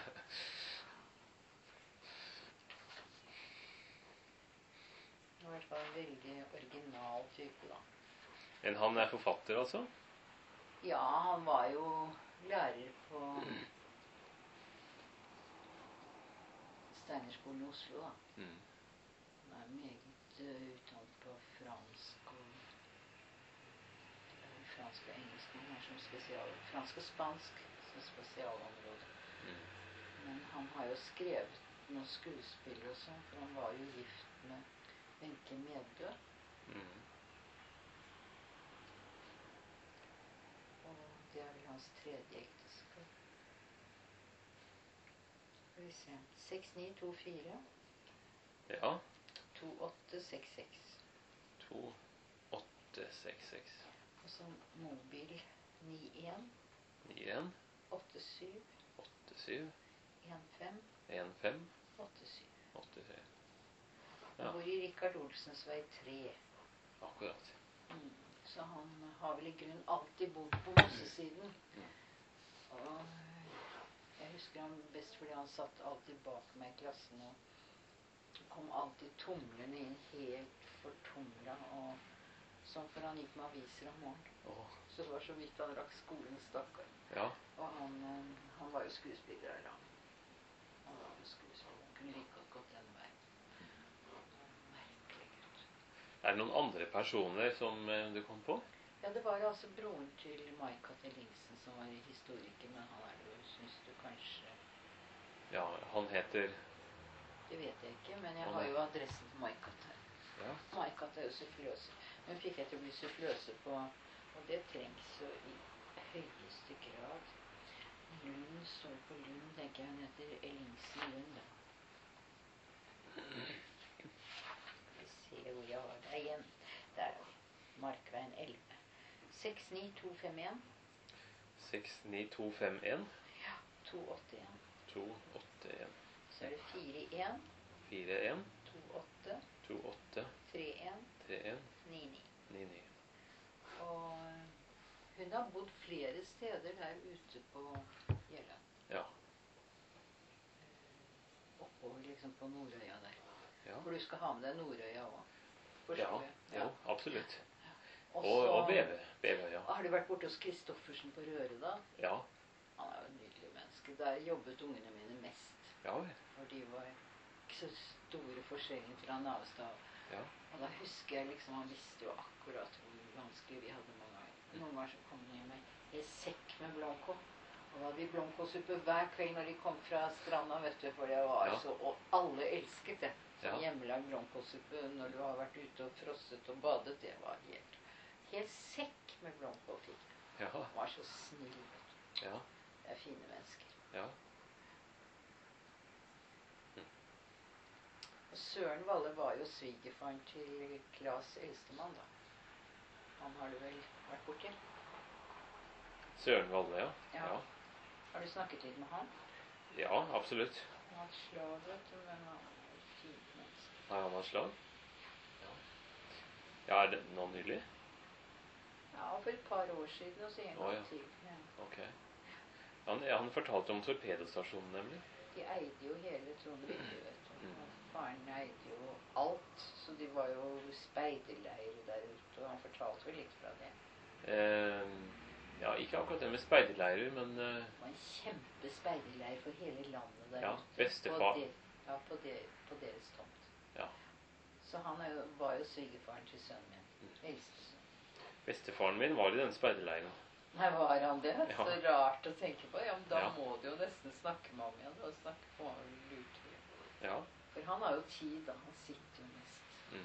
Det var i hvert fall en veldig original type, da. Men han er forfatter, altså? Ja, han var jo lærer på Steinerskolen i Oslo, da. Mm. Han er meget uh, utdannet på fransk og uh, fransk og engelsk, men er som spesial, fransk og spansk som spesialområde. Mm. Men han har jo skrevet noen skuespill og sånn, for han var jo gift med Wenche Medbø. Mm. Og det er vel hans tredje ekteskap. Skal vi se. seks ni to fire. Ja. to åtte seks seks. to åtte seks seks. Og så mobil ni en. ni en. åtte syv. åtte syv. en fem. en fem. åtte syv. åtte tre. Han Ja. bor i Rikard Olsens vei tre. Akkurat. Mm. Så han har vel i grunn alltid bodd på Mossesiden. Mm. Og jeg husker han best fordi han satt alltid bak meg i klassen og kom alltid tumlende inn helt fortumla, og sånn, for han gikk med aviser om morgenen. Åh. Så det var så vidt han rakk skolen, stakkar. Ja. Og han, eh, han var jo skuespiller her, da. Han var jo skuespiller. Han kunne like godt gått den veien. Merkelig gutt. Er det noen andre personer som eh, du kom på? Ja, det var jo altså broren til Mai-Cath Ellingsen som var historiker, men han er jo, synes du kanskje... Ja, han heter... Det vet jeg ikke, men jeg Han har er- jo adressen til Mai-Cath her. Ja. Mai-Cath er jo suffløse. Men fikk jeg til å bli suffløse på, og det trengs jo i høyeste grad. Lund står på Lund, tenker jeg, han heter Ellingsen Lund, da. Vi ser hvor jeg har det igjen. Der er vi. Markveien elleve. seks ni to fem en. seks ni to fem en. Ja, to åtte en. to åtte en. Så er det fire en. fire en. to åtte. to åtte. tre en. tre en. ni ni. ni ni. Og hun har bodd flere steder der ute på Jylland. Ja. Oppover liksom på Nordøya der. Ja. For du skal ha med deg Nordøya også. Ja, Forstår jeg? jo, absolutt. Og, Og, og så- Beve. Beve, ja. Har du vært borte hos Kristoffersen på Røret da? Ja. Han er jo en nydelig menneske. Der jobbet ungene mine mest. Ja vel. For de var ikke så store forskjeller fra Navestad. Ja. Og da husker jeg liksom, han visste jo akkurat hvor vanskelig vi hadde mange ganger. Noen ganger så kom de med en sekk med blomkål. Og da hadde vi blomkålsuppe hver kveld når de kom fra stranda, vet du, for det var Ja. så, og alle elsket det. Så Ja. hjemmelagd blomkålsuppe når du har vært ute og frosset og badet, det var helt, helt sekk med blomkål fikk jeg. Ja. Han var så snill, vet du. Ja. Det er fine mennesker. Ja. Og Søren Valle var jo svigerfaren til Klas Elstemann, da. Han har du vel vært borti? Søren Valle, ja. Ja. Ja. Har du snakket litt med han? Ja, absolutt. Han har hatt slag, vet du, men han er et fint menneske. Har han hatt slag? Ja. Ja, er det nå nylig? Ja, for et par år siden, og så en Å, gang ja. til. Ja. Ok. Han, ja, han fortalte om torpedostasjonen, nemlig. De eide jo hele Trond-Viggo, vet du. Mm. Og faren eide jo alt, så de var jo speiderleire der ute, og han fortalte jo litt fra det. Eh, ja, ikke akkurat det med speiderleirer, men eh, Det var en kjempe speiderleir for hele landet der Ja, ute. bestefar. På de, ja, på, de, på deres tomt. Ja. Så han er jo, var jo svigerfaren til sønnen min. Mm. Eldste sønn. bestefaren min var i den speiderleiren. Nei, var han det? Ja. Så rart å tenke på. Ja, men da Ja. må du jo nesten snakke med ham igjen. Og snakke på ham lurt. Ja. For han har jo tid, da. Han sitter jo mest. Mm.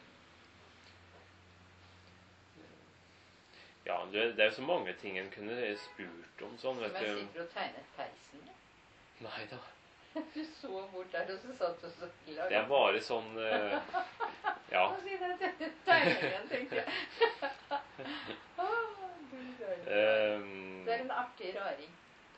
Ja, det, det er jo så mange ting en kunne spurt om sånn, Som vet jeg du. sitter og tegner peisen. Ja. Nei da. Du så bort der, og så satt du så klar. Det er bare sånn eh, Ja. Og siden jeg tegningen, tenkte jeg. Åh, du er det. ehm, Det er en artig raring.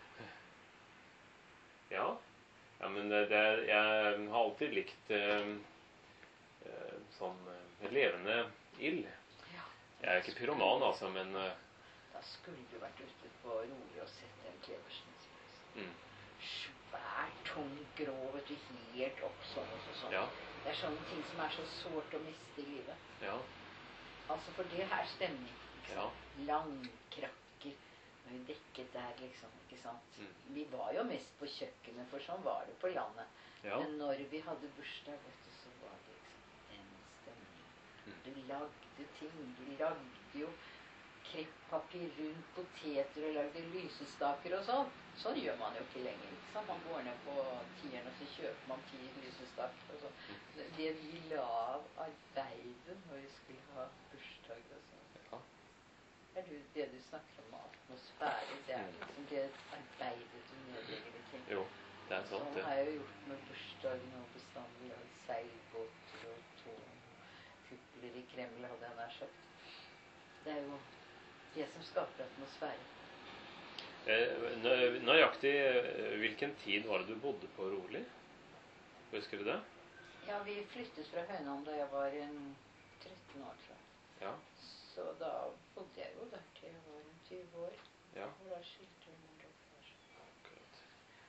Ja. Ja, men det, det, jeg har alltid likt eh, eh, sånn eh, levende ild. Ja. Jeg er ikke pyroman, altså, men eh, Da skulle du vært ute på rolig og sett en klebersnittspris. mm, Svær, tung, grå, vet du, helt opp sånn og så sånn. ja, Det er sånne ting som er så sårt å miste i livet. ja, Altså, for det her stemning. Ikke ja. sant? Langkrakker. Når vi dekket der, liksom. Ikke sant? Mm. Vi var jo mest på kjøkkenet, for sånn var det på landet. Ja. Men når vi hadde bursdag, vet du, så var det liksom den stemningen. Mm. Du lagde ting. Du lagde jo kreppapir rundt poteter og lagde lysestaker og sånn. Sånn gjør man jo ikke lenger. Ikke sant? Man går ned på tieren, og så kjøper man ti lysestaker og sånn. Det vi la av arbeidet når vi skulle ha bursdag og sånn. Ja. Det er du, det du snakker om atmosfære. Det er liksom det arbeidet du nedlegger i ting. Jo, det er sant, Sånn det. har jeg jo gjort med bursdagen og bestandig lagd seilbåter og tårnkupler i Kreml, hadde jeg nær sagt. Det er jo det som skaper atmosfære. Eh, nø- nøyaktig eh, hvilken tid var det du bodde på Roli? Husker du det? Ja, vi flyttet fra Høynand da jeg var en tretten år, tror jeg. Ja, Så da bodde jeg jo der til jeg var en tyve år. ja. Og da skilte vi mor og far. Akkurat.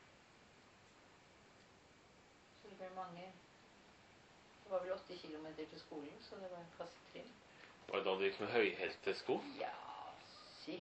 Så det ble mange. Det var vel åtte kilometer til skolen, så det var en kassetrinn. Var det da du gikk med høyhælte sko? Ja,